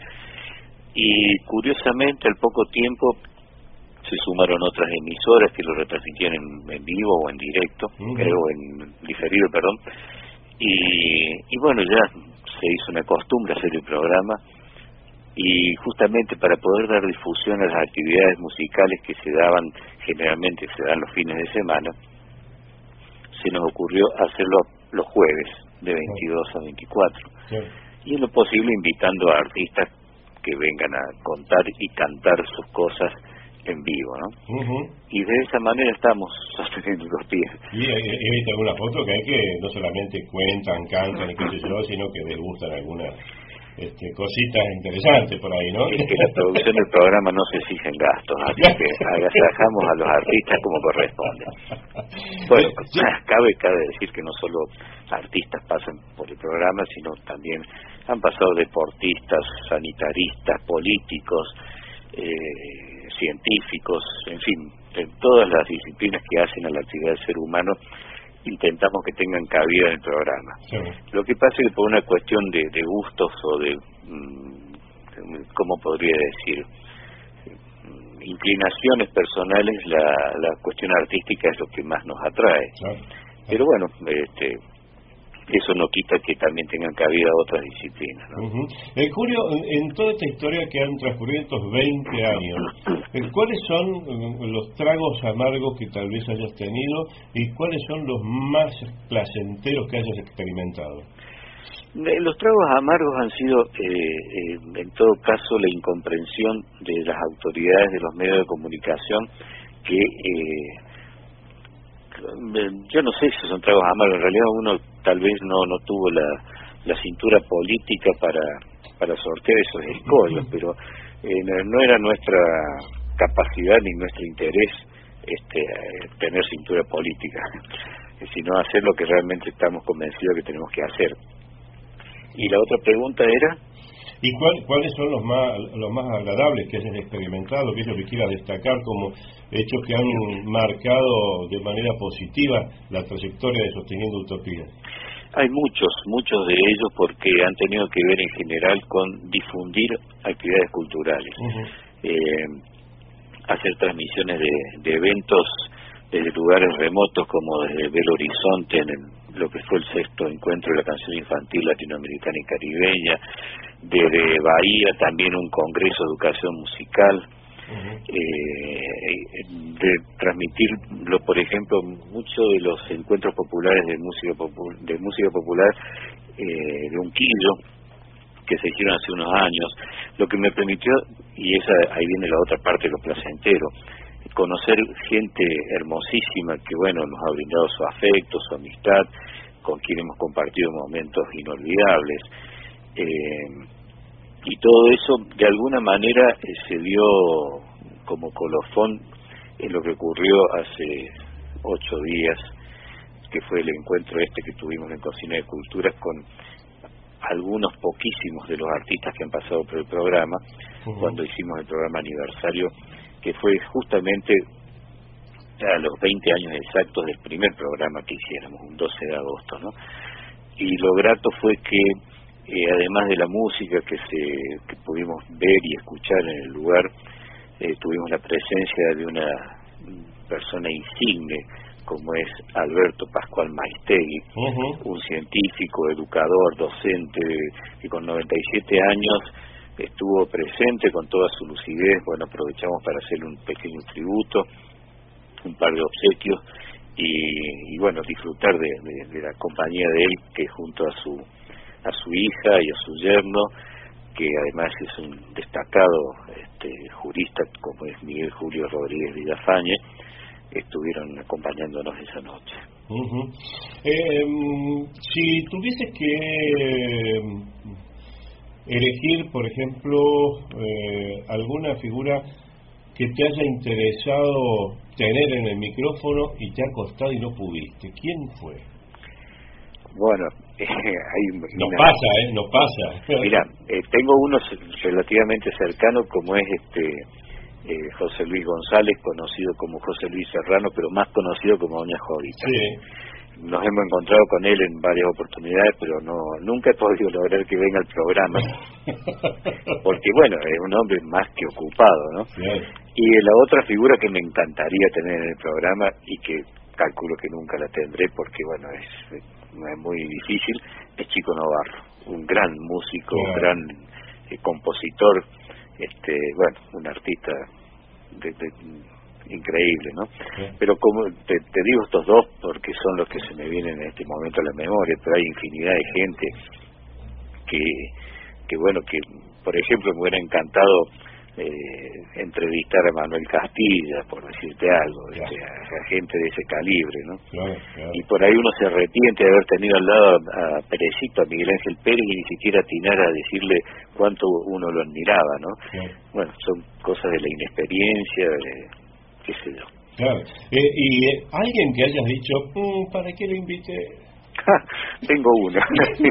y curiosamente al poco tiempo se sumaron otras emisoras que lo retransmitían en, en vivo o en directo, uh-huh. eh, o en diferido, perdón, y, y bueno, ya se hizo una costumbre hacer el programa, y justamente para poder dar difusión a las actividades musicales que se daban, generalmente se dan los fines de semana, se nos ocurrió hacerlo los jueves de veintidós a veinticuatro, sí, y en lo posible invitando a artistas que vengan a contar y cantar sus cosas en vivo, ¿no? Uh-huh. Y de esa manera estamos sosteniendo los pies. Y he, he visto alguna foto que hay que no solamente cuentan, cantan y qué sé yo, sino que degustan algunas este, cositas interesantes por ahí, ¿no? Es que la producción del programa no se exige en gastos, así que agasajamos a los artistas como corresponde. Bueno, cabe, cabe decir que no solo artistas pasan por el programa, sino también han pasado deportistas, sanitaristas, políticos, eh, científicos, en fin, en todas las disciplinas que hacen a la actividad del ser humano, intentamos que tengan cabida en el programa. Sí. Lo que pasa es que por una cuestión de, de gustos o de, mmm, ¿cómo podría decir? Inclinaciones personales, la, la cuestión artística es lo que más nos atrae. Sí. Pero bueno, este, eso no quita que también tengan cabida otras disciplinas, ¿no? Uh-huh. eh, Julio, en toda esta historia que han transcurrido estos veinte años, eh, ¿cuáles son eh, los tragos amargos que tal vez hayas tenido y cuáles son los más placenteros que hayas experimentado? Eh, los tragos amargos han sido, eh, eh, en todo caso, la incomprensión de las autoridades de los medios de comunicación que... Eh, yo no sé si son tragos amargos, en realidad uno tal vez no no tuvo la, la cintura política para para sortear esos escollos, pero eh, no, no era nuestra capacidad ni nuestro interés este tener cintura política, sino hacer lo que realmente estamos convencidos que tenemos que hacer. Y la otra pregunta era... ¿Y cuál, cuáles son los más los más agradables que hayas experimentado, que es lo que quieras destacar como hechos que han marcado de manera positiva la trayectoria de Sosteniendo Utopías? Hay muchos, muchos de ellos porque han tenido que ver en general con difundir actividades culturales, uh-huh. eh, hacer transmisiones de, de eventos desde lugares remotos como desde Belo Horizonte en el, lo que fue el sexto encuentro de la canción infantil latinoamericana y caribeña, desde Bahía también un congreso de educación musical, uh-huh. eh, de transmitirlo, por ejemplo, muchos de los encuentros populares de música popu- de música popular eh, de Unquillo que se hicieron hace unos años, lo que me permitió, y esa ahí viene la otra parte de lo placentero, conocer gente hermosísima que bueno nos ha brindado su afecto, su amistad, con quien hemos compartido momentos inolvidables, eh, y todo eso de alguna manera eh, se dio como colofón en lo que ocurrió hace ocho días, que fue el encuentro este que tuvimos en Cocina de Culturas con algunos poquísimos de los artistas que han pasado por el programa, uh-huh. cuando hicimos el programa aniversario, que fue justamente a los veinte años exactos del primer programa que hiciéramos, un doce de agosto, ¿no? Y lo grato fue que, eh, además de la música que se que pudimos ver y escuchar en el lugar, eh, tuvimos la presencia de una persona insigne, como es Alberto Pascual Maistegui, uh-huh. un científico, educador, docente, que con noventa y siete años estuvo presente con toda su lucidez. Bueno, aprovechamos para hacerle un pequeño tributo, un par de obsequios y, y bueno, disfrutar de, de, de la compañía de él, que junto a su a su hija y a su yerno, que además es un destacado este, jurista como es Miguel Julio Rodríguez Villafañe, estuvieron acompañándonos esa noche. Uh-huh. eh, si tuvieses que elegir, por ejemplo, eh, alguna figura que te haya interesado tener en el micrófono y te ha costado y no pudiste, ¿quién fue? Bueno, eh, hay, nos mira, pasa, ¿eh? Nos pasa. Mira, eh, tengo uno relativamente cercano como es este eh, José Luis González, conocido como José Luis Serrano, pero más conocido como Doña Jovita. Sí. Nos hemos encontrado con él en varias oportunidades, pero no nunca he podido lograr que venga al programa, porque bueno, es un hombre más que ocupado, ¿no? Sí. Y la otra figura que me encantaría tener en el programa y que calculo que nunca la tendré porque bueno, es, es muy difícil, es Chico Novarro, un gran músico, sí. un gran eh, compositor, este bueno, un artista de, de, increíble, ¿no? Sí. Pero como te, te digo estos dos porque son los que se me vienen en este momento a la memoria, pero hay infinidad de gente que, que bueno, que por ejemplo me hubiera encantado eh, entrevistar a Manuel Castilla, por decirte algo, claro. este, a, a gente de ese calibre, ¿no? Claro, claro. Y por ahí uno se arrepiente de haber tenido al lado a, a Perecito, a Miguel Ángel Pérez, y ni siquiera atinar a decirle cuánto uno lo admiraba, ¿no? Claro. Bueno, son cosas de la inexperiencia, de, qué sé yo. Claro. Eh, y eh, alguien que hayas dicho, mmm, ¿para qué lo invité? Tengo uno.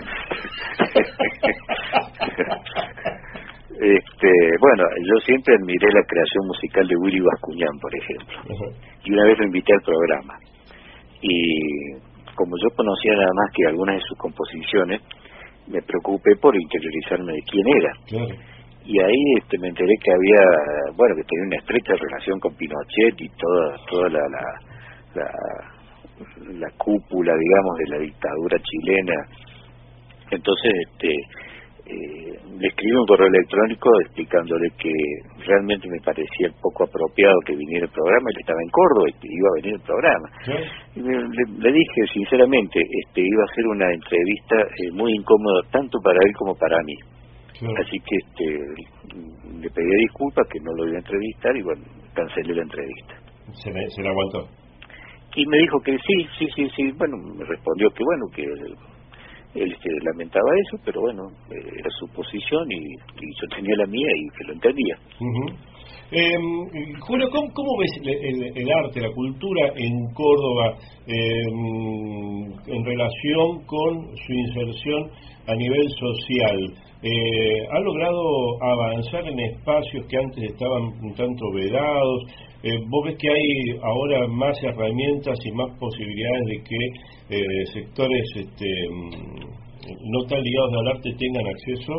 este, bueno, yo siempre admiré la creación musical de Willy Bascuñán, por ejemplo. Uh-huh. Y una vez lo invité al programa. Y como yo conocía nada más que algunas de sus composiciones, me preocupé por interiorizarme de quién era. Claro. Y ahí este, me enteré que había, bueno, que tenía una estrecha relación con Pinochet y toda toda la la, la, la cúpula, digamos, de la dictadura chilena. Entonces, este, eh, le escribí un correo electrónico explicándole que realmente me parecía poco apropiado que viniera el programa. Él estaba en Córdoba y iba a venir el programa. ¿Sí? Y me, le, le dije, sinceramente, este, iba a ser una entrevista eh, muy incómoda tanto para él como para mí. Claro. Así que este, le pedí disculpas que no lo iba a entrevistar y bueno, cancelé la entrevista. Se, me, se la aguantó. Y me dijo que sí, sí, sí, sí. Bueno, me respondió que bueno, que él, él este, lamentaba eso, pero bueno, eh, era su posición y, y yo tenía la mía y que lo entendía. Uh-huh. Eh, Julio, ¿cómo, ¿cómo ves el, el, el arte, la cultura en Córdoba eh, en relación con su inserción a nivel social? Eh, ¿Ha logrado avanzar en espacios que antes estaban un tanto vedados? Eh, ¿Vos ves que hay ahora más herramientas y más posibilidades de que eh, sectores este, no tan ligados al arte tengan acceso?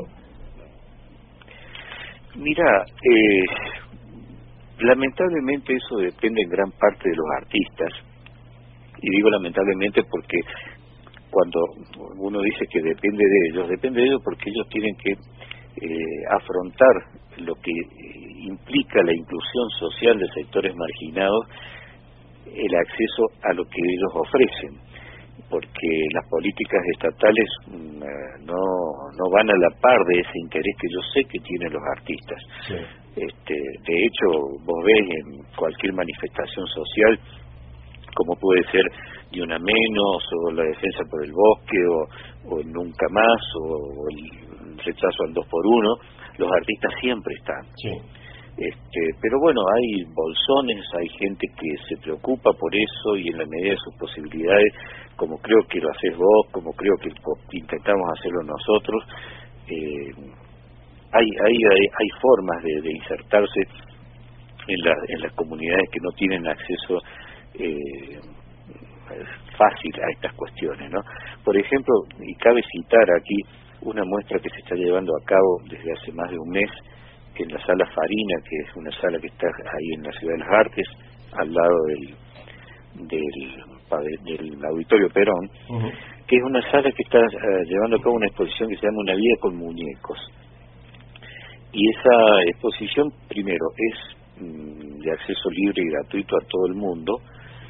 Mira, eh, lamentablemente eso depende en gran parte de los artistas, y digo lamentablemente porque cuando uno dice que depende de ellos, depende de ellos porque ellos tienen que eh, afrontar lo que implica la inclusión social de sectores marginados, el acceso a lo que ellos ofrecen, porque las políticas estatales mm, no no van a la par de ese interés que yo sé que tienen los artistas. Sí. Este, de hecho, vos ves en cualquier manifestación social, como puede ser Ni Una Menos, o la defensa por el bosque, o, o Nunca Más, o, o el rechazo al dos por uno, los artistas siempre están. Sí. Este, pero bueno, hay bolsones, hay gente que se preocupa por eso y en la medida de sus posibilidades, como creo que lo haces vos, como creo que intentamos hacerlo nosotros, eh, hay, hay, hay, hay formas de, de insertarse en, la, en las comunidades que no tienen acceso eh, fácil a estas cuestiones, ¿no? Por ejemplo, y cabe citar aquí una muestra que se está llevando a cabo desde hace más de un mes en la Sala Farina, que es una sala que está ahí en la Ciudad de las Artes, al lado del del, del Auditorio Perón, uh-huh. que es una sala que está uh, llevando a cabo una exposición que se llama Una vida con muñecos. y esa exposición, primero, es mm, de acceso libre y gratuito a todo el mundo,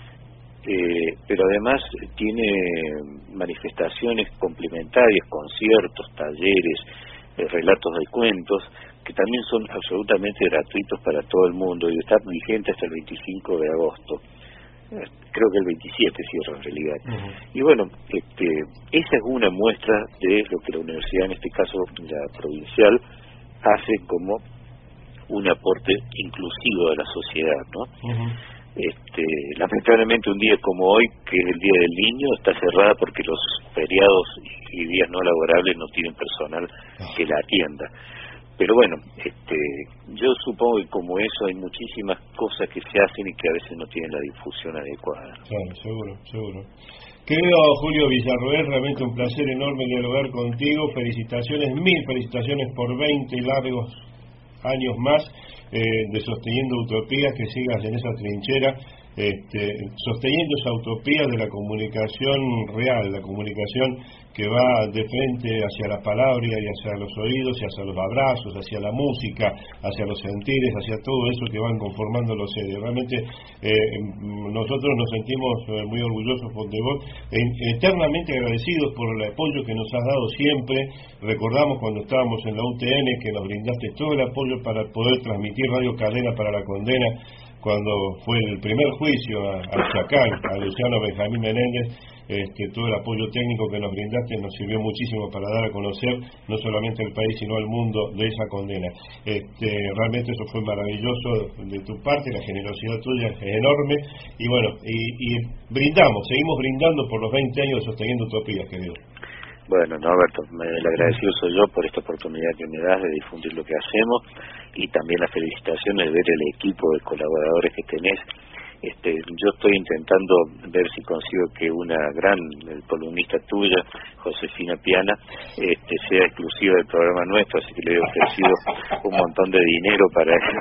eh, pero además tiene manifestaciones complementarias, conciertos, talleres, eh, relatos de cuentos, que también son absolutamente gratuitos para todo el mundo y están vigentes hasta el veinticinco de agosto. Creo que el veintisiete cierra en realidad. Uh-huh. Y bueno, este, esa es una muestra de lo que la universidad, en este caso la provincial, hace como un aporte inclusivo a la sociedad, ¿no? Uh-huh. Este, lamentablemente un día como hoy, que es el Día del Niño, está cerrada porque los feriados y días no laborables no tienen personal que la atienda. Pero bueno, este, yo supongo que como eso hay muchísimas cosas que se hacen y que a veces no tienen la difusión adecuada. Claro, seguro, seguro. Querido Julio Villarroel, realmente un placer enorme dialogar contigo. Felicitaciones, mil felicitaciones por veinte largos años más eh, de Sosteniendo Utopías, que sigas en esa trinchera, este, sosteniendo esa utopía de la comunicación real, la comunicación que va de frente hacia la palabra y hacia los oídos y hacia los abrazos, hacia la música, hacia los sentires, hacia todo eso que van conformando los seres. Realmente eh, nosotros nos sentimos eh, muy orgullosos de vos, eh, eternamente agradecidos por el apoyo que nos has dado siempre. Recordamos cuando estábamos en la U T N que nos brindaste todo el apoyo para poder transmitir Radio Cadena para la Condena, cuando fue el primer juicio al Chacal, a Luciano Benjamín Menéndez. Este, todo el apoyo técnico que nos brindaste nos sirvió muchísimo para dar a conocer no solamente al país sino al mundo de esa condena. Este, realmente eso fue maravilloso de tu parte, la generosidad tuya es enorme y bueno, y, y brindamos, seguimos brindando por los veinte años de Sosteniendo Utopías, querido. Bueno, Norberto, el agradecido soy yo por esta oportunidad que me das de difundir lo que hacemos y también las felicitaciones de ver el equipo de colaboradores que tenés. Este, yo estoy intentando ver si consigo que una gran columnista tuya, Josefina Piana, este, sea exclusiva del programa nuestro, así que le he ofrecido un montón de dinero para eso.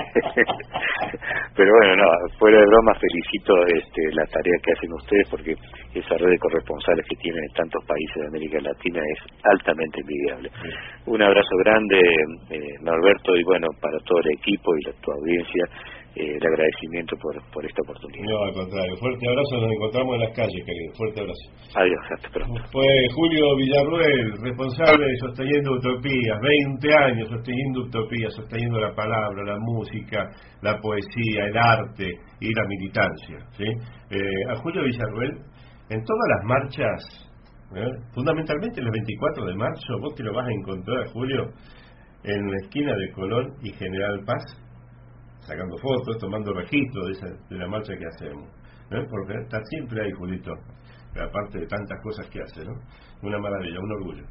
Pero bueno, no, fuera de broma, felicito este, la tarea que hacen ustedes, porque esa red de corresponsales que tienen en tantos países de América Latina es altamente envidiable. Sí. Un abrazo grande, eh, Norberto, y bueno, para todo el equipo y la, tu audiencia, Eh, el agradecimiento por, por esta oportunidad. No, al contrario, fuerte abrazo, nos encontramos en las calles, querido, fuerte abrazo. Adiós, hasta pronto. Fue Julio Villarroel, responsable de Sosteniendo Utopías, veinte años sosteniendo utopías, sosteniendo la palabra, la música, la poesía, el arte y la militancia, ¿sí? Eh, a Julio Villarroel, en todas las marchas, ¿eh? fundamentalmente el veinticuatro de marzo, vos te lo vas a encontrar, Julio, en la esquina de Colón y General Paz, sacando fotos, tomando registro de, esa, de la marcha que hacemos, ¿no? Porque está siempre ahí, Julito, aparte de tantas cosas que hace, ¿no? Una maravilla, un orgullo.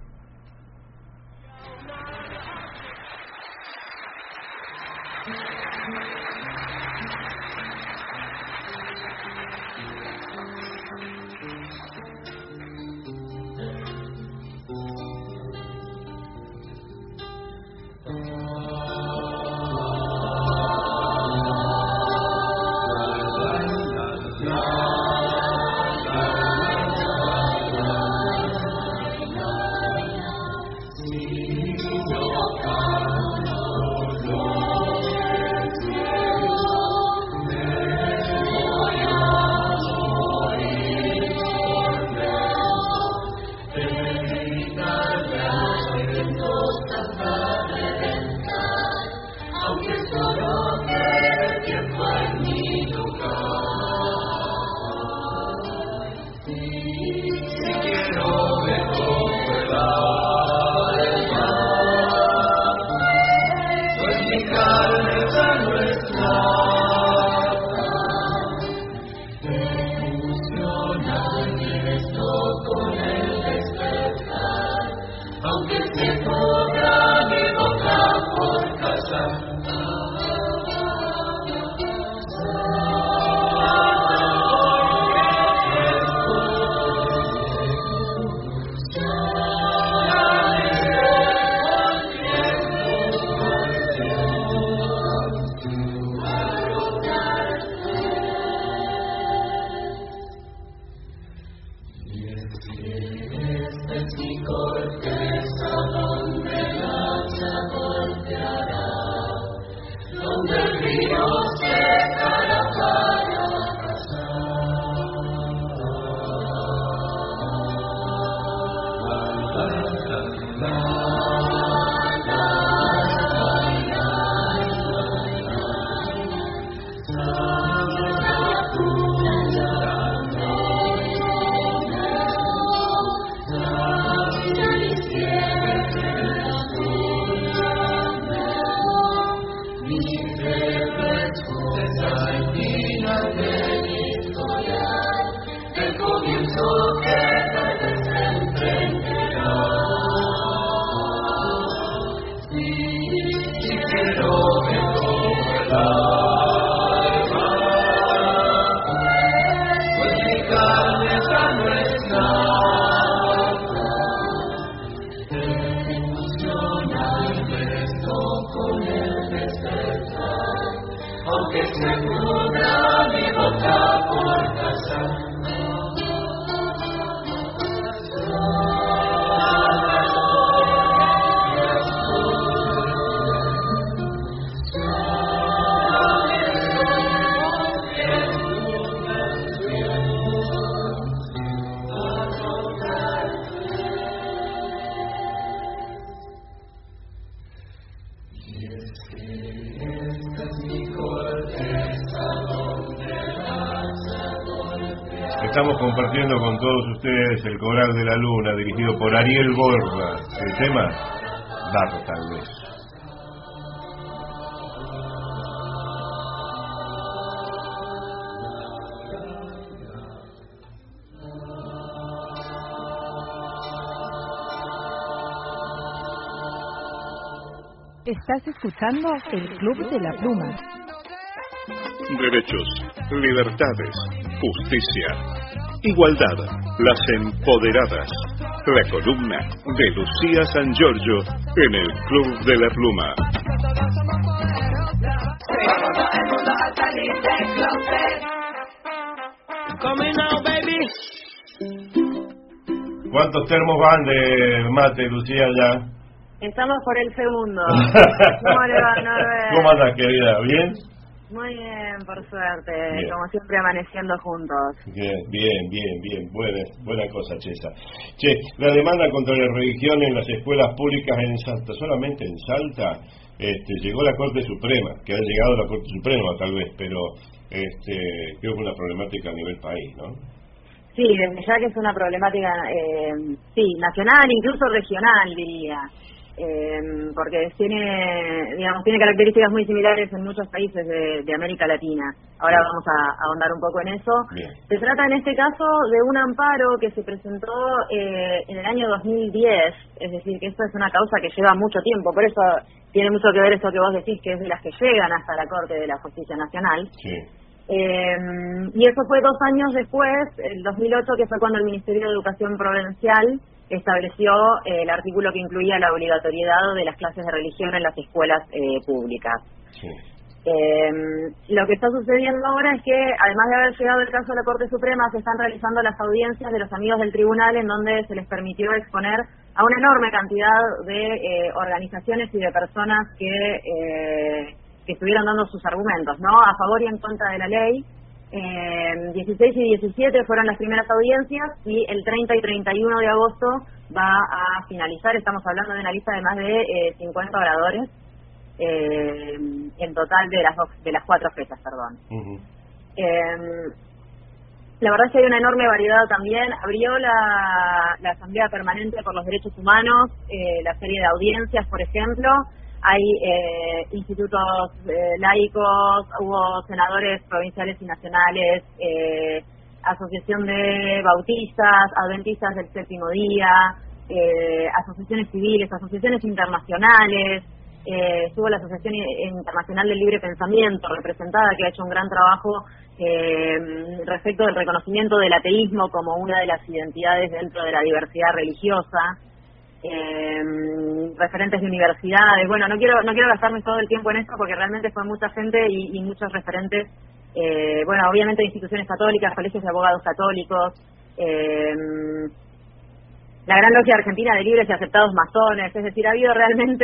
Estamos compartiendo con todos ustedes el Coral de la Luna, dirigido por Ariel Borda. El tema, Darro tal vez. Estás escuchando el Club de la Pluma. Derechos, libertades, justicia, igualdad, las empoderadas. La columna de Lucía San Giorgio en el Club de la Pluma. ¿Cuántos termos van de mate, Lucía, ya? Estamos por el segundo. ¿Cómo le va, Norbert? ¿Cómo andas, querida? ¿Bien? Muy bien, por suerte. Bien. Como siempre, amaneciendo juntos. Bien, bien, bien, bien. Buena, buena cosa, Chesa. Che, la demanda contra la religión en las escuelas públicas en Salta, solamente en Salta, este, llegó a la Corte Suprema, que ha llegado a la Corte Suprema tal vez, pero este, creo que es una problemática a nivel país, ¿no? Sí, desde ya que es una problemática, eh, sí, nacional, incluso regional, diría. Eh, porque tiene, digamos, tiene características muy similares en muchos países de, de América Latina. Ahora vamos a ahondar un poco en eso. Bien. Se trata en este caso de un amparo que se presentó eh, en el año dos mil diez, es decir, que esto es una causa que lleva mucho tiempo, por eso tiene mucho que ver eso que vos decís, que es de las que llegan hasta la Corte de la Justicia Nacional. Sí. Eh, y eso fue dos años después, el dos mil ocho, que fue cuando el Ministerio de Educación Provincial estableció eh, el artículo que incluía la obligatoriedad de las clases de religión en las escuelas eh, públicas. Sí. Eh, lo que está sucediendo ahora es que, además de haber llegado el caso a la Corte Suprema, se están realizando las audiencias de los amigos del tribunal, en donde se les permitió exponer a una enorme cantidad de eh, organizaciones y de personas que, eh, que estuvieron dando sus argumentos, ¿no?, a favor y en contra de la ley. Eh, dieciséis y diecisiete fueron las primeras audiencias y el treinta y treinta y uno de agosto va a finalizar. Estamos hablando de una lista de más de eh, cincuenta oradores eh, en total de las dos, de las cuatro fechas, perdón. Uh-huh. Eh, la verdad es que hay una enorme variedad también. Abrió la, la Asamblea Permanente por los Derechos Humanos, eh, la serie de audiencias, por ejemplo. Hay eh, institutos eh, laicos, hubo senadores provinciales y nacionales, eh, asociación de bautistas, adventistas del séptimo día, eh, asociaciones civiles, asociaciones internacionales, eh, estuvo la Asociación Internacional del Libre Pensamiento representada, que ha hecho un gran trabajo eh, respecto del reconocimiento del ateísmo como una de las identidades dentro de la diversidad religiosa. Eh, referentes de universidades. Bueno, no quiero no quiero gastarme todo el tiempo en esto porque realmente fue mucha gente y, y muchos referentes, eh, bueno, obviamente instituciones católicas, colegios de abogados católicos, eh, la Gran Logia Argentina de Libres y Aceptados Masones. Es decir, ha habido realmente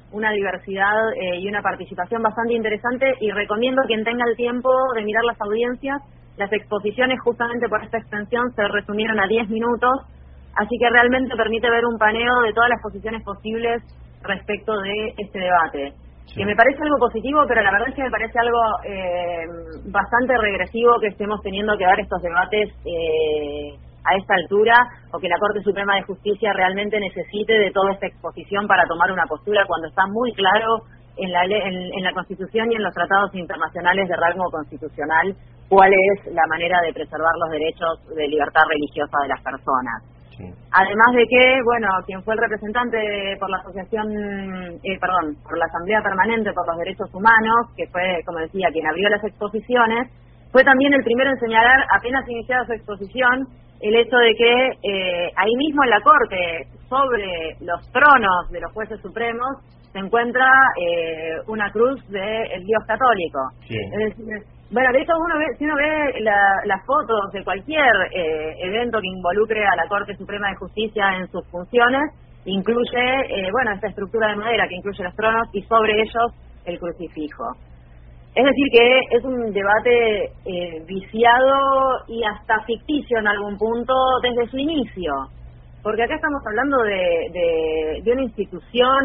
una diversidad eh, y una participación bastante interesante, y recomiendo a quien tenga el tiempo de mirar las audiencias. Las exposiciones, justamente por esta extensión, se resumieron a diez minutos, así que realmente permite ver un paneo de todas las posiciones posibles respecto de este debate. Sí. Que me parece algo positivo, pero la verdad es que me parece algo eh, bastante regresivo que estemos teniendo que dar estos debates eh, a esta altura, o que la Corte Suprema de Justicia realmente necesite de toda esta exposición para tomar una postura, cuando está muy claro en la, en, en la Constitución y en los tratados internacionales de rango constitucional cuál es la manera de preservar los derechos de libertad religiosa de las personas. Sí. Además de que, bueno, quien fue el representante por la asociación, eh, perdón, por la Asamblea Permanente por los Derechos Humanos, que fue, como decía, quien abrió las exposiciones, fue también el primero en señalar, apenas iniciada su exposición, el hecho de que eh, ahí mismo en la Corte, sobre los tronos de los jueces supremos, se encuentra eh, una cruz del Dios católico. Sí. Es decir, bueno, de hecho, uno ve, si uno ve la, las fotos de cualquier eh, evento que involucre a la Corte Suprema de Justicia en sus funciones, incluye, eh, bueno, esta estructura de madera que incluye los tronos y sobre ellos el crucifijo. Es decir, que es un debate eh, viciado y hasta ficticio en algún punto desde su inicio, porque acá estamos hablando de, de, de una institución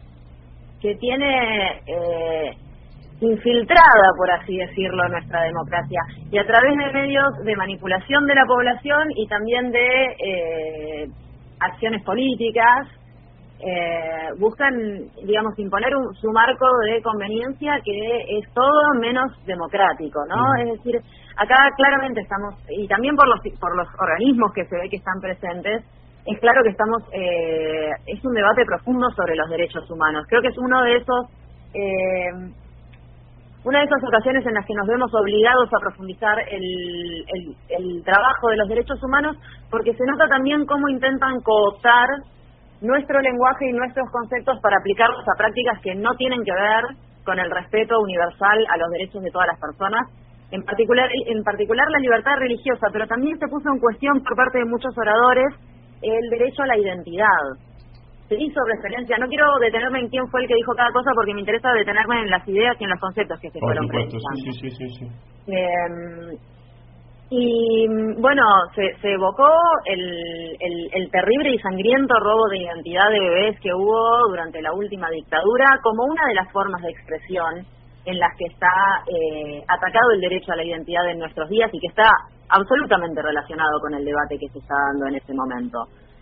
que tiene eh, infiltrada, por así decirlo, nuestra democracia, y a través de medios de manipulación de la población y también de eh, acciones políticas, eh, buscan, digamos, imponer un, su marco de conveniencia que es todo menos democrático, ¿no? Uh-huh. Es decir, acá claramente estamos, y también por los por los organismos que se ve que están presentes, es claro que estamos, eh, es un debate profundo sobre los derechos humanos. Creo que es uno de esos, eh, una de esas ocasiones en las que nos vemos obligados a profundizar el, el, el trabajo de los derechos humanos, porque se nota también cómo intentan cooptar nuestro lenguaje y nuestros conceptos para aplicarlos a prácticas que no tienen que ver con el respeto universal a los derechos de todas las personas, en particular, en particular la libertad religiosa, pero también se puso en cuestión por parte de muchos oradores el derecho a la identidad. Se hizo referencia, no quiero detenerme en quién fue el que dijo cada cosa, porque me interesa detenerme en las ideas y en los conceptos que se por fueron supuesto, presentando. sí, sí, sí, sí. Eh, y bueno, se, se evocó el, el, el terrible y sangriento robo de identidad de bebés que hubo durante la última dictadura como una de las formas de expresión en las que está eh, atacado el derecho a la identidad en nuestros días, y que está absolutamente relacionado con el debate que se está dando en este momento.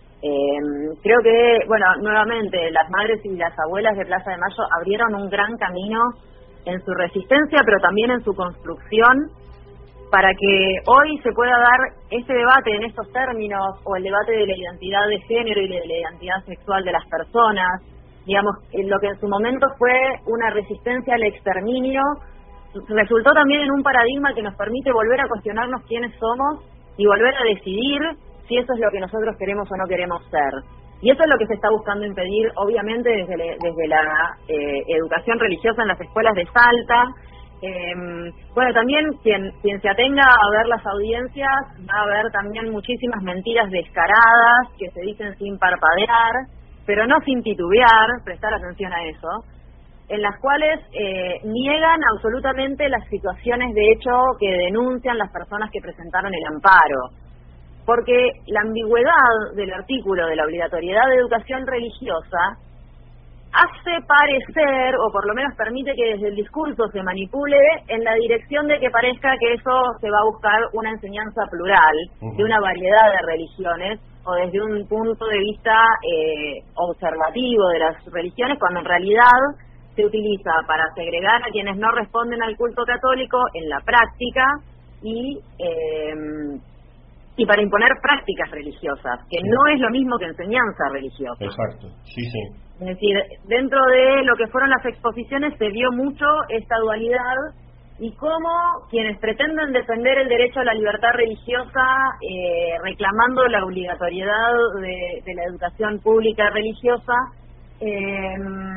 Eh, creo que, bueno, nuevamente, las madres y las abuelas de Plaza de Mayo abrieron un gran camino en su resistencia, pero también en su construcción, para que hoy se pueda dar este debate en estos términos, o el debate de la identidad de género y de la identidad sexual de las personas, digamos, lo que en su momento fue una resistencia al exterminio, resultó también en un paradigma que nos permite volver a cuestionarnos quiénes somos y volver a decidir si eso es lo que nosotros queremos o no queremos ser. Y eso es lo que se está buscando impedir, obviamente, desde, le, desde la eh, educación religiosa en las escuelas de Salta. Eh, bueno, también quien, quien se atenga a ver las audiencias va a ver también muchísimas mentiras descaradas que se dicen sin parpadear, pero no sin titubear, prestar atención a eso, en las cuales eh, niegan absolutamente las situaciones de hecho que denuncian las personas que presentaron el amparo. Porque la ambigüedad del artículo de la obligatoriedad de educación religiosa hace parecer, o por lo menos permite que desde el discurso se manipule en la dirección de que parezca que eso se va a buscar una enseñanza plural, uh-huh, de una variedad de religiones, o desde un punto de vista eh, observativo de las religiones, cuando en realidad se utiliza para segregar a quienes no responden al culto católico en la práctica y eh, y para imponer prácticas religiosas, que sí, no es lo mismo que enseñanza religiosa. Exacto, sí, sí. Es decir, dentro de lo que fueron las exposiciones se vio mucho esta dualidad, y cómo quienes pretenden defender el derecho a la libertad religiosa, eh, reclamando la obligatoriedad de, de la educación pública religiosa, eh,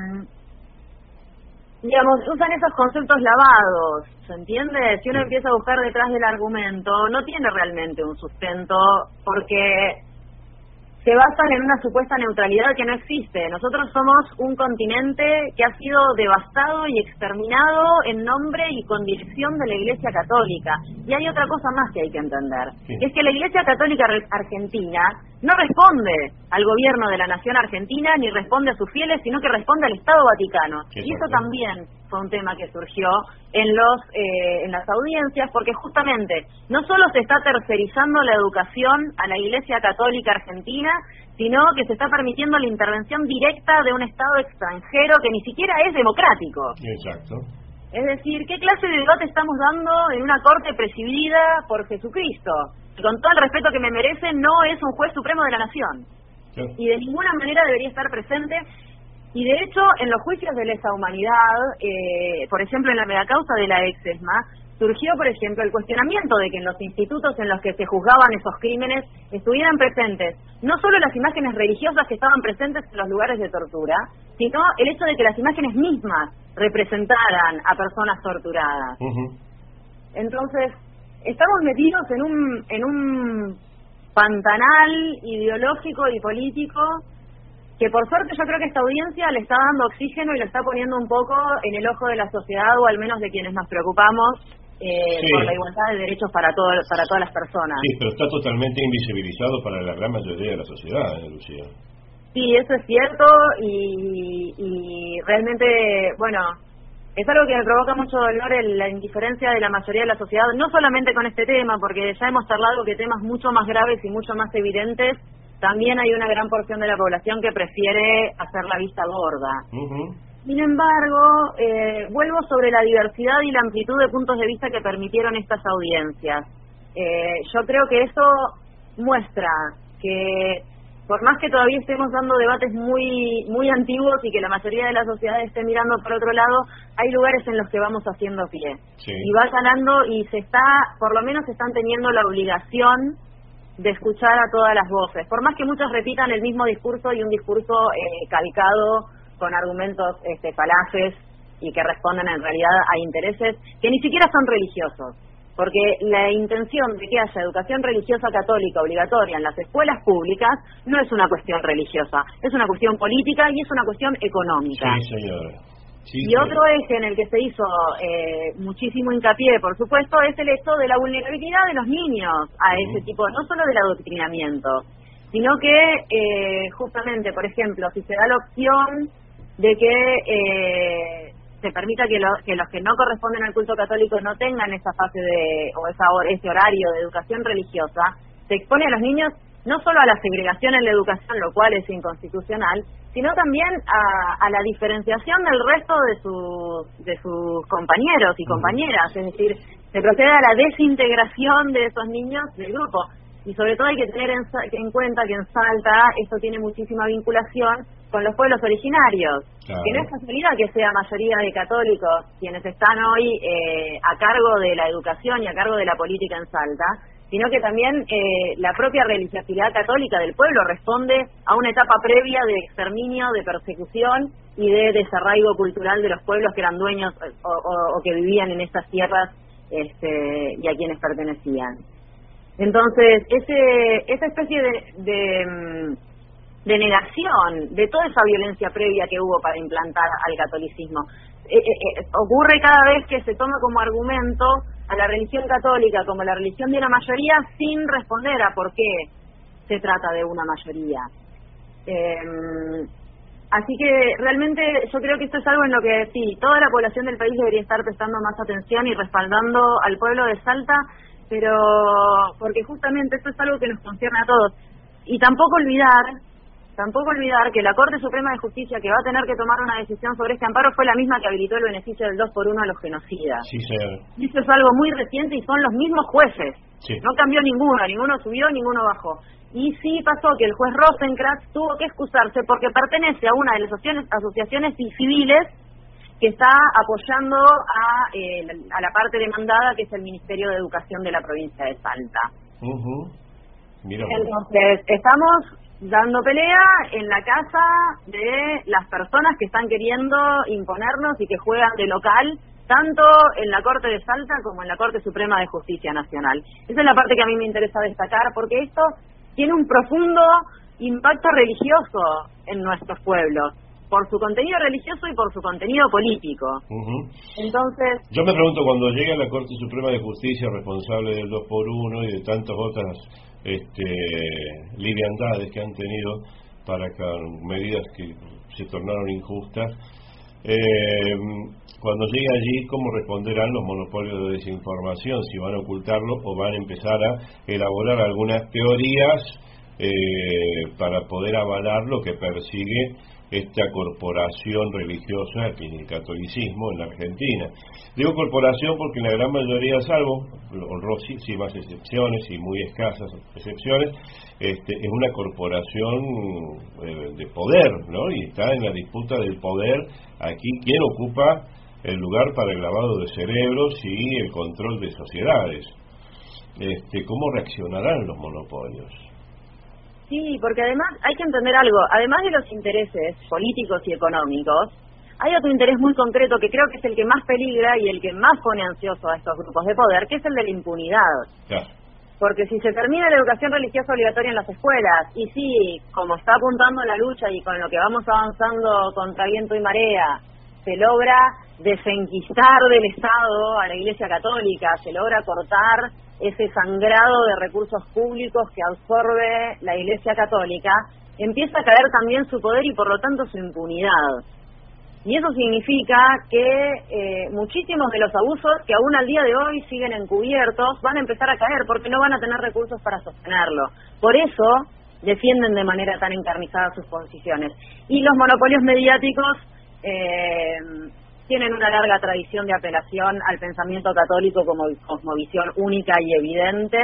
digamos, usan esos conceptos lavados, ¿se entiende? Si uno empieza a buscar detrás del argumento, no tiene realmente un sustento, porque se basan en una supuesta neutralidad que no existe. Nosotros somos un continente que ha sido devastado y exterminado en nombre y con dirección de la Iglesia Católica. Y hay otra cosa más que hay que entender, sí. que es que la Iglesia Católica Argentina no responde al gobierno de la nación argentina ni responde a sus fieles, sino que responde al Estado Vaticano. Exacto. Y eso también fue un tema que surgió en los eh, en las audiencias, porque justamente no solo se está tercerizando la educación a la Iglesia Católica Argentina, sino que se está permitiendo la intervención directa de un Estado extranjero que ni siquiera es democrático. Exacto. Es decir, ¿qué clase de debate estamos dando en una corte presidida por Jesucristo? Con todo el respeto que me merece, no es un juez supremo de la nación. Sí. Y de ninguna manera debería estar presente. Y de hecho, en los juicios de lesa humanidad, eh, por ejemplo, en la megacausa de la ex-ESMA, surgió, por ejemplo, el cuestionamiento de que en los institutos en los que se juzgaban esos crímenes estuvieran presentes no solo las imágenes religiosas que estaban presentes en los lugares de tortura, sino el hecho de que las imágenes mismas representaran a personas torturadas. Uh-huh. Entonces, estamos metidos en un en un pantanal ideológico y político que por suerte yo creo que esta audiencia le está dando oxígeno y lo está poniendo un poco en el ojo de la sociedad, o al menos de quienes nos preocupamos eh, sí. por la igualdad de derechos para todo, para todas las personas. Sí, pero está totalmente invisibilizado para la gran mayoría de la sociedad, ¿eh, Lucía? Sí, eso es cierto, y, y realmente, bueno, es algo que me provoca mucho dolor, el, la indiferencia de la mayoría de la sociedad, no solamente con este tema, porque ya hemos charlado que temas mucho más graves y mucho más evidentes, también hay una gran porción de la población que prefiere hacer la vista gorda. Uh-huh. Sin embargo, eh, vuelvo sobre la diversidad y la amplitud de puntos de vista que permitieron estas audiencias. Eh, yo creo que eso muestra que, por más que todavía estemos dando debates muy muy antiguos y que la mayoría de la sociedad esté mirando por otro lado, hay lugares en los que vamos haciendo pie. Sí. Y va ganando, y se está, por lo menos están teniendo la obligación de escuchar a todas las voces, por más que muchos repitan el mismo discurso y un discurso eh, calcado con argumentos este, falaces y que responden en realidad a intereses que ni siquiera son religiosos, porque la intención de que haya educación religiosa católica obligatoria en las escuelas públicas no es una cuestión religiosa, es una cuestión política y es una cuestión económica. Sí, señora. Sí, y otro eje en el que se hizo eh, muchísimo hincapié, por supuesto, es el hecho de la vulnerabilidad de los niños a uh-huh. ese tipo, no solo del adoctrinamiento, sino que eh, justamente, por ejemplo, si se da la opción de que eh, se permita que, lo, que los que no corresponden al culto católico no tengan esa fase de o esa, ese horario de educación religiosa, se expone a los niños no solo a la segregación en la educación, lo cual es inconstitucional, sino también a, a la diferenciación del resto de sus de sus compañeros y compañeras, es decir, se procede a la desintegración de esos niños del grupo. Y sobre todo hay que tener en, en cuenta que en Salta esto tiene muchísima vinculación con los pueblos originarios, claro. que no es casualidad que sea mayoría de católicos quienes están hoy eh, a cargo de la educación y a cargo de la política en Salta, sino que también eh, la propia religiosidad católica del pueblo responde a una etapa previa de exterminio, de persecución y de desarraigo cultural de los pueblos que eran dueños o, o, o que vivían en estas tierras este, y a quienes pertenecían. Entonces, ese esa especie de, de, de negación de toda esa violencia previa que hubo para implantar al catolicismo eh, eh, ocurre cada vez que se toma como argumento a la religión católica como la religión de una mayoría sin responder a por qué se trata de una mayoría. Eh, así que realmente yo creo que esto es algo en lo que sí, toda la población del país debería estar prestando más atención y respaldando al pueblo de Salta, pero porque justamente esto es algo que nos concierne a todos. Y tampoco olvidar, tampoco olvidar que la Corte Suprema de Justicia, que va a tener que tomar una decisión sobre este amparo, fue la misma que habilitó el beneficio del dos por uno a los genocidas. Sí, señor. Y esto es algo muy reciente y son los mismos jueces. Sí. No cambió ninguno, ninguno subió, ninguno bajó. Y sí pasó que el juez Rosenkratz tuvo que excusarse porque pertenece a una de las asociaciones, asociaciones civiles que está apoyando a, eh, a la parte demandada, que es el Ministerio de Educación de la provincia de Salta. Uh-huh. Mira, entonces, estamos dando pelea en la casa de las personas que están queriendo imponernos y que juegan de local, tanto en la Corte de Salta como en la Corte Suprema de Justicia Nacional. Esa es la parte que a mí me interesa destacar, porque esto tiene un profundo impacto religioso en nuestros pueblos, por su contenido religioso y por su contenido político. Uh-huh. Entonces, yo me pregunto, cuando llegue a la Corte Suprema de Justicia, responsable del dos por uno y de tantas otras este, liviandades que han tenido para con medidas que se tornaron injustas, eh, cuando llegue allí, ¿cómo responderán los monopolios de desinformación? Si van a ocultarlo o van a empezar a elaborar algunas teorías eh, para poder avalar lo que persigue esta corporación religiosa, que es el catolicismo en la Argentina. Digo corporación porque en la gran mayoría, salvo honrosísimas excepciones y muy escasas excepciones, este, es una corporación eh, de poder, ¿no? Y está en la disputa del poder aquí quién ocupa el lugar para el lavado de cerebros y el control de sociedades. Este, ¿cómo reaccionarán los monopolios? Sí, porque además hay que entender algo, además de los intereses políticos y económicos, hay otro interés muy concreto que creo que es el que más peligra y el que más pone ansioso a estos grupos de poder, que es el de la impunidad. Claro. Porque si se termina la educación religiosa obligatoria en las escuelas, y sí, como está apuntando la lucha y con lo que vamos avanzando contra viento y marea, se logra desenquistar del Estado a la Iglesia Católica, se logra cortar ese sangrado de recursos públicos que absorbe la Iglesia Católica, empieza a caer también su poder y por lo tanto su impunidad. Y eso significa que eh, muchísimos de los abusos que aún al día de hoy siguen encubiertos van a empezar a caer porque no van a tener recursos para sostenerlo. Por eso defienden de manera tan encarnizada sus posiciones. Y los monopolios mediáticos eh, tienen una larga tradición de apelación al pensamiento católico como cosmovisión única y evidente,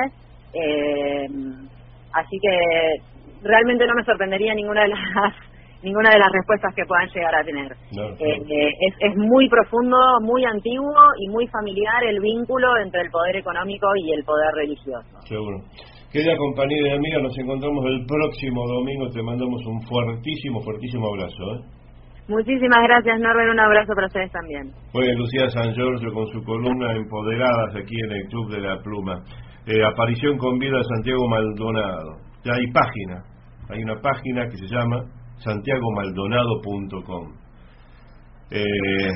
eh, así que realmente no me sorprendería ninguna de las ninguna de las respuestas que puedan llegar a tener. No, no. Eh, eh, es, es muy profundo, muy antiguo y muy familiar el vínculo entre el poder económico y el poder religioso. Seguro. Querida compañera y amiga, nos encontramos el próximo domingo. Te mandamos un fuertísimo, fuertísimo abrazo, ¿eh? Muchísimas gracias, Norbert. Un abrazo para ustedes también. Fue Lucía San Giorgio con su columna Empoderadas aquí en el Club de la Pluma. Eh, aparición con vida de Santiago Maldonado. Ya hay página. Hay una página que se llama santiago maldonado punto com. Eh,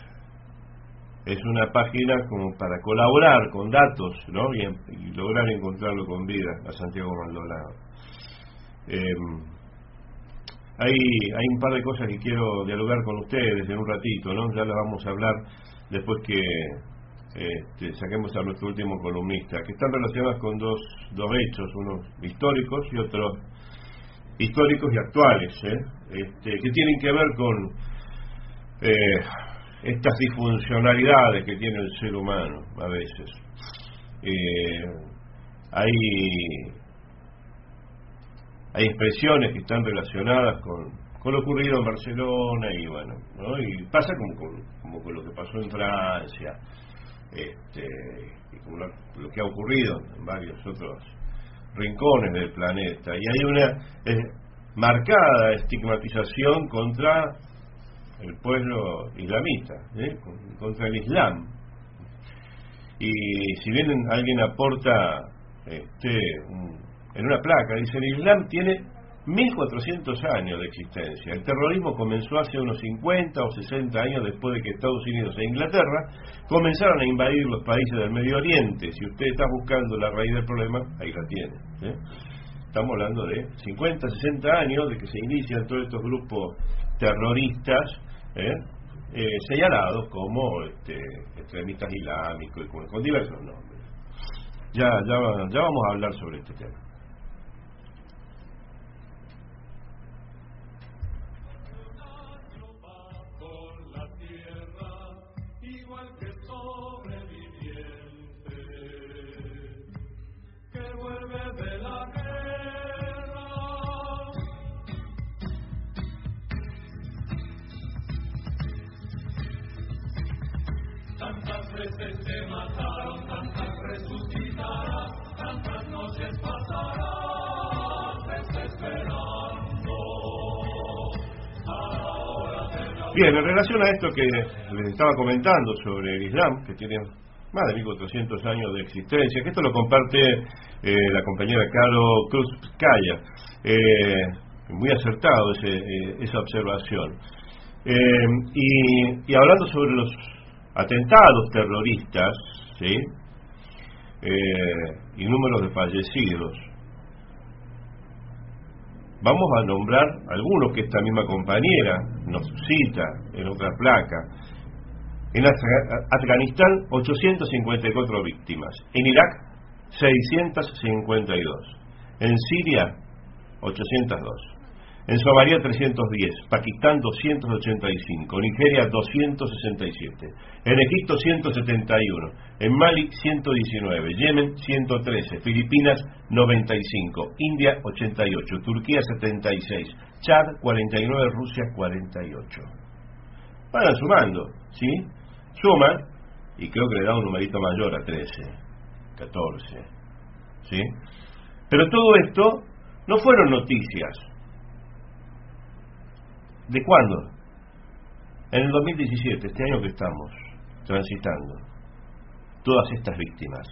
es una página como para colaborar con datos, ¿no? Y, y lograr encontrarlo con vida a Santiago Maldonado. Eh, hay, hay un par de cosas que quiero dialogar con ustedes en un ratito, ¿no? Ya las vamos a hablar después que este, saquemos a nuestro último columnista, que están relacionadas con dos, dos hechos, unos históricos y otros históricos y actuales, ¿eh? Este, que tienen que ver con eh, estas disfuncionalidades que tiene el ser humano a veces. Eh, hay hay expresiones que están relacionadas con, con lo ocurrido en Barcelona y bueno, ¿no? Y pasa como con, como con lo que pasó en Francia, este, y como lo, lo que ha ocurrido en varios otros rincones del planeta, y hay una eh, marcada estigmatización contra el pueblo islamita, ¿eh? contra el Islam. Y si bien alguien aporta este, un, en una placa, dice: el Islam tiene mil cuatrocientos años de existencia. El terrorismo comenzó hace unos cincuenta o sesenta años después de que Estados Unidos e Inglaterra comenzaron a invadir los países del Medio Oriente. Si usted está buscando la raíz del problema, ahí la tiene, ¿eh? Estamos hablando de cincuenta, sesenta años de que se inician todos estos grupos terroristas, ¿eh? Eh, señalados como este, extremistas islámicos y con, con diversos nombres. Ya, ya, ya vamos a hablar sobre este tema. Tantas veces te mataron, tantas resucitarás, tantas noches pasarás desesperando. Bien, en relación a esto que les estaba comentando sobre el Islam, que tiene más de mil cuatrocientos años de existencia, que esto lo comparte eh, la compañera Caro Krupskaya, eh, muy acertado ese, eh, esa observación. Eh, y, y hablando sobre los atentados terroristas, ¿sí? eh, y números de fallecidos, vamos a nombrar algunos que esta misma compañera nos cita en otra placa. En Afganistán, ochocientas cincuenta y cuatro víctimas. En Irak, seiscientas cincuenta y dos. En Siria, ochocientas dos. En Somalia, trescientos diez. Pakistán, doscientos ochenta y cinco. Nigeria, doscientos sesenta y siete. En Egipto, ciento setenta y uno. En Mali, ciento diecinueve. Yemen, ciento trece. Filipinas, noventa y cinco. India, ochenta y ocho. Turquía, setenta y seis. Chad, cuarenta y nueve. Rusia, cuarenta y ocho. Vayan sumando, ¿sí? Suman, y creo que le da un numerito mayor a trece, catorce, ¿sí? Pero todo esto no fueron noticias. ¿De cuándo? En el dos mil diecisiete, este año que estamos transitando, todas estas víctimas.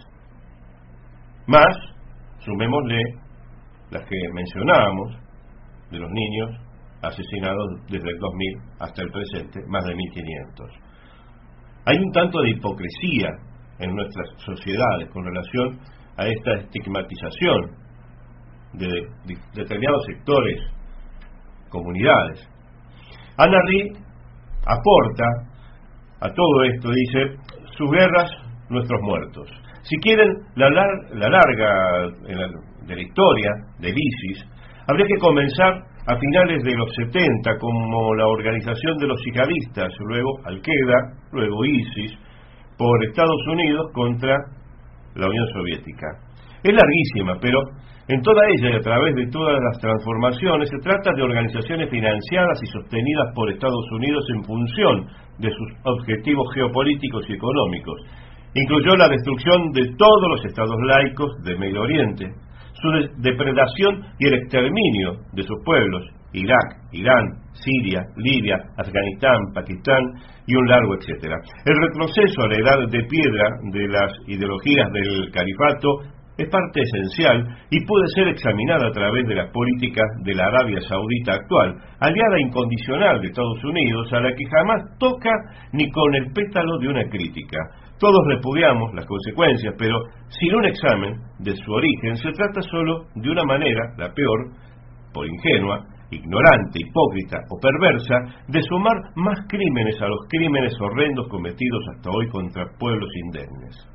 Más, sumémosle las que mencionábamos, de los niños asesinados desde el dos mil hasta el presente, más de mil quinientos. Hay un tanto de hipocresía en nuestras sociedades con relación a esta estigmatización de, de, de determinados sectores, comunidades. Anna Ree aporta a todo esto, dice, sus guerras, nuestros muertos. Si quieren la, lar la larga en la, de la historia del ISIS, habría que comenzar a finales de los setenta, como la organización de los yihadistas, luego Al-Qaeda, luego ISIS, por Estados Unidos contra la Unión Soviética. Es larguísima, pero en toda ella y a través de todas las transformaciones se trata de organizaciones financiadas y sostenidas por Estados Unidos en función de sus objetivos geopolíticos y económicos. Incluyó la destrucción de todos los estados laicos de Medio Oriente, su de depredación y el exterminio de sus pueblos, Irak, Irán, Siria, Libia, Afganistán, Pakistán y un largo etcétera. El retroceso a la edad de piedra de las ideologías del califato es parte esencial y puede ser examinada a través de las políticas de la Arabia Saudita actual, aliada incondicional de Estados Unidos, a la que jamás toca ni con el pétalo de una crítica. Todos repudiamos las consecuencias, pero sin un examen de su origen se trata solo de una manera, la peor, por ingenua, ignorante, hipócrita o perversa, de sumar más crímenes a los crímenes horrendos cometidos hasta hoy contra pueblos indemnes.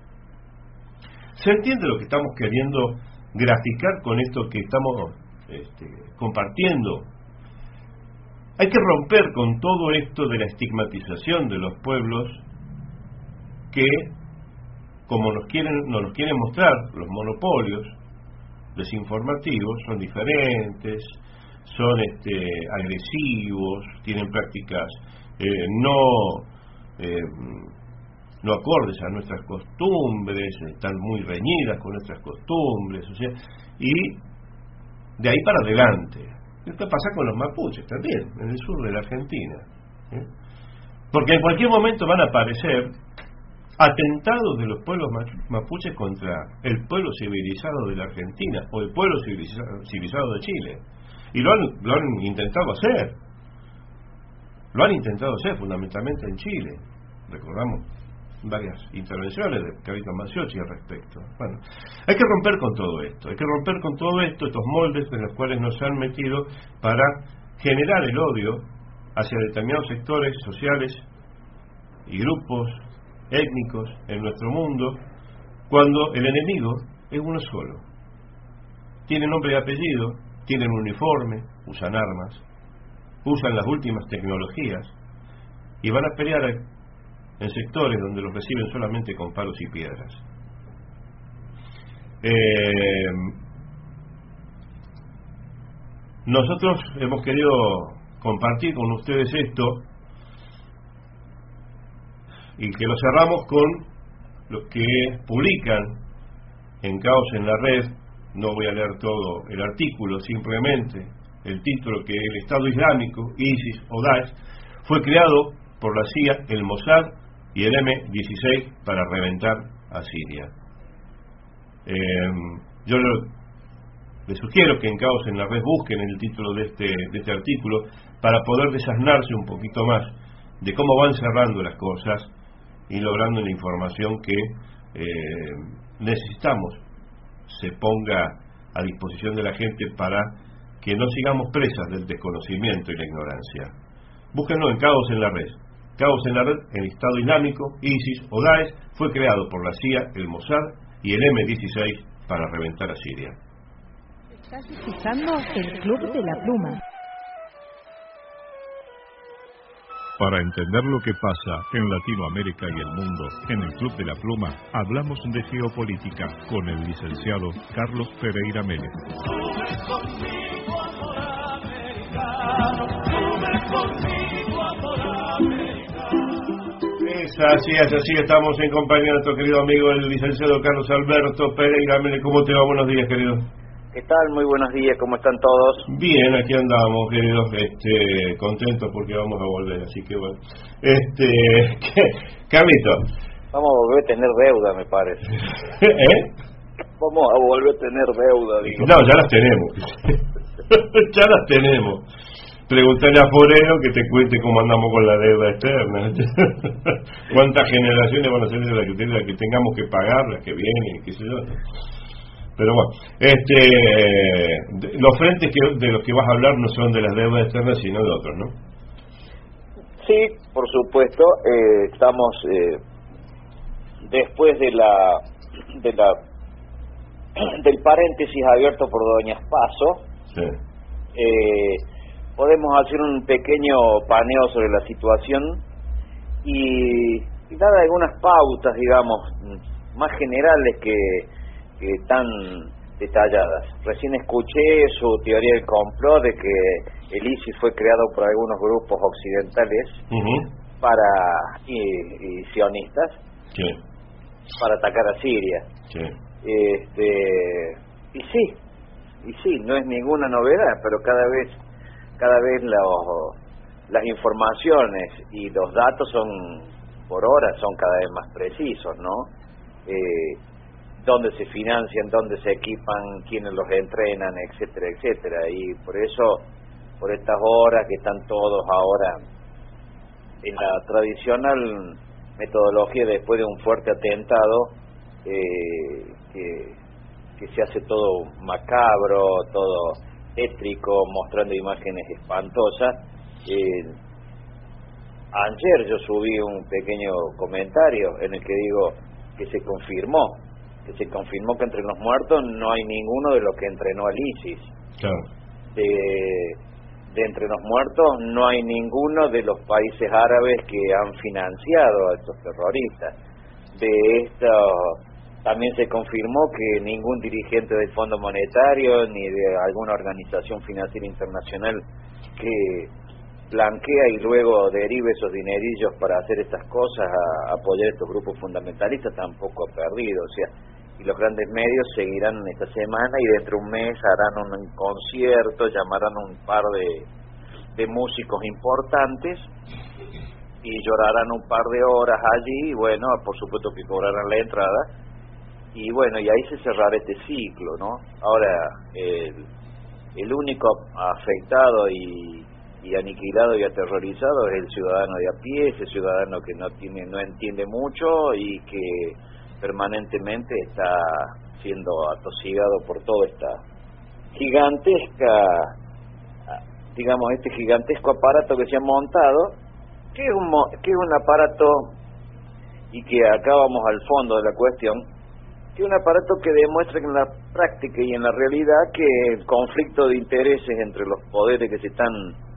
¿Se entiende lo que estamos queriendo graficar con esto que estamos este, compartiendo? Hay que romper con todo esto de la estigmatización de los pueblos que, como nos quieren, nos los quieren mostrar los monopolios desinformativos, son diferentes, son este, agresivos, tienen prácticas eh, no eh, no acordes a nuestras costumbres, están muy reñidas con nuestras costumbres, o sea, y de ahí para adelante. Esto pasa con los mapuches también, en el sur de la Argentina, ¿eh? Porque en cualquier momento van a aparecer atentados de los pueblos mapuches contra el pueblo civilizado de la Argentina o el pueblo civilizado, civilizado de Chile. Y lo han, lo han intentado hacer. Lo han intentado hacer fundamentalmente en Chile. Recordamos varias intervenciones de Carito Maciocchi al respecto. Bueno, hay que romper con todo esto. Hay que romper con todo esto, estos moldes en los cuales nos han metido para generar el odio hacia determinados sectores sociales y grupos étnicos en nuestro mundo, cuando el enemigo es uno solo. Tiene nombre y apellido, tienen un uniforme, usan armas, usan las últimas tecnologías y van a pelear en sectores donde los reciben solamente con palos y piedras. Eh, nosotros hemos querido compartir con ustedes esto y que lo cerramos con los que publican en Caos en la Red. No voy a leer todo el artículo, simplemente el título, que el Estado Islámico, ISIS o Daesh, fue creado por la C I A, el Mossad y el eme dieciséis para reventar a Siria. Eh, yo lo, les sugiero que en Caos en la Red busquen el título de este, de este artículo para poder desasnarse un poquito más de cómo van cerrando las cosas y logrando la información que eh, necesitamos se ponga a disposición de la gente para que no sigamos presas del desconocimiento y la ignorancia. Búsquenlo en Caos en la Red. Caos en la Red, en Estado Islámico, ISIS o Daesh, fue creado por la C I A, el Mossad y el eme dieciséis para reventar a Siria. Estás escuchando el Club de la Pluma. Para entender lo que pasa en Latinoamérica y el mundo, en el Club de la Pluma hablamos de geopolítica con el licenciado Carlos Pereira Mélez. Es así, es así, estamos en compañía de nuestro querido amigo el licenciado Carlos Alberto Pereira Mélez. ¿Cómo te va? Buenos días, querido. ¿Qué tal? Muy buenos días, ¿cómo están todos? Bien, aquí andamos, queridos, este, contentos porque vamos a volver, así que bueno. Este, ¿qué? Carlito. Vamos a volver a tener deuda, me parece. ¿Eh? Vamos a volver a tener deuda, digo. No, ya las tenemos. Ya las tenemos. Pregúntale a Forero que te cuente cómo andamos con la deuda externa. ¿Cuántas generaciones van a ser de las que, la que tengamos que pagar, las que vienen, qué sé yo? Pero bueno, este, los frentes que, de los que vas a hablar no son de las deudas externas, sino de otros, ¿no? Sí, por supuesto. Eh, estamos eh, después de la, de la del paréntesis abierto por doña Spasso. Sí. Eh, podemos hacer un pequeño paneo sobre la situación y, y dar algunas pautas, digamos, más generales que que tan detalladas. Recién escuché su teoría del complot de que el ISIS fue creado por algunos grupos occidentales uh-huh. para y, y sionistas sí. para atacar a Siria. Sí. Este, y sí, y sí, no es ninguna novedad, pero cada vez cada vez los, las informaciones y los datos son por hora son cada vez más precisos, ¿no? Eh, dónde se financian, dónde se equipan, quiénes los entrenan, etcétera, etcétera. Y por eso, por estas horas que están todos ahora en la tradicional metodología después de un fuerte atentado, eh, que, que se hace todo macabro, todo tétrico, mostrando imágenes espantosas. Eh, ayer yo subí un pequeño comentario en el que digo que se confirmó que se confirmó que entre los muertos no hay ninguno de los que entrenó al ISIS. Claro. De, de entre los muertos no hay ninguno de los países árabes que han financiado a estos terroristas. De esto también se confirmó que ningún dirigente del Fondo Monetario ni de alguna organización financiera internacional que blanquea y luego derive esos dinerillos para hacer estas cosas, a, a apoyar estos grupos fundamentalistas, tampoco ha perdido. O sea, y los grandes medios seguirán esta semana y dentro de un mes harán un concierto, llamarán un par de, de músicos importantes y llorarán un par de horas allí y bueno, por supuesto que cobrarán la entrada y bueno, y ahí se cerrará este ciclo, ¿no? Ahora, el, el único afectado y y aniquilado y aterrorizado es el ciudadano de a pie, ese ciudadano que no tiene no entiende mucho y que permanentemente está siendo atosigado por toda esta gigantesca, digamos, este gigantesco aparato que se ha montado, que es un que es un aparato, y que acá vamos al fondo de la cuestión, que es un aparato que demuestra que en la práctica y en la realidad que el conflicto de intereses entre los poderes que se están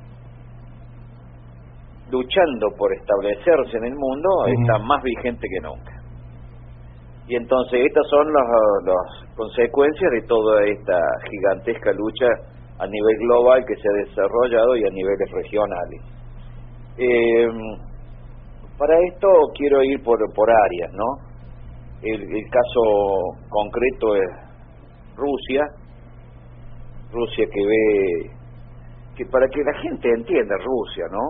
luchando por establecerse en el mundo uh-huh. está más vigente que nunca. Y entonces estas son las, las consecuencias de toda esta gigantesca lucha a nivel global que se ha desarrollado y a niveles regionales. Eh, para esto quiero ir por, por áreas, ¿no? El, el caso concreto es Rusia, Rusia que ve, que para que la gente entienda Rusia, ¿no?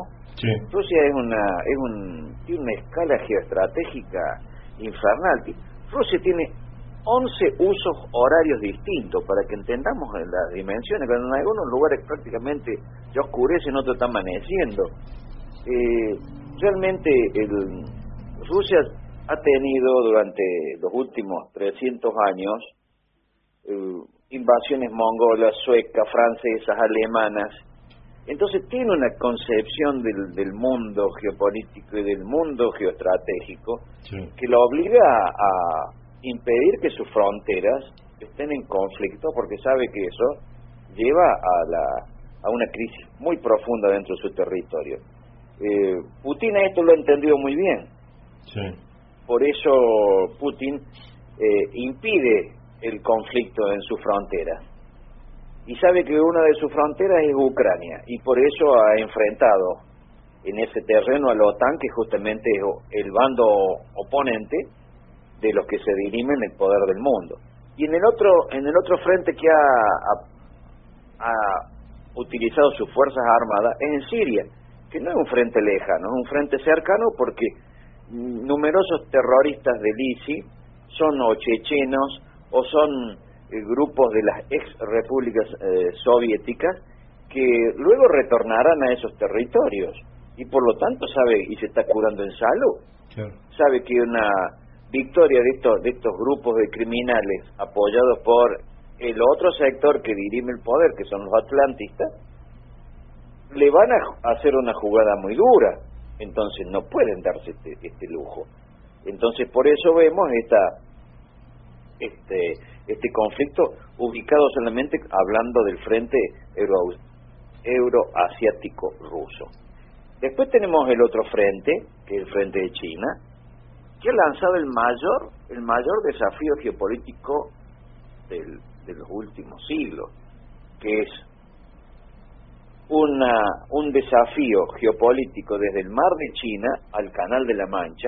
Sí. Rusia es una, es un, tiene una escala geoestratégica infernal. Rusia tiene once usos horarios distintos, para que entendamos las dimensiones, cuando en algunos lugares prácticamente ya oscurece, en otros está amaneciendo. Eh, realmente el, Rusia ha tenido durante los últimos trescientos años eh, invasiones mongolas, suecas, francesas, alemanas. Entonces tiene una concepción del, del mundo geopolítico y del mundo geoestratégico, sí, que lo obliga a, a impedir que sus fronteras estén en conflicto, porque sabe que eso lleva a, la, a una crisis muy profunda dentro de su territorio. Eh, Putin esto lo ha entendido muy bien. Sí. Por eso Putin eh, impide el conflicto en su frontera. Y sabe que una de sus fronteras es Ucrania, y por eso ha enfrentado en ese terreno a la OTAN, que justamente es el bando oponente de los que se dirimen el poder del mundo. Y en el otro en el otro frente que ha, ha, ha utilizado sus fuerzas armadas es en Siria, que no es un frente lejano, es un frente cercano, porque numerosos terroristas del I S I son o chechenos o son eh, grupos de las ex repúblicas eh, soviéticas que luego retornarán a esos territorios, y por lo tanto sabe y se está curando en salud. Claro. Sabe que una victoria de estos de estos grupos de criminales apoyados por el otro sector que dirime el poder, que son los atlantistas, le van a hacer una jugada muy dura. Entonces no pueden darse este, este lujo. Entonces por eso vemos esta este este conflicto ubicado solamente hablando del frente euro, euroasiático ruso. Después tenemos el otro frente, que es el frente de China, que ha lanzado el mayor el mayor desafío geopolítico del, de los últimos siglos, que es una un desafío geopolítico desde el mar de China al Canal de la Mancha,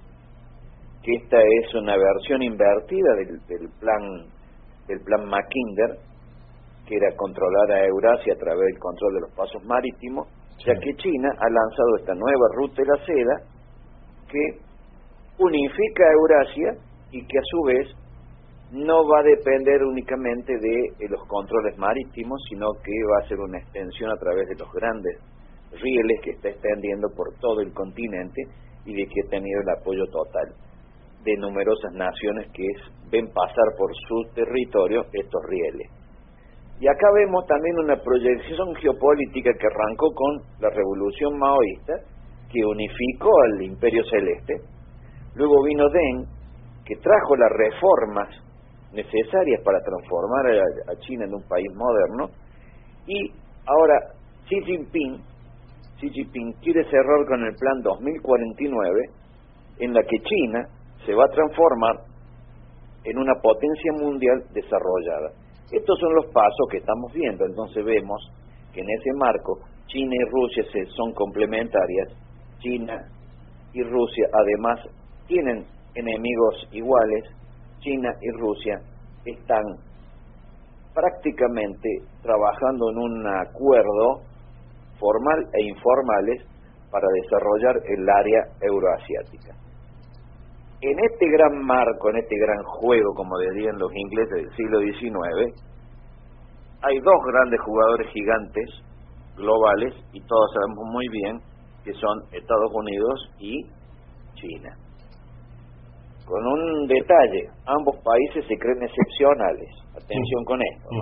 que esta es una versión invertida del, del plan del plan Mackinder, que era controlar a Eurasia a través del control de los pasos marítimos, ya que China ha lanzado esta nueva ruta de la seda que unifica a Eurasia y que a su vez no va a depender únicamente de, de los controles marítimos, sino que va a ser una extensión a través de los grandes rieles que está extendiendo por todo el continente, y de que ha tenido el apoyo total de numerosas naciones que es, ven pasar por su territorio estos rieles. Y acá vemos también una proyección geopolítica que arrancó con la revolución maoísta, que unificó al Imperio Celeste. Luego vino Deng, que trajo las reformas necesarias para transformar a, a China en un país moderno, y ahora Xi Jinping Xi Jinping quiere cerrar con el plan dos mil cuarenta y nueve, en la que China se va a transformar en una potencia mundial desarrollada. Estos son los pasos que estamos viendo. Entonces vemos que en ese marco China y Rusia se, son complementarias. China y Rusia además tienen enemigos iguales. China y Rusia están prácticamente trabajando en un acuerdo formal e informales para desarrollar el área euroasiática. En este gran marco, en este gran juego, como dirían los ingleses del siglo diecinueve, hay dos grandes jugadores gigantes globales, y todos sabemos muy bien que son Estados Unidos y China. Con un detalle, ambos países se creen excepcionales, atención con esto, ¿no?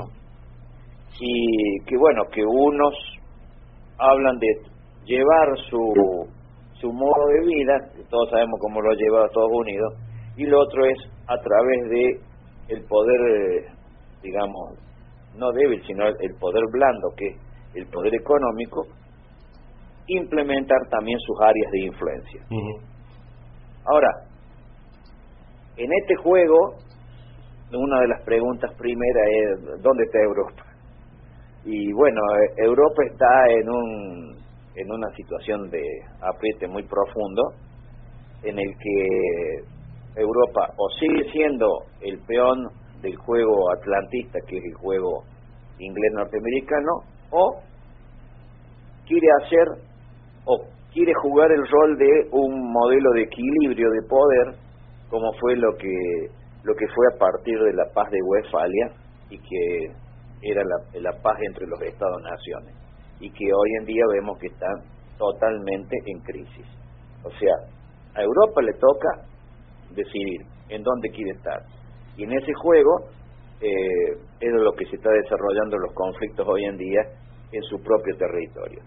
Y que bueno, que unos hablan de llevar su su modo de vida, que todos sabemos cómo lo ha llevado a Estados Unidos, y lo otro es a través de el poder, digamos, no débil, sino el poder blando, que es el poder económico, implementar también sus áreas de influencia. Uh-huh. Ahora, en este juego, una de las preguntas primeras es, ¿dónde está Europa? Y bueno, Europa está en un en una situación de apriete muy profundo, en el que Europa o sigue siendo el peón del juego atlantista, que es el juego inglés norteamericano, o quiere hacer o quiere jugar el rol de un modelo de equilibrio de poder, como fue lo que lo que fue a partir de la paz de Westfalia, y que era la, la paz entre los Estados-naciones, y que hoy en día vemos que está totalmente en crisis. O sea, a Europa le toca decidir en dónde quiere estar, y en ese juego eh, es lo que se está desarrollando los conflictos hoy en día en su propio territorio.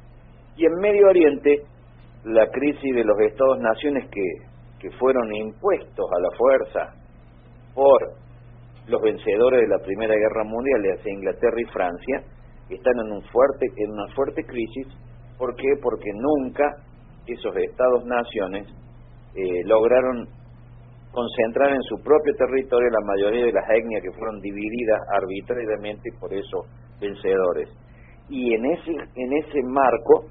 Y en Medio Oriente, la crisis de los Estados-naciones que, que fueron impuestos a la fuerza por los vencedores de la Primera Guerra Mundial, ya sea Inglaterra y Francia, están en un fuerte en una fuerte crisis. ¿Por qué? Porque nunca esos Estados-naciones eh, lograron concentrar en su propio territorio la mayoría de las etnias que fueron divididas arbitrariamente por esos vencedores. Y en ese en ese marco,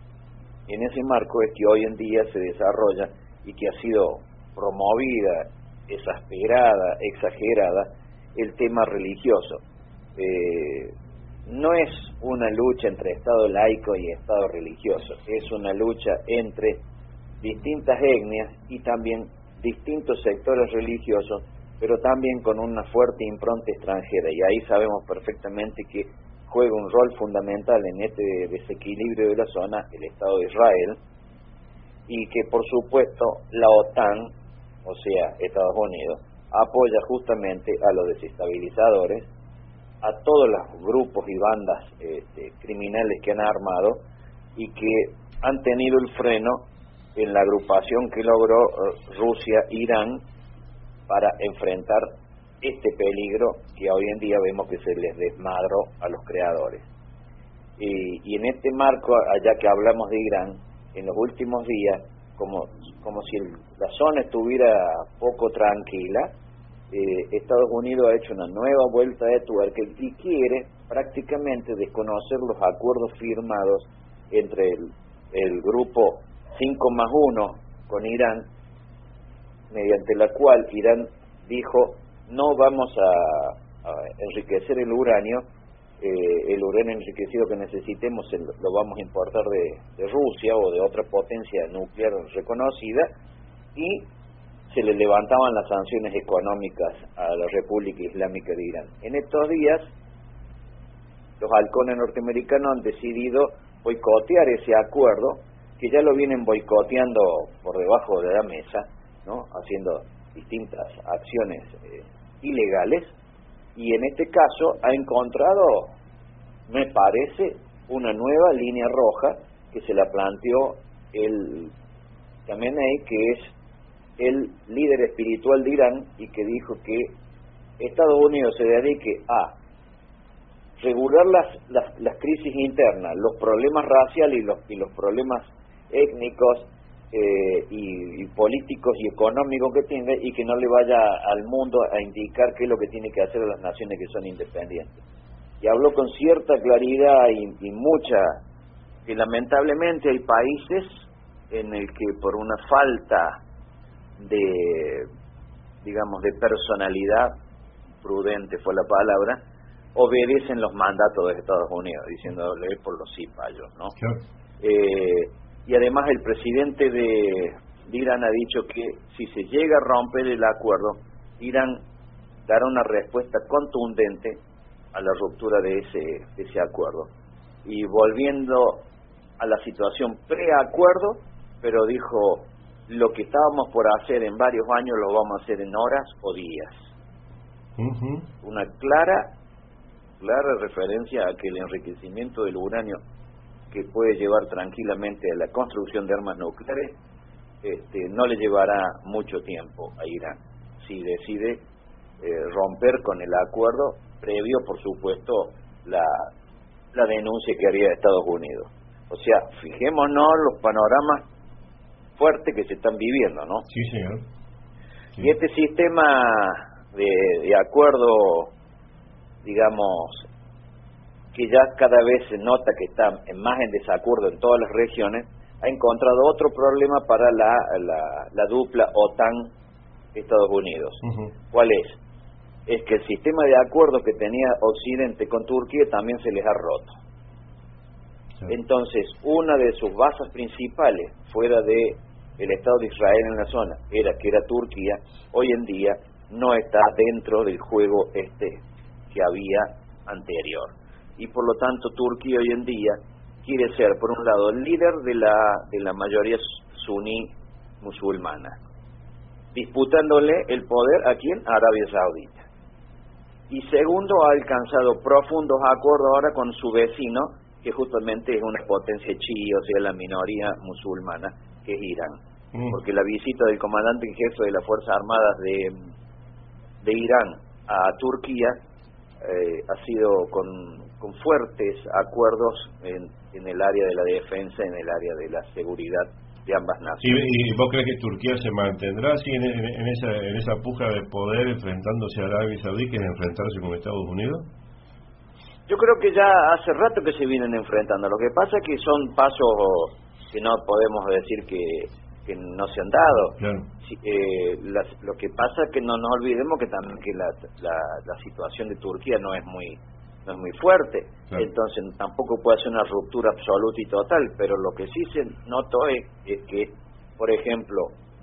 en ese marco es que hoy en día se desarrolla y que ha sido promovida, exasperada, exagerada, el tema religioso. Eh, no es una lucha entre Estado laico y Estado religioso, es una lucha entre distintas etnias y también distintos sectores religiosos, pero también con una fuerte impronta extranjera, y ahí sabemos perfectamente que juega un rol fundamental en este desequilibrio de la zona el Estado de Israel, y que por supuesto la OTAN, o sea, Estados Unidos, apoya justamente a los desestabilizadores, a todos los grupos y bandas este, criminales que han armado y que han tenido el freno en la agrupación que logró uh, Rusia-Irán para enfrentar este peligro que hoy en día vemos que se les desmadró a los creadores. Y, y en este marco, allá que hablamos de Irán, en los últimos días, como, como si el, la zona estuviera poco tranquila, eh, Estados Unidos ha hecho una nueva vuelta de tuerca y quiere prácticamente desconocer los acuerdos firmados entre el, el grupo cinco más uno con Irán, mediante la cual Irán dijo: no vamos a, a enriquecer el uranio, eh, el uranio enriquecido que necesitemos el, lo vamos a importar de, de Rusia o de otra potencia nuclear reconocida, y se le levantaban las sanciones económicas a la República Islámica de Irán. En estos días, los halcones norteamericanos han decidido boicotear ese acuerdo, que ya lo vienen boicoteando por debajo de la mesa, ¿no?, haciendo distintas acciones eh, ilegales, y en este caso ha encontrado, me parece, una nueva línea roja que se la planteó el Khamenei, que es el líder espiritual de Irán, y que dijo que Estados Unidos se dedique a regular las, las, las crisis internas, los problemas raciales y los, y los problemas étnicos eh, y, y políticos y económicos que tenga, y que no le vaya al mundo a indicar qué es lo que tiene que hacer a las naciones que son independientes. Y habló con cierta claridad y, y mucha, que lamentablemente hay países en el que por una falta de, digamos, de personalidad prudente fue la palabra, obedecen los mandatos de Estados Unidos, diciéndole por los cipayos, ¿no? Claro. Eh, y además el presidente de, de Irán ha dicho que si se llega a romper el acuerdo, Irán dará una respuesta contundente a la ruptura de ese, de ese acuerdo. Y volviendo a la situación preacuerdo, pero dijo: lo que estábamos por hacer en varios años lo vamos a hacer en horas o días. Uh-huh. Una clara clara referencia a que el enriquecimiento del uranio, que puede llevar tranquilamente a la construcción de armas nucleares, este, no le llevará mucho tiempo a Irán si decide eh, romper con el acuerdo, previo por supuesto la, la denuncia que haría Estados Unidos. O sea, fijémonos los panoramas fuertes que se están viviendo, ¿no? Sí, señor. Sí. Y este sistema de, de acuerdo, digamos, que ya cada vez se nota que está más en desacuerdo en todas las regiones, ha encontrado otro problema para la, la, la dupla OTAN-Estados Unidos. Uh-huh. ¿Cuál es? Es que el sistema de acuerdos que tenía Occidente con Turquía también se les ha roto. Sí. Entonces, una de sus bases principales, fuera de el Estado de Israel en la zona, era que era Turquía, hoy en día no está dentro del juego este que había anterior. Y por lo tanto, Turquía hoy en día quiere ser, por un lado, el líder de la, de la mayoría suní musulmana, disputándole el poder aquí en Arabia Saudita. Y segundo, ha alcanzado profundos acuerdos ahora con su vecino, que justamente es una potencia chií, o sea, la minoría musulmana, que es Irán. Mm. Porque la visita del comandante en jefe de las Fuerzas Armadas de, de Irán a Turquía eh, ha sido con, con fuertes acuerdos en, en el área de la defensa, en el área de la seguridad de ambas naciones. ¿Y, y vos crees que Turquía se mantendrá así en, en, en, esa, en esa puja de poder enfrentándose a Arabia Saudí, que es enfrentarse con Estados Unidos? Yo creo que ya hace rato que se vienen enfrentando. Lo que pasa es que son pasos que no podemos decir que, que no se han dado. Claro. Sí, eh, las, lo que pasa es que no nos olvidemos que también que la, la, la situación de Turquía no es muy no es muy fuerte. Claro. Entonces tampoco puede ser una ruptura absoluta y total, pero lo que sí se notó es, es que, por ejemplo,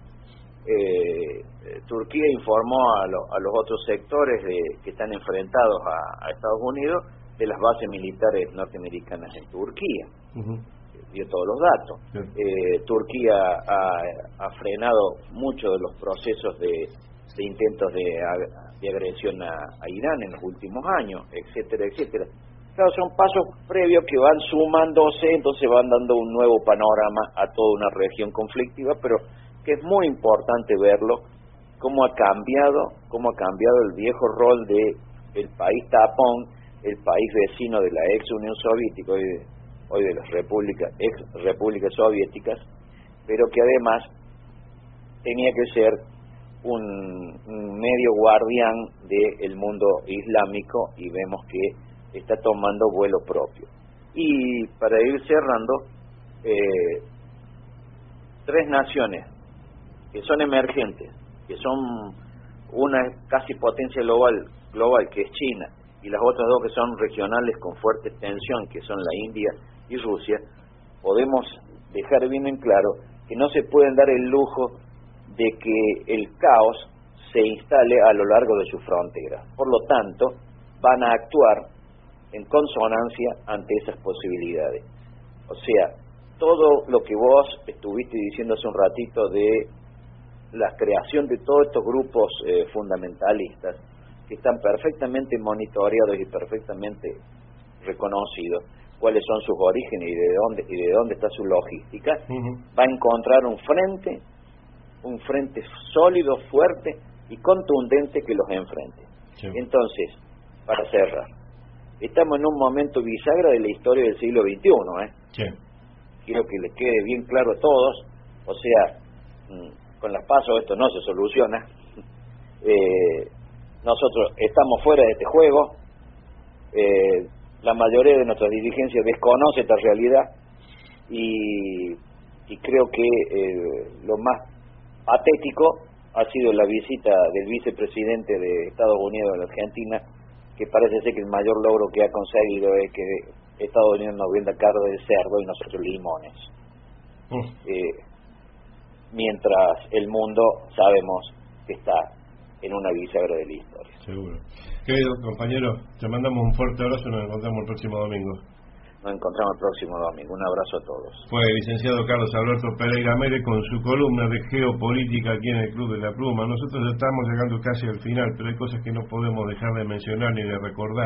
eh, Turquía informó a, lo, a los otros sectores de, que están enfrentados a, a Estados Unidos de las bases militares norteamericanas en Turquía. Uh-huh. Dio todos los datos. Sí. Eh, Turquía ha, ha frenado muchos de los procesos de, de intentos de, de agresión a, a Irán en los últimos años, etcétera, etcétera. Claro, son pasos previos que van sumándose, entonces van dando un nuevo panorama a toda una región conflictiva, pero que es muy importante verlo, cómo ha cambiado, cómo ha cambiado el viejo rol de el país tapón, el país vecino de la ex Unión Soviética, hoy de, hoy de las repúblicas, ex repúblicas soviéticas, pero que además tenía que ser un, un medio guardián del mundo islámico, y vemos que está tomando vuelo propio. Y para ir cerrando, eh, tres naciones que son emergentes, que son una casi potencia global, global que es China, y las otras dos que son regionales con fuerte tensión, que son la India y Rusia, podemos dejar bien en claro que no se pueden dar el lujo de que el caos se instale a lo largo de sus fronteras. Por lo tanto, van a actuar en consonancia ante esas posibilidades. O sea, todo lo que vos estuviste diciendo hace un ratito de la creación de todos estos grupos eh, fundamentalistas, que están perfectamente monitoreados y perfectamente reconocidos cuáles son sus orígenes y de dónde y de dónde está su logística, uh-huh. va a encontrar un frente, un frente sólido, fuerte y contundente que los enfrente. Sí. Entonces, para cerrar, estamos en un momento bisagra de la historia del siglo veintiuno, ¿eh? Sí. Quiero que les quede bien claro a todos, o sea, con las pasos esto no se soluciona. Eh, nosotros estamos fuera de este juego, eh, la mayoría de nuestras dirigencias desconoce esta realidad y, y creo que eh, lo más patético ha sido la visita del vicepresidente de Estados Unidos a la Argentina, que parece ser que el mayor logro que ha conseguido es que Estados Unidos nos venda carne de cerdo y nosotros limones. Mm. Eh, mientras el mundo sabemos que está en una bisagra de la historia. Seguro. Querido compañero, te mandamos un fuerte abrazo y nos encontramos el próximo domingo. Nos encontramos el próximo domingo. Un abrazo a todos. Fue el licenciado Carlos Alberto Pereira Mele con su columna de geopolítica aquí en el Club de la Pluma. Nosotros estamos llegando casi al final, pero hay cosas que no podemos dejar de mencionar ni de recordar.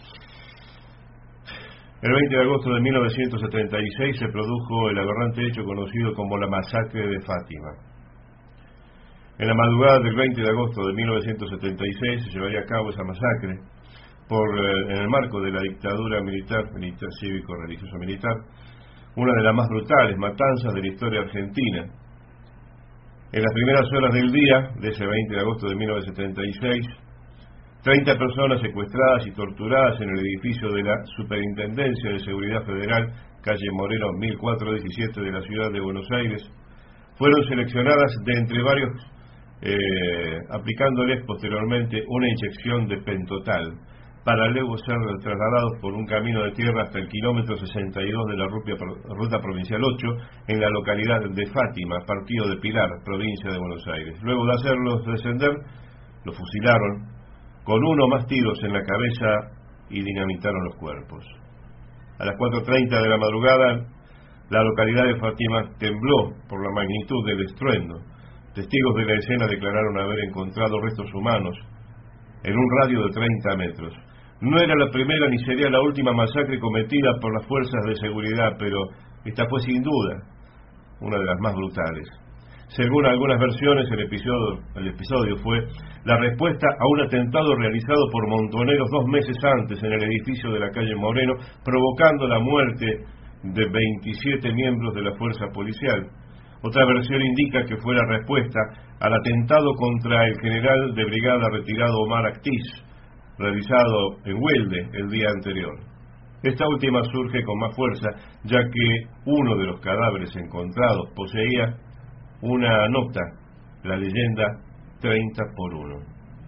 El veinte de agosto de mil novecientos setenta y seis se produjo el aberrante hecho conocido como la masacre de Fátima. En la madrugada del veinte de agosto de mil novecientos setenta y seis se llevaría a cabo esa masacre por eh, en el marco de la dictadura militar, militar cívico, religioso militar, una de las más brutales matanzas de la historia argentina. En las primeras horas del día de ese veinte de agosto de mil novecientos setenta y seis, treinta personas secuestradas y torturadas en el edificio de la Superintendencia de Seguridad Federal, calle Moreno mil cuatrocientos diecisiete de la ciudad de Buenos Aires, fueron seleccionadas de entre varios, eh, aplicándoles posteriormente una inyección de pentotal, para luego ser trasladados por un camino de tierra hasta el kilómetro sesenta y dos de la ruta provincial ocho, en la localidad de Fátima, partido de Pilar, provincia de Buenos Aires. Luego de hacerlos descender, los fusilaron con uno o más tiros en la cabeza y dinamitaron los cuerpos. A las cuatro treinta de la madrugada, la localidad de Fátima tembló por la magnitud del estruendo. Testigos de la escena declararon haber encontrado restos humanos en un radio de treinta metros. No era la primera ni sería la última masacre cometida por las fuerzas de seguridad, pero esta fue sin duda una de las más brutales. Según algunas versiones, el episodio, el episodio fue la respuesta a un atentado realizado por montoneros dos meses antes en el edificio de la calle Moreno, provocando la muerte de veintisiete miembros de la fuerza policial. Otra versión indica que fue la respuesta al atentado contra el general de brigada retirado Omar Actiz, realizado en Huelde el día anterior. Esta última surge con más fuerza, ya que uno de los cadáveres encontrados poseía una nota, la leyenda treinta por uno.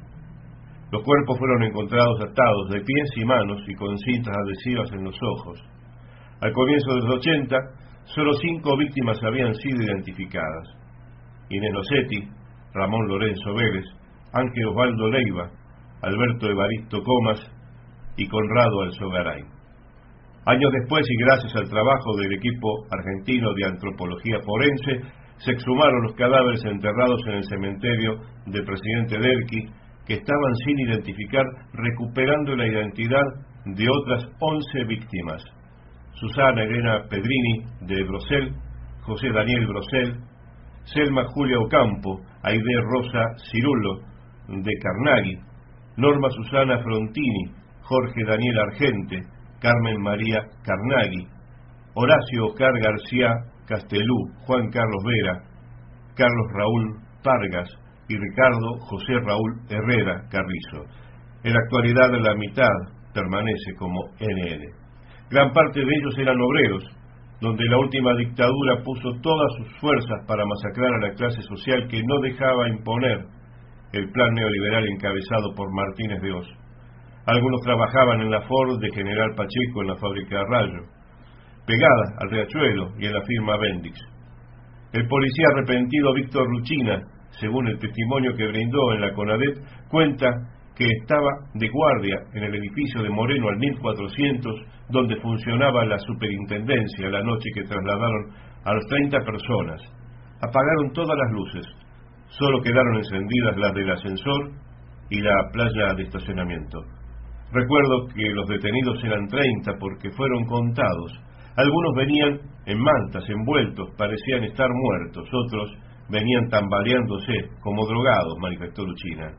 Los cuerpos fueron encontrados atados de pies y manos y con cintas adhesivas en los ojos. Al comienzo de los ochenta, solo cinco víctimas habían sido identificadas: Inés Nocetti, Ramón Lorenzo Vélez, Ángel Osvaldo Leiva, Alberto Evaristo Comas y Conrado Alzogaray. Años después, y gracias al trabajo del equipo argentino de antropología forense, se exhumaron los cadáveres enterrados en el cementerio del presidente Derqui, que estaban sin identificar, recuperando la identidad de otras once víctimas: Susana Elena Pedrini de Brosel, José Daniel Brosel, Selma Julia Ocampo, Aide Rosa Cirulo de Carnaghi, Norma Susana Frontini, Jorge Daniel Argente, Carmen María Carnaghi, Horacio Oscar García Castelú, Juan Carlos Vera, Carlos Raúl Pargas y Ricardo José Raúl Herrera Carrizo. En la actualidad la mitad permanece como N N. Gran parte de ellos eran obreros, donde la última dictadura puso todas sus fuerzas para masacrar a la clase social que no dejaba imponer el plan neoliberal encabezado por Martínez de Oz. Algunos trabajaban en la Ford de General Pacheco en la fábrica de Rayo, pegada al Riachuelo y en la firma Bendix. El policía arrepentido Víctor Luchina, según el testimonio que brindó en la CONADEP, cuenta que estaba de guardia en el edificio de Moreno al mil cuatrocientos, donde funcionaba la superintendencia, la noche que trasladaron a las treinta personas. Apagaron todas las luces, solo quedaron encendidas las del ascensor y la playa de estacionamiento. Recuerdo que los detenidos eran treinta porque fueron contados. Algunos venían en mantas, envueltos, parecían estar muertos, otros venían tambaleándose como drogados, manifestó Luchina.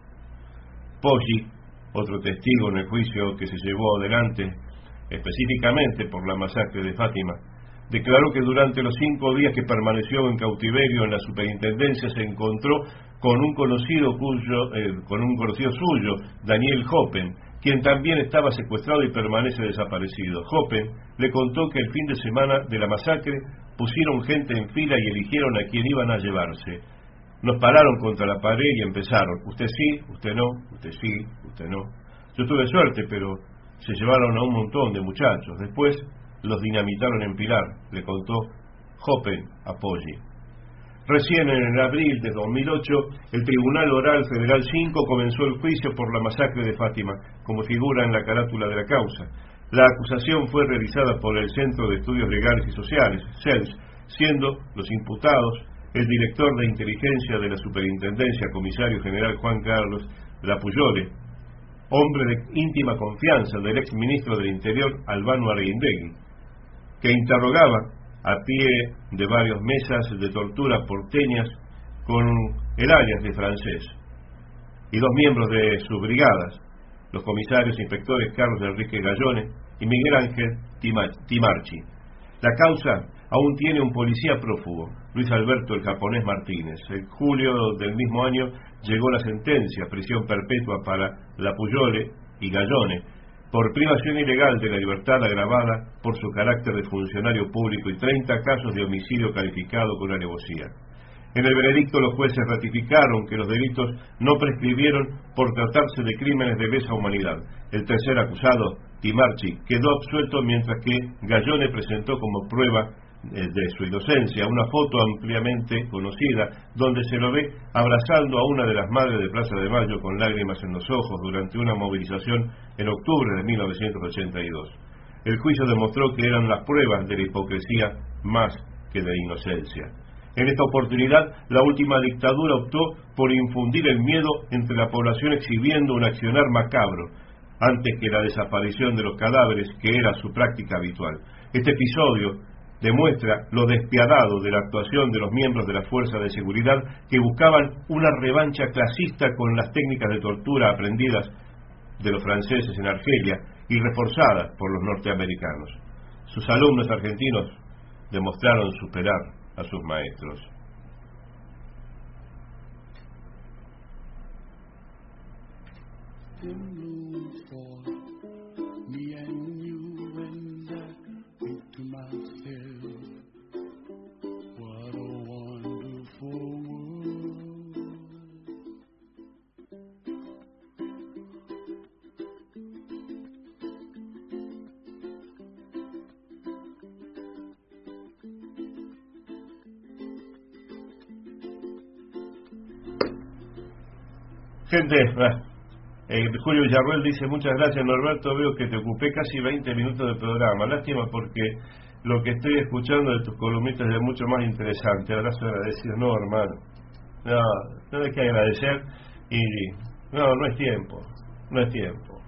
Poggi, otro testigo en el juicio que se llevó adelante específicamente por la masacre de Fátima, declaró que durante los cinco días que permaneció en cautiverio en la superintendencia se encontró con un conocido cuyo, eh, con un conocido suyo, Daniel Hoppen, quien también estaba secuestrado y permanece desaparecido. Hoppen le contó que el fin de semana de la masacre pusieron gente en fila y eligieron a quien iban a llevarse. Nos pararon contra la pared y empezaron: usted sí, usted no, usted sí, usted no. Yo tuve suerte, pero se llevaron a un montón de muchachos. Después los dinamitaron en Pilar, le contó Hoppen a Poggi. Recién en el abril de dos mil ocho, el Tribunal Oral Federal cinco comenzó el juicio por la masacre de Fátima, como figura en la carátula de la causa. La acusación fue realizada por el Centro de Estudios Legales y Sociales, C E L S, siendo los imputados el director de inteligencia de la Superintendencia, comisario general Juan Carlos Lapuyole, hombre de íntima confianza del ex ministro del Interior Albano Areguindegui, que interrogaba a pie de varias mesas de tortura porteñas con el alias de Francés, y dos miembros de sus brigadas, los comisarios inspectores Carlos Enrique Gallone y Miguel Ángel Timarchi. La causa aún tiene un policía prófugo, Luis Alberto el japonés Martínez. En julio del mismo año llegó la sentencia, prisión perpetua para Lapuyole y Gallone, por privación ilegal de la libertad agravada por su carácter de funcionario público y treinta casos de homicidio calificado con alevosía. En el veredicto los jueces ratificaron que los delitos no prescribieron por tratarse de crímenes de lesa humanidad. El tercer acusado, Timarchi, quedó absuelto mientras que Gallone presentó como prueba de su inocencia una foto ampliamente conocida donde se lo ve abrazando a una de las madres de Plaza de Mayo con lágrimas en los ojos durante una movilización en octubre de mil novecientos ochenta y dos. El juicio demostró que eran las pruebas de la hipocresía más que de inocencia. En esta oportunidad, la última dictadura optó por infundir el miedo entre la población exhibiendo un accionar macabro antes que la desaparición de los cadáveres, que era su práctica habitual. Este episodio demuestra lo despiadado de la actuación de los miembros de la fuerza de seguridad que buscaban una revancha clasista con las técnicas de tortura aprendidas de los franceses en Argelia y reforzadas por los norteamericanos. Sus alumnos argentinos demostraron superar a sus maestros. Gente, eh, Julio Villarruel dice: muchas gracias, Norberto, veo que te ocupé casi veinte minutos de programa. Lástima porque lo que estoy escuchando de tus columnistas es mucho más interesante. Abrazo agradecido. No, hermano, no, no hay que agradecer y no, no es tiempo, no es tiempo.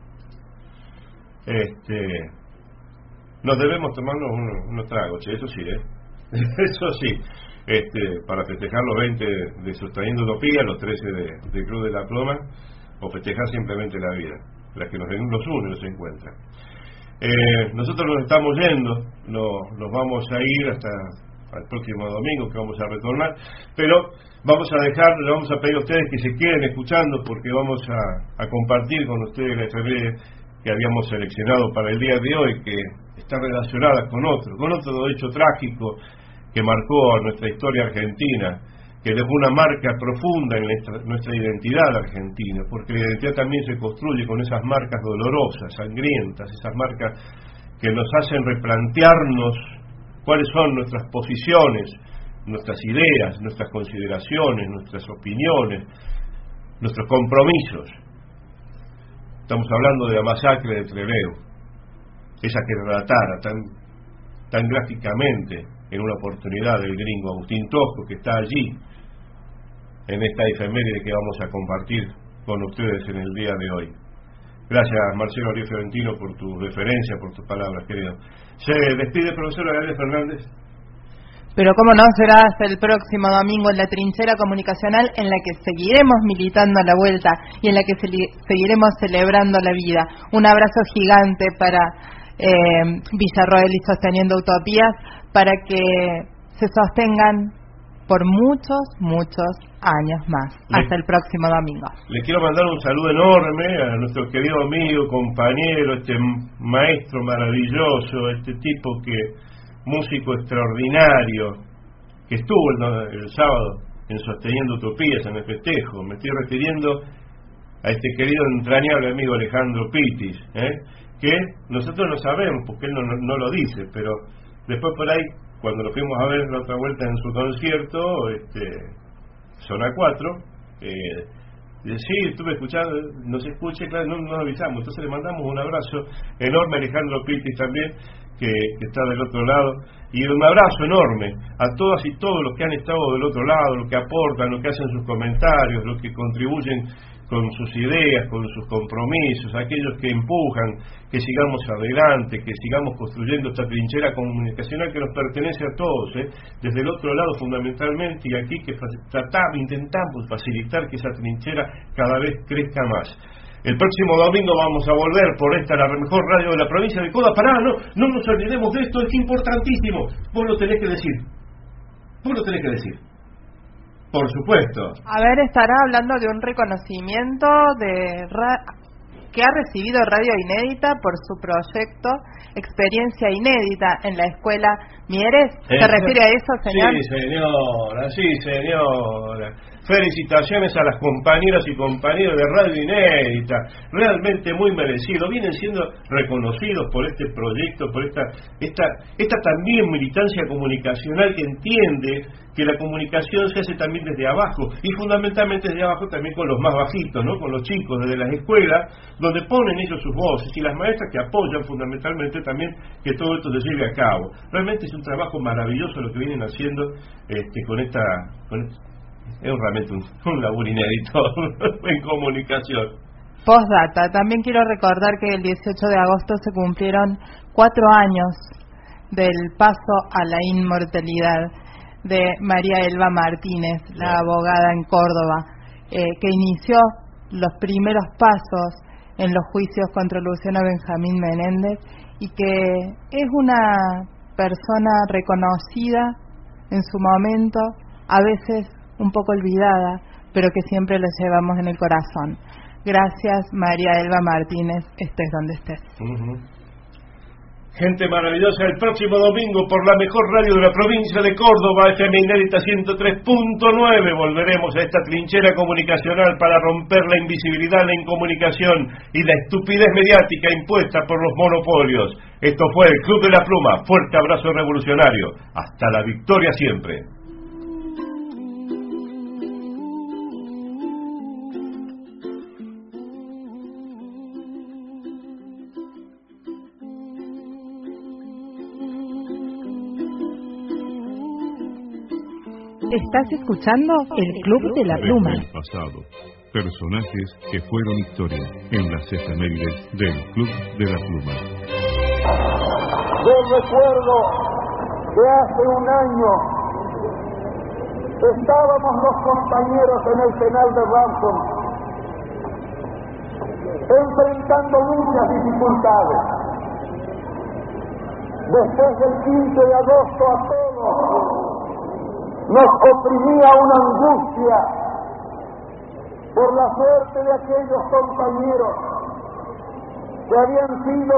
Este, nos debemos tomarnos unos, unos tragos, che, eso sí, ¿eh? Eso sí. Este, para festejar los veinte de Sosteniendo Utopía, los trece de, de Club de la Pluma, o festejar simplemente la vida, la que nos, nos une, nos encuentra. Eh, nosotros nos estamos yendo, nos, nos vamos a ir hasta el próximo domingo, que vamos a retornar, pero vamos a dejar, le vamos a pedir a ustedes que se queden escuchando, porque vamos a, a compartir con ustedes la efeméride que habíamos seleccionado para el día de hoy, que está relacionada con otro, con otro hecho trágico que marcó a nuestra historia argentina, que dejó una marca profunda en nuestra, nuestra identidad argentina, porque la identidad también se construye con esas marcas dolorosas, sangrientas, esas marcas que nos hacen replantearnos cuáles son nuestras posiciones, nuestras ideas, nuestras consideraciones, nuestras opiniones, nuestros compromisos. Estamos hablando de la masacre de Trelew, esa que relatara tan, tan gráficamente en una oportunidad del gringo Agustín Tosco, que está allí en esta efeméride que vamos a compartir con ustedes en el día de hoy. Gracias, Marcelo Ariel Fiorentino, por tu referencia, por tus palabras, querido. Se despide, profesora Gabriela Fernández. Pero cómo no, será hasta el próximo domingo en la trinchera comunicacional, en la que seguiremos militando a la vuelta y en la que seguiremos celebrando la vida. Un abrazo gigante para eh, Villarroel y Sosteniendo Utopías, para que se sostengan por muchos, muchos años más. Le, hasta el próximo domingo. Le quiero mandar un saludo enorme a nuestro querido amigo, compañero, este maestro maravilloso, este tipo que, músico extraordinario, que estuvo el, el sábado en Sosteniendo Utopías, en el festejo. Me estoy refiriendo a este querido entrañable amigo Alejandro Pitis, ¿eh? que nosotros no sabemos, porque él no, no, no lo dice, pero después por ahí, cuando lo fuimos a ver la otra vuelta en su concierto, este, Zona cuatro, eh, dice, sí, estuve escuchando, nos escuché, claro, no nos avisamos, entonces le mandamos un abrazo enorme a Alejandro Pitis también, que, que está del otro lado, y un abrazo enorme a todas y todos los que han estado del otro lado, los que aportan, los que hacen sus comentarios, los que contribuyen con sus ideas, con sus compromisos, aquellos que empujan que sigamos adelante, que sigamos construyendo esta trinchera comunicacional que nos pertenece a todos, ¿eh? desde el otro lado fundamentalmente, y aquí que tratamos, intentamos facilitar que esa trinchera cada vez crezca más. El próximo domingo vamos a volver por esta, la mejor radio de la provincia de Córdoba. Pará, no, no nos olvidemos de esto, es importantísimo. Vos lo tenés que decir. Vos lo tenés que decir. Por supuesto. A ver, estará hablando de un reconocimiento de ra que ha recibido Radio Inédita por su proyecto Experiencia Inédita en la Escuela Mieres. ¿Se eh, refiere a eso, señor? Sí, señora, sí, señora. Felicitaciones a las compañeras y compañeros de Radio Inédita, realmente muy merecido. Vienen siendo reconocidos por este proyecto, por esta, esta, esta también militancia comunicacional que entiende que la comunicación se hace también desde abajo, y fundamentalmente desde abajo también con los más bajitos, ¿no? Con los chicos desde las escuelas, donde ponen ellos sus voces, y las maestras que apoyan fundamentalmente también que todo esto se lleve a cabo. Realmente es un trabajo maravilloso lo que vienen haciendo este, con esta... Con esta es realmente un, un laburo inédito en comunicación. Postdata, también quiero recordar que el dieciocho de agosto se cumplieron cuatro años del paso a la inmortalidad de María Elba Martínez, la abogada en Córdoba, eh, que inició los primeros pasos en los juicios contra Luciano Benjamín Menéndez, y que es una persona reconocida en su momento, a veces un poco olvidada, pero que siempre la llevamos en el corazón. Gracias, María Elba Martínez, estés donde estés. Uh-huh. Gente maravillosa, el próximo domingo por la mejor radio de la provincia de Córdoba, F M Inédita ciento tres punto nueve, volveremos a esta trinchera comunicacional para romper la invisibilidad, la incomunicación y la estupidez mediática impuesta por los monopolios. Esto fue el Club de la Pluma, fuerte abrazo revolucionario, hasta la victoria siempre. Estás escuchando el Club de la Pluma. El pasado, personajes que fueron historia en las efemérides del Club de la Pluma. Yo recuerdo que hace un año estábamos los compañeros en el penal de Ransom enfrentando muchas dificultades. Después del quince de agosto a todos nos oprimía una angustia por la suerte de aquellos compañeros que habían sido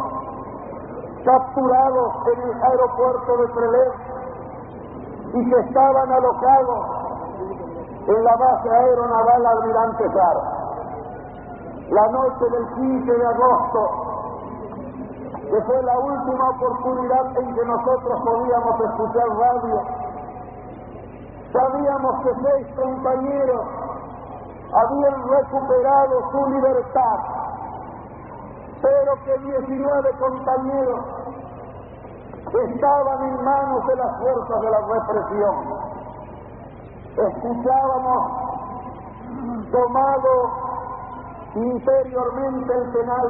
capturados en el aeropuerto de Trelew y que estaban alocados en la base aeronaval Almirante Sara. La noche del quince de agosto, que fue la última oportunidad en que nosotros podíamos escuchar radio, sabíamos que seis compañeros habían recuperado su libertad, pero que diecinueve compañeros estaban en manos de las fuerzas de la represión. Escuchábamos tomado interiormente el penal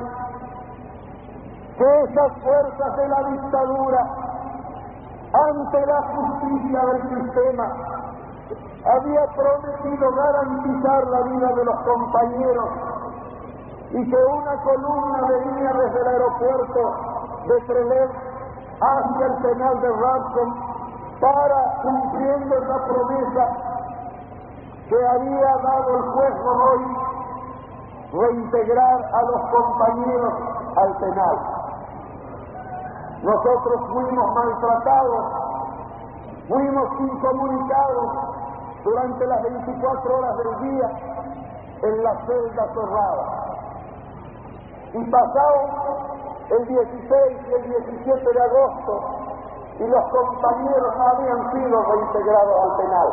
que esas fuerzas de la dictadura, ante la justicia del sistema, había prometido garantizar la vida de los compañeros, y que una columna venía desde el aeropuerto de Trelew hacia el penal de Ransom para, cumpliendo esa promesa que había dado el juez Godoy, reintegrar a los compañeros al penal. Nosotros fuimos maltratados, fuimos incomunicados durante las veinticuatro horas del día en la celda cerrada. Y pasado el dieciséis y el diecisiete de agosto, y los compañeros habían sido reintegrados al penal.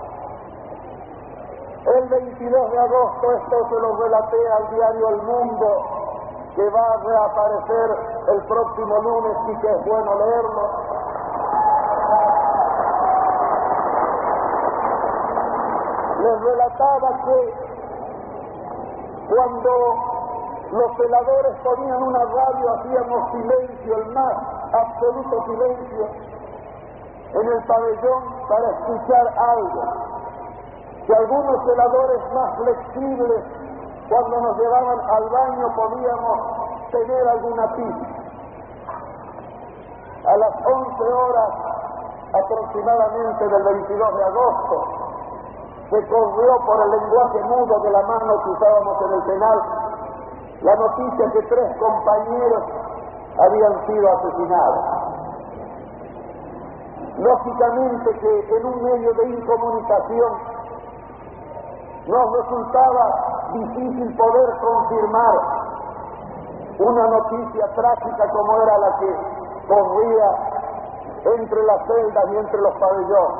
El veintidós de agosto, esto se lo relaté al diario El Mundo, que va a reaparecer el próximo lunes y que es bueno leerlo. Les relataba que cuando los celadores ponían una radio, hacíamos silencio, el más absoluto silencio, en el pabellón para escuchar algo. Que algunos celadores más flexibles, cuando nos llevaban al baño, podíamos tener alguna pista. A las once horas aproximadamente del veintidós de agosto, se corrió por el lenguaje mudo de la mano que usábamos en el penal la noticia que tres compañeros habían sido asesinados. Lógicamente que en un medio de incomunicación nos resultaba difícil poder confirmar una noticia trágica como era la que corría entre las celdas y entre los pabellones.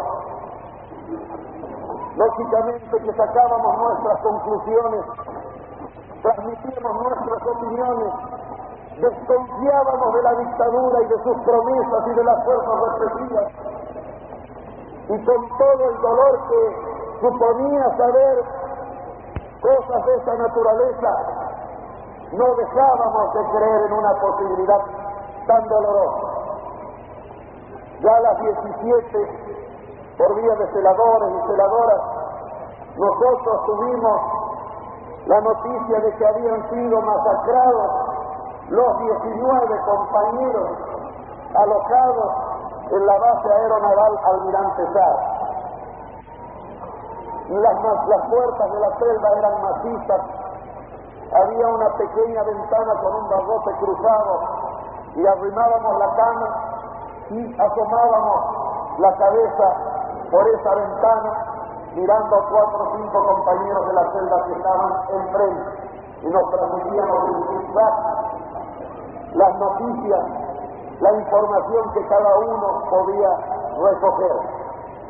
Lógicamente que sacábamos nuestras conclusiones, transmitíamos nuestras opiniones, desconfiábamos de la dictadura y de sus promesas y de las fuerzas represivas, y con todo el dolor que suponía saber cosas de esa naturaleza, no dejábamos de creer en una posibilidad tan dolorosa. Ya a las diecisiete, por vía de celadores y celadoras, nosotros tuvimos la noticia de que habían sido masacrados los diecinueve compañeros alojados en la base aeronaval Almirante Sar. Las, las puertas de la celda eran macizas, había una pequeña ventana con un barrote cruzado y arrimábamos la cama y asomábamos la cabeza por esa ventana mirando a cuatro o cinco compañeros de la celda que estaban enfrente y nos transmitíamos en zigzag las noticias, la información que cada uno podía recoger.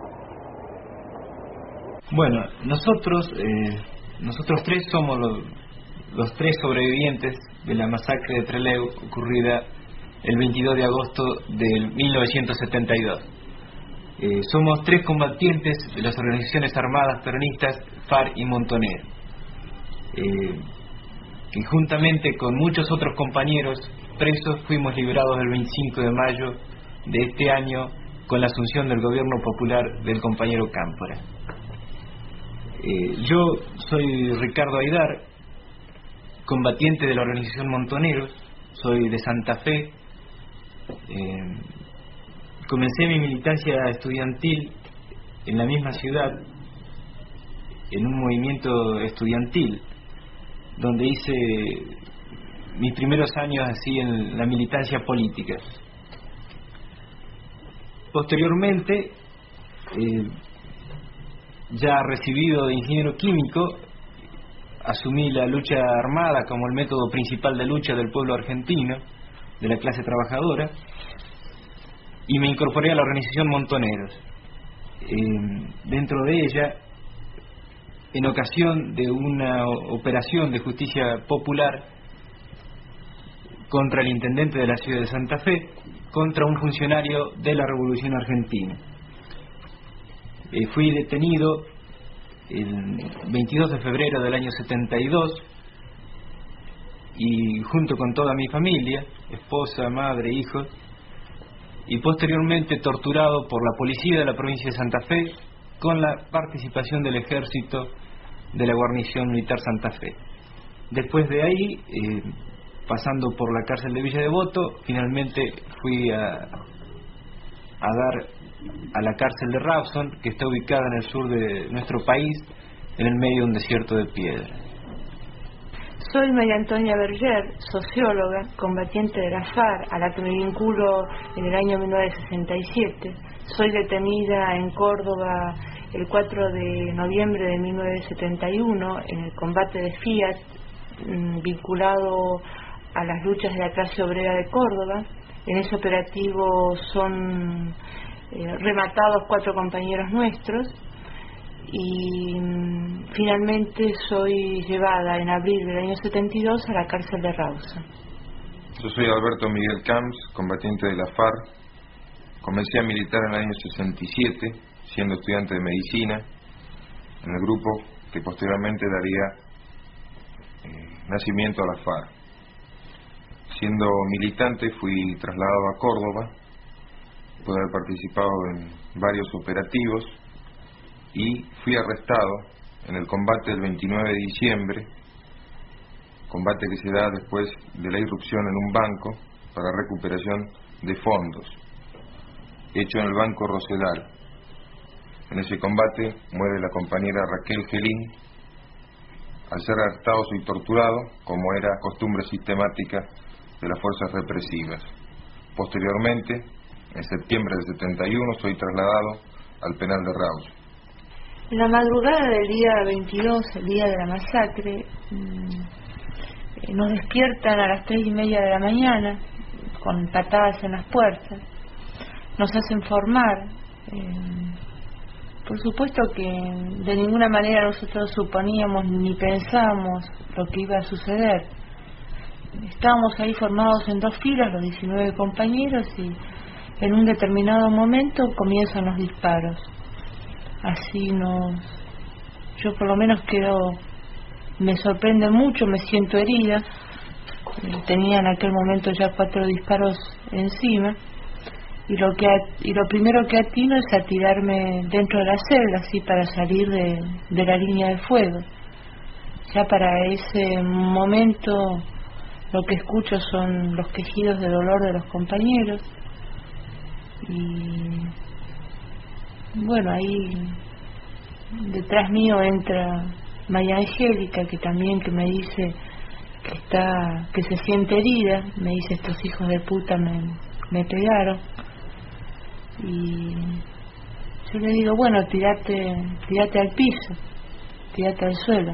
Bueno, nosotros, eh, nosotros tres somos los, los tres sobrevivientes de la masacre de Trelew ocurrida el veintidós de agosto de mil novecientos setenta y dos. Eh, somos tres combatientes de las organizaciones armadas peronistas FARC y Montonero, eh, que juntamente con muchos otros compañeros presos fuimos liberados el veinticinco de mayo de este año con la asunción del gobierno popular del compañero Cámpora. Eh, yo soy Ricardo Aidar, combatiente de la organización Montoneros, soy de Santa Fe. Eh, comencé mi militancia estudiantil en la misma ciudad, en un movimiento estudiantil, donde hice mis primeros años así en la militancia política. Posteriormente, eh, ya recibido de ingeniero químico, asumí la lucha armada como el método principal de lucha del pueblo argentino, de la clase trabajadora, y me incorporé a la organización Montoneros. Eh, dentro de ella, en ocasión de una operación de justicia popular contra el intendente de la ciudad de Santa Fe, contra un funcionario de la Revolución Argentina. Eh, fui detenido el veintidós de febrero del año setenta y dos y junto con toda mi familia, esposa, madre, hijos, y posteriormente torturado por la policía de la provincia de Santa Fe con la participación del ejército de la guarnición militar Santa Fe. Después de ahí, eh, pasando por la cárcel de Villa Devoto, finalmente fui a, a dar a la cárcel de Rawson, que está ubicada en el sur de nuestro país, en el medio de un desierto de piedra. Soy María Antonia Berger, socióloga, combatiente de la FARC, a la que me vinculo en el año mil novecientos sesenta y siete. Soy detenida en Córdoba el cuatro de noviembre de mil novecientos setenta y uno en el combate de Fiat, vinculado a las luchas de la clase obrera de Córdoba. En ese operativo son eh, rematados cuatro compañeros nuestros y mm, finalmente soy llevada en abril del año setenta y dos a la cárcel de Rawson. Yo soy Alberto Miguel Camps, combatiente de la FARC. Comencé a militar en el año sesenta y siete, siendo estudiante de medicina, en el grupo que posteriormente daría eh, nacimiento a la FARC. Siendo militante fui trasladado a Córdoba, pude haber participado en varios operativos y fui arrestado en el combate del veintinueve de diciembre, combate que se da después de la irrupción en un banco para recuperación de fondos, hecho en el Banco Rosedal. En ese combate muere la compañera Raquel Gelín al ser arrestados y torturados, como era costumbre sistemática de las fuerzas represivas. Posteriormente, en septiembre del setenta y uno, soy trasladado al penal de Rauch. En la madrugada del día veintidós, el día de la masacre, mmm, nos despiertan a las tres y media de la mañana con patadas en las puertas, nos hacen formar. Eh, por supuesto que de ninguna manera nosotros suponíamos ni pensábamos lo que iba a suceder. Estábamos ahí formados en dos filas, los diecinueve compañeros, y en un determinado momento comienzan los disparos. Así nos... Yo por lo menos quedo... Me sorprende mucho, me siento herida. Tenía en aquel momento ya cuatro disparos encima. Y lo que y lo primero que atino es a tirarme dentro de la celda, así para salir de, de la línea de fuego. Ya para ese momento lo que escucho son los quejidos de dolor de los compañeros. Y bueno, ahí detrás mío entra María Angélica, que también que me dice que está que se siente herida. Me dice: estos hijos de puta me, me pegaron. Y yo le digo: bueno, tirate, tirate al piso, tirate al suelo.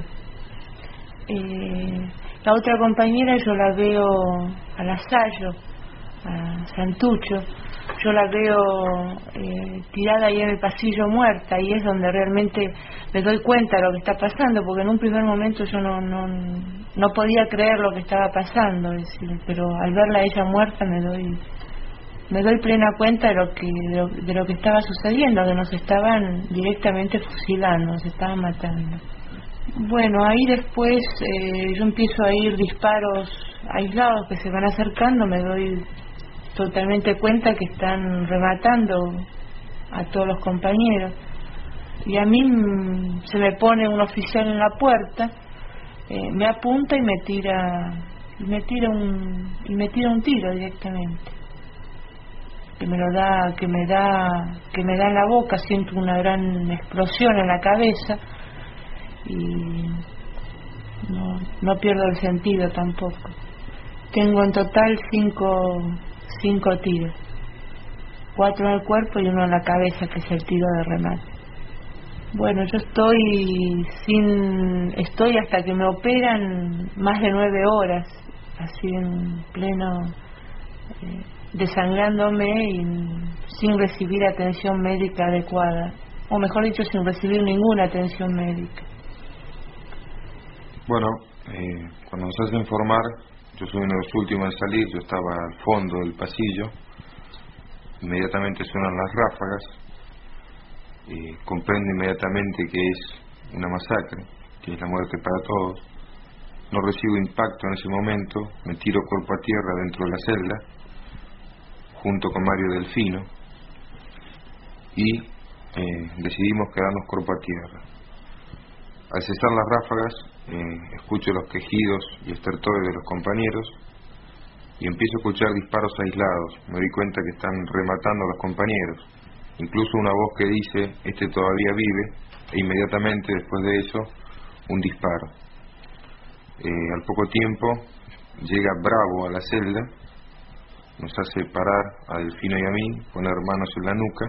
Eh, la otra compañera yo la veo a la Sayo, a Santucho, yo la veo eh, tirada ahí en el pasillo muerta, y es donde realmente me doy cuenta de lo que está pasando, porque en un primer momento yo no no, no podía creer lo que estaba pasando, es decir, pero al verla a ella muerta me doy me doy plena cuenta de lo que de lo, de lo que estaba sucediendo, que nos estaban directamente fusilando, nos estaban matando. Bueno, ahí después eh, yo empiezo a ir disparos aislados que se van acercando, me doy totalmente cuenta que están rematando a todos los compañeros, y a mí m, se me pone un oficial en la puerta, eh, me apunta y me tira y me tira un y me tira un tiro directamente, que me lo da que me da que me da en la boca. Siento una gran explosión en la cabeza y no, no pierdo el sentido tampoco. Tengo en total cinco cinco tiros, cuatro en el cuerpo y uno en la cabeza, que es el tiro de remate. Bueno, yo estoy sin estoy hasta que me operan más de nueve horas, así en pleno eh, desangrándome y sin recibir atención médica adecuada, o mejor dicho, sin recibir ninguna atención médica. Bueno, eh, cuando nos hacen formar, yo soy uno de los últimos en salir, yo estaba al fondo del pasillo, inmediatamente suenan las ráfagas, eh, comprendo inmediatamente que es una masacre, que es la muerte para todos. No recibo impacto en ese momento, me tiro cuerpo a tierra dentro de la celda, junto con Mario Delfino, y eh, decidimos quedarnos cuerpo a tierra. Al cesar las ráfagas, eh, escucho los quejidos y estertores de los compañeros y empiezo a escuchar disparos aislados. Me doy cuenta que están rematando a los compañeros, incluso una voz que dice: este todavía vive, e inmediatamente después de eso un disparo. Eh, al poco tiempo llega Bravo a la celda, nos hace parar a Delfino y a mí, poner manos en la nuca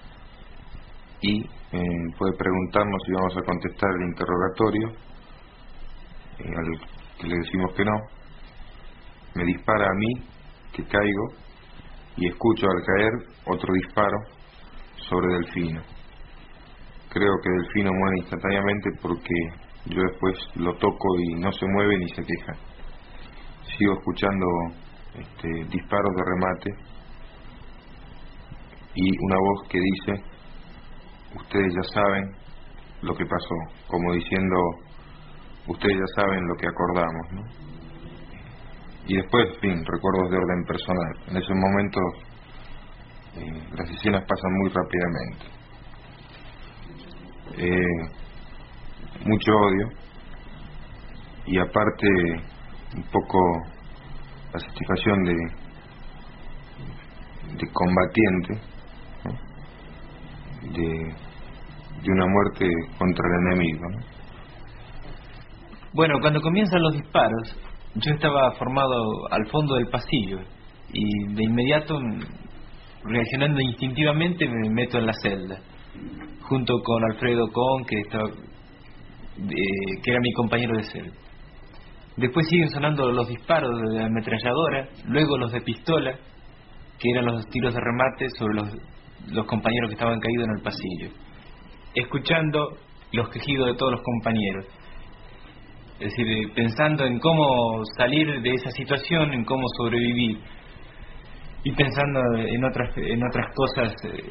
y eh, puede preguntarnos si vamos a contestar el interrogatorio, eh, al que le decimos que no. Me dispara a mí, que caigo, y escucho al caer otro disparo sobre Delfino. Creo que Delfino muere instantáneamente porque yo después lo toco y no se mueve ni se queja. Sigo escuchando este, disparos de remate y una voz que dice: ustedes ya saben lo que pasó, como diciendo: ustedes ya saben lo que acordamos, ¿no? Y después, en fin, recuerdos de orden personal. En ese momento eh, las escenas pasan muy rápidamente. Eh, mucho odio y aparte un poco la satisfacción de, de combatiente, ¿no? de, de una muerte contra el enemigo, ¿no? Bueno, cuando comienzan los disparos, yo estaba formado al fondo del pasillo y de inmediato, reaccionando instintivamente, me meto en la celda, junto con Alfredo Con, que estaba, eh, que era mi compañero de celda. Después siguen sonando los disparos de la ametralladora, luego los de pistola, que eran los tiros de remate sobre los, los compañeros que estaban caídos en el pasillo, escuchando los quejidos de todos los compañeros. Es decir, pensando en cómo salir de esa situación, en cómo sobrevivir, y pensando en otras, en otras cosas. Eh,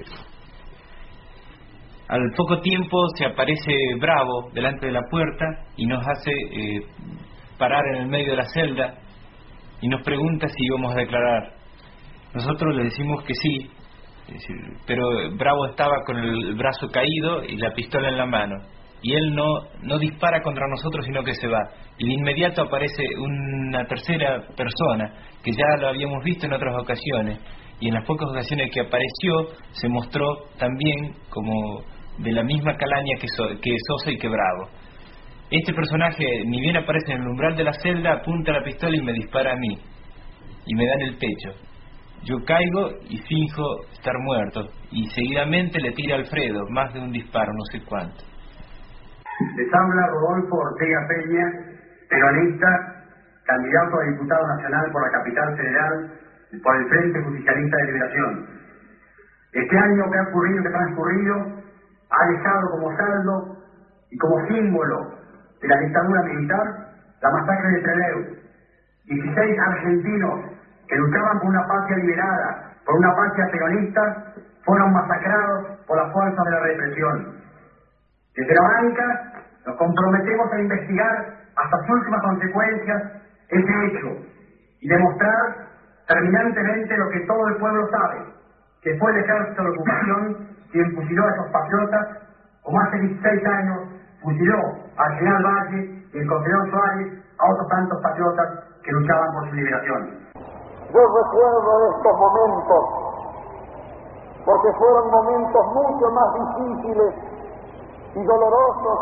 al poco tiempo se aparece Bravo delante de la puerta y nos hace eh, parar en el medio de la celda y nos pregunta si íbamos a declarar. Nosotros le decimos que sí, es decir, pero Bravo estaba con el brazo caído y la pistola en la mano, y él no, no dispara contra nosotros, sino que se va, y de inmediato aparece una tercera persona que ya lo habíamos visto en otras ocasiones, y en las pocas ocasiones que apareció se mostró también como de la misma calaña que, so, que Sosa y que Bravo. Este personaje, ni bien aparece en el umbral de la celda, apunta la pistola y me dispara a mí, y me da en el pecho. Yo caigo y finjo estar muerto, y seguidamente le tira a Alfredo más de un disparo, no sé cuánto. Les habla Rodolfo Ortega Peña, peronista, candidato a diputado nacional por la capital federal por el Frente Justicialista de Liberación. Este año que ha ocurrido, que ha transcurrido, ha dejado como saldo y como símbolo de la dictadura militar la masacre de Trelew. dieciséis argentinos que luchaban por una patria liberada, por una patria peronista, fueron masacrados por las fuerzas de la represión. Desde la banca nos comprometemos a investigar hasta sus últimas consecuencias ese hecho y demostrar terminantemente lo que todo el pueblo sabe, que fue el ejército de ocupación quien fusiló a esos patriotas, como hace dieciséis años fusiló al general Valle y el coronel Suárez a otros tantos patriotas que luchaban por su liberación. Yo recuerdo estos momentos porque fueron momentos mucho más difíciles y dolorosos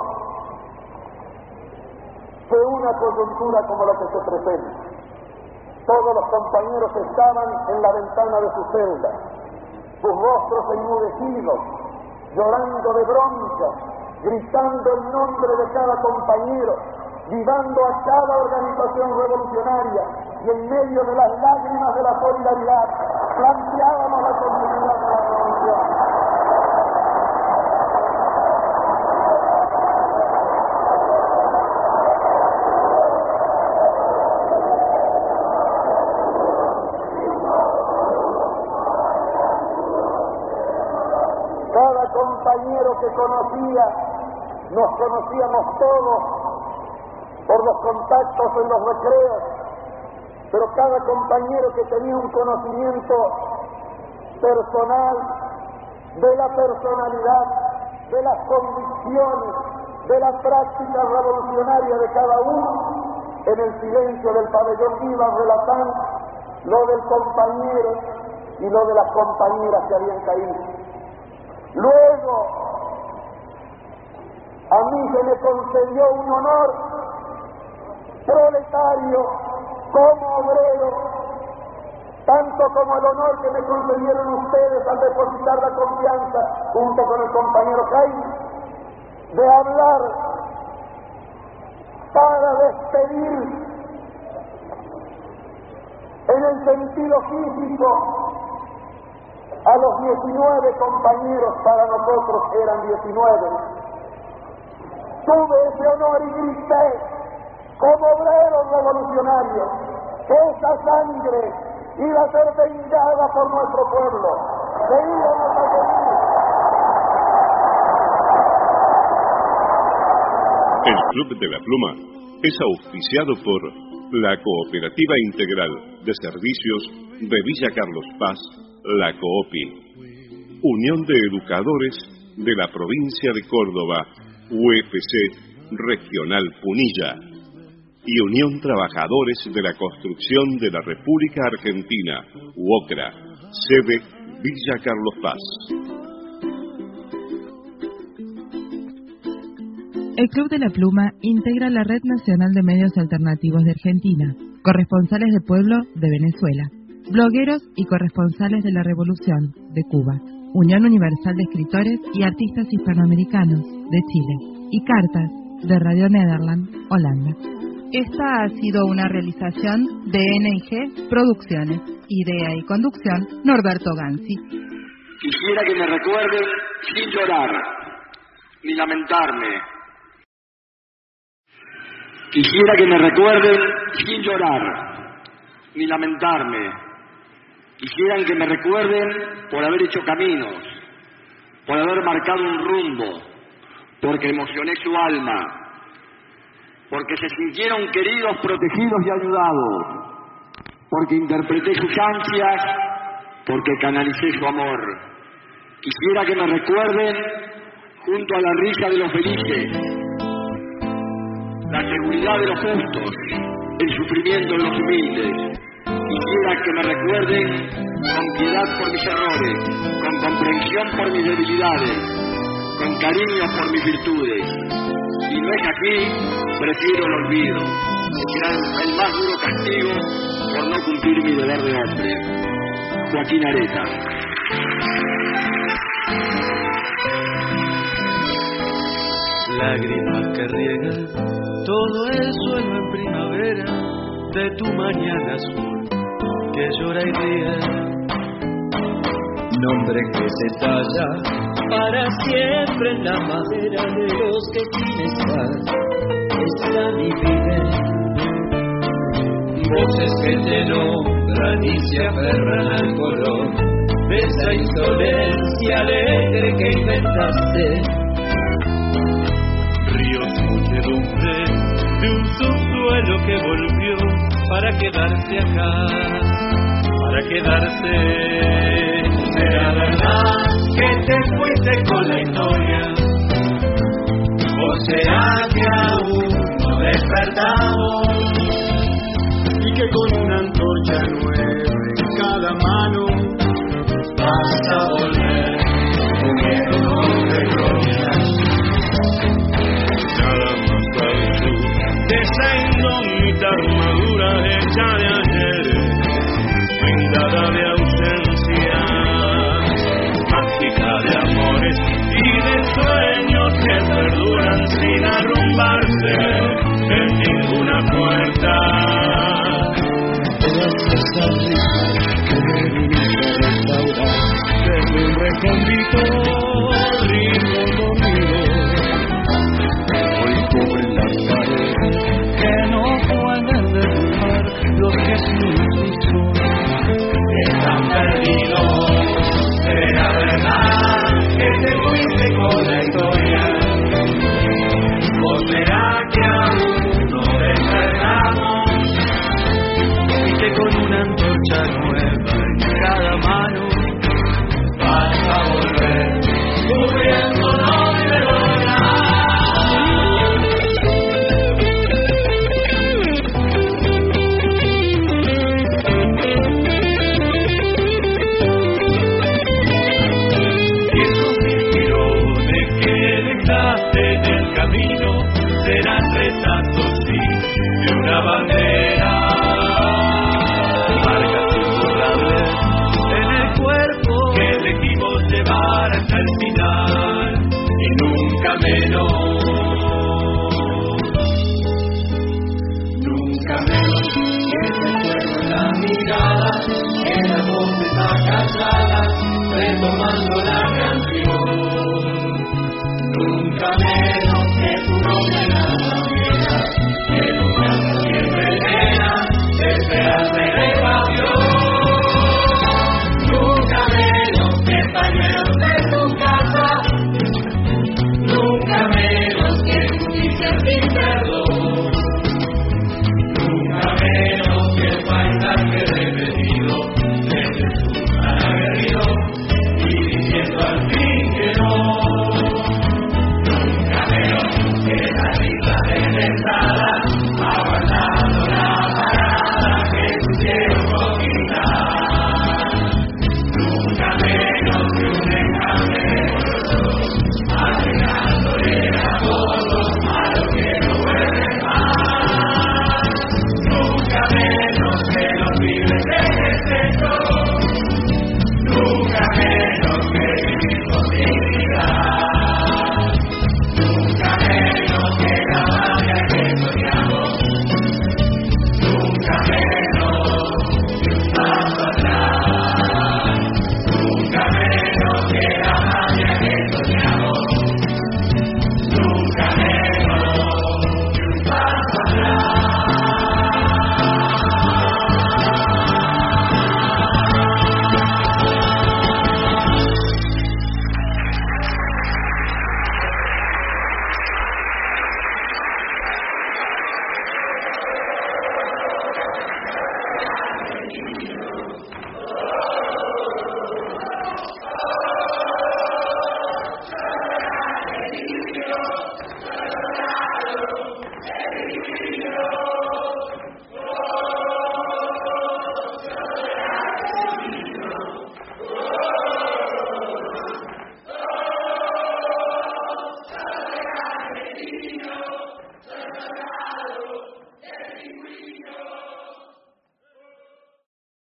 que una coyuntura como la que se presenta. Todos los compañeros estaban en la ventana de su celda, sus rostros enmudecidos, llorando de bronca, gritando el nombre de cada compañero, vivando a cada organización revolucionaria, y en medio de las lágrimas de la solidaridad planteábamos la continuidad de la revolución. Cada compañero que conocía, nos conocíamos todos por los contactos en los recreos, pero cada compañero que tenía un conocimiento personal de la personalidad, de las convicciones, de la práctica revolucionaria de cada uno, en el silencio del pabellón iban relatando lo del compañero y lo de las compañeras que habían caído. Luego, a mí se me concedió un honor proletario como obrero, tanto como el honor que me concedieron ustedes al depositar la confianza junto con el compañero Jaime, de hablar para despedir en el sentido físico a los diecinueve compañeros. Para nosotros eran diecinueve. Tuve ese honor y grité como obrero revolucionario que esa sangre iba a ser vengada por nuestro pueblo, que íbamos a seguir. El Club de la Pluma es auspiciado por la Cooperativa Integral de Servicios de Villa Carlos Paz, la COOPI, Unión de Educadores de la Provincia de Córdoba, U F C Regional Punilla, y Unión Trabajadores de la Construcción de la República Argentina, UOCRA, sede Villa Carlos Paz. El Club de la Pluma integra la Red Nacional de Medios Alternativos de Argentina, corresponsales del pueblo de Venezuela, blogueros y corresponsales de la Revolución de Cuba, Unión Universal de Escritores y Artistas Hispanoamericanos de Chile y Cartas de Radio Nederland, Holanda. Esta ha sido una realización de N I G Producciones, idea y conducción Norberto Gansi. Quisiera que me recuerden sin llorar ni lamentarme. Quisiera que me recuerden sin llorar ni lamentarme. Quisieran que me recuerden por haber hecho caminos, por haber marcado un rumbo, porque emocioné su alma, porque se sintieron queridos, protegidos y ayudados, porque interpreté sus ansias, porque canalicé su amor. Quisiera que me recuerden junto a la risa de los felices, la seguridad de los justos, el sufrimiento de los humildes. Quisiera que me recuerden con piedad por mis errores, con comprensión por mis debilidades, con cariño por mis virtudes. Si no es aquí, prefiero el olvido, que será el más duro castigo por no cumplir mi deber de hombre. Joaquín Areta. Lágrimas que riegan todo el suelo en primavera de tu mañana azul que llora y ríe. Nombre que se talla para siempre en la madera de los que sin estar están y viven. Voces que te nombran y se aferran al color de esa insolencia alegre que inventaste. Ríos, muchedumbre de un subsuelo que volvió para quedarse acá, para quedarse. ¿Será verdad que te fuiste con la historia? ¿O será que aún no despertamos? Y que con una antorcha nueva en cada mano vas a volver comiendo de gloria. Nada más al sur de esa indómita armadura hecha de ayer, blindada de ausencia, mágica de amores y de sueños que perduran sin arrumbarse en ninguna puerta. Todas esas risas que me viniste a restaurar desde un recóndito ritmo dormido, hoy cubren las paredes que no pueden derrumbar los que sin son están perdidos. ¿Será verdad que te fuiste con la historia? ¿O será que aún no despertamos? Y que con una antorcha nueva en cada mano vas a volver cubriéndonos de gloria. Y esos mentirones que dejaste en el camino serán retazos, sí, de una bandera. Marcas imborrables en el cuerpo que elegimos llevar hasta el final y nunca menos, nunca menos que ese fuego en la mirada, que la voz está callada, retomando la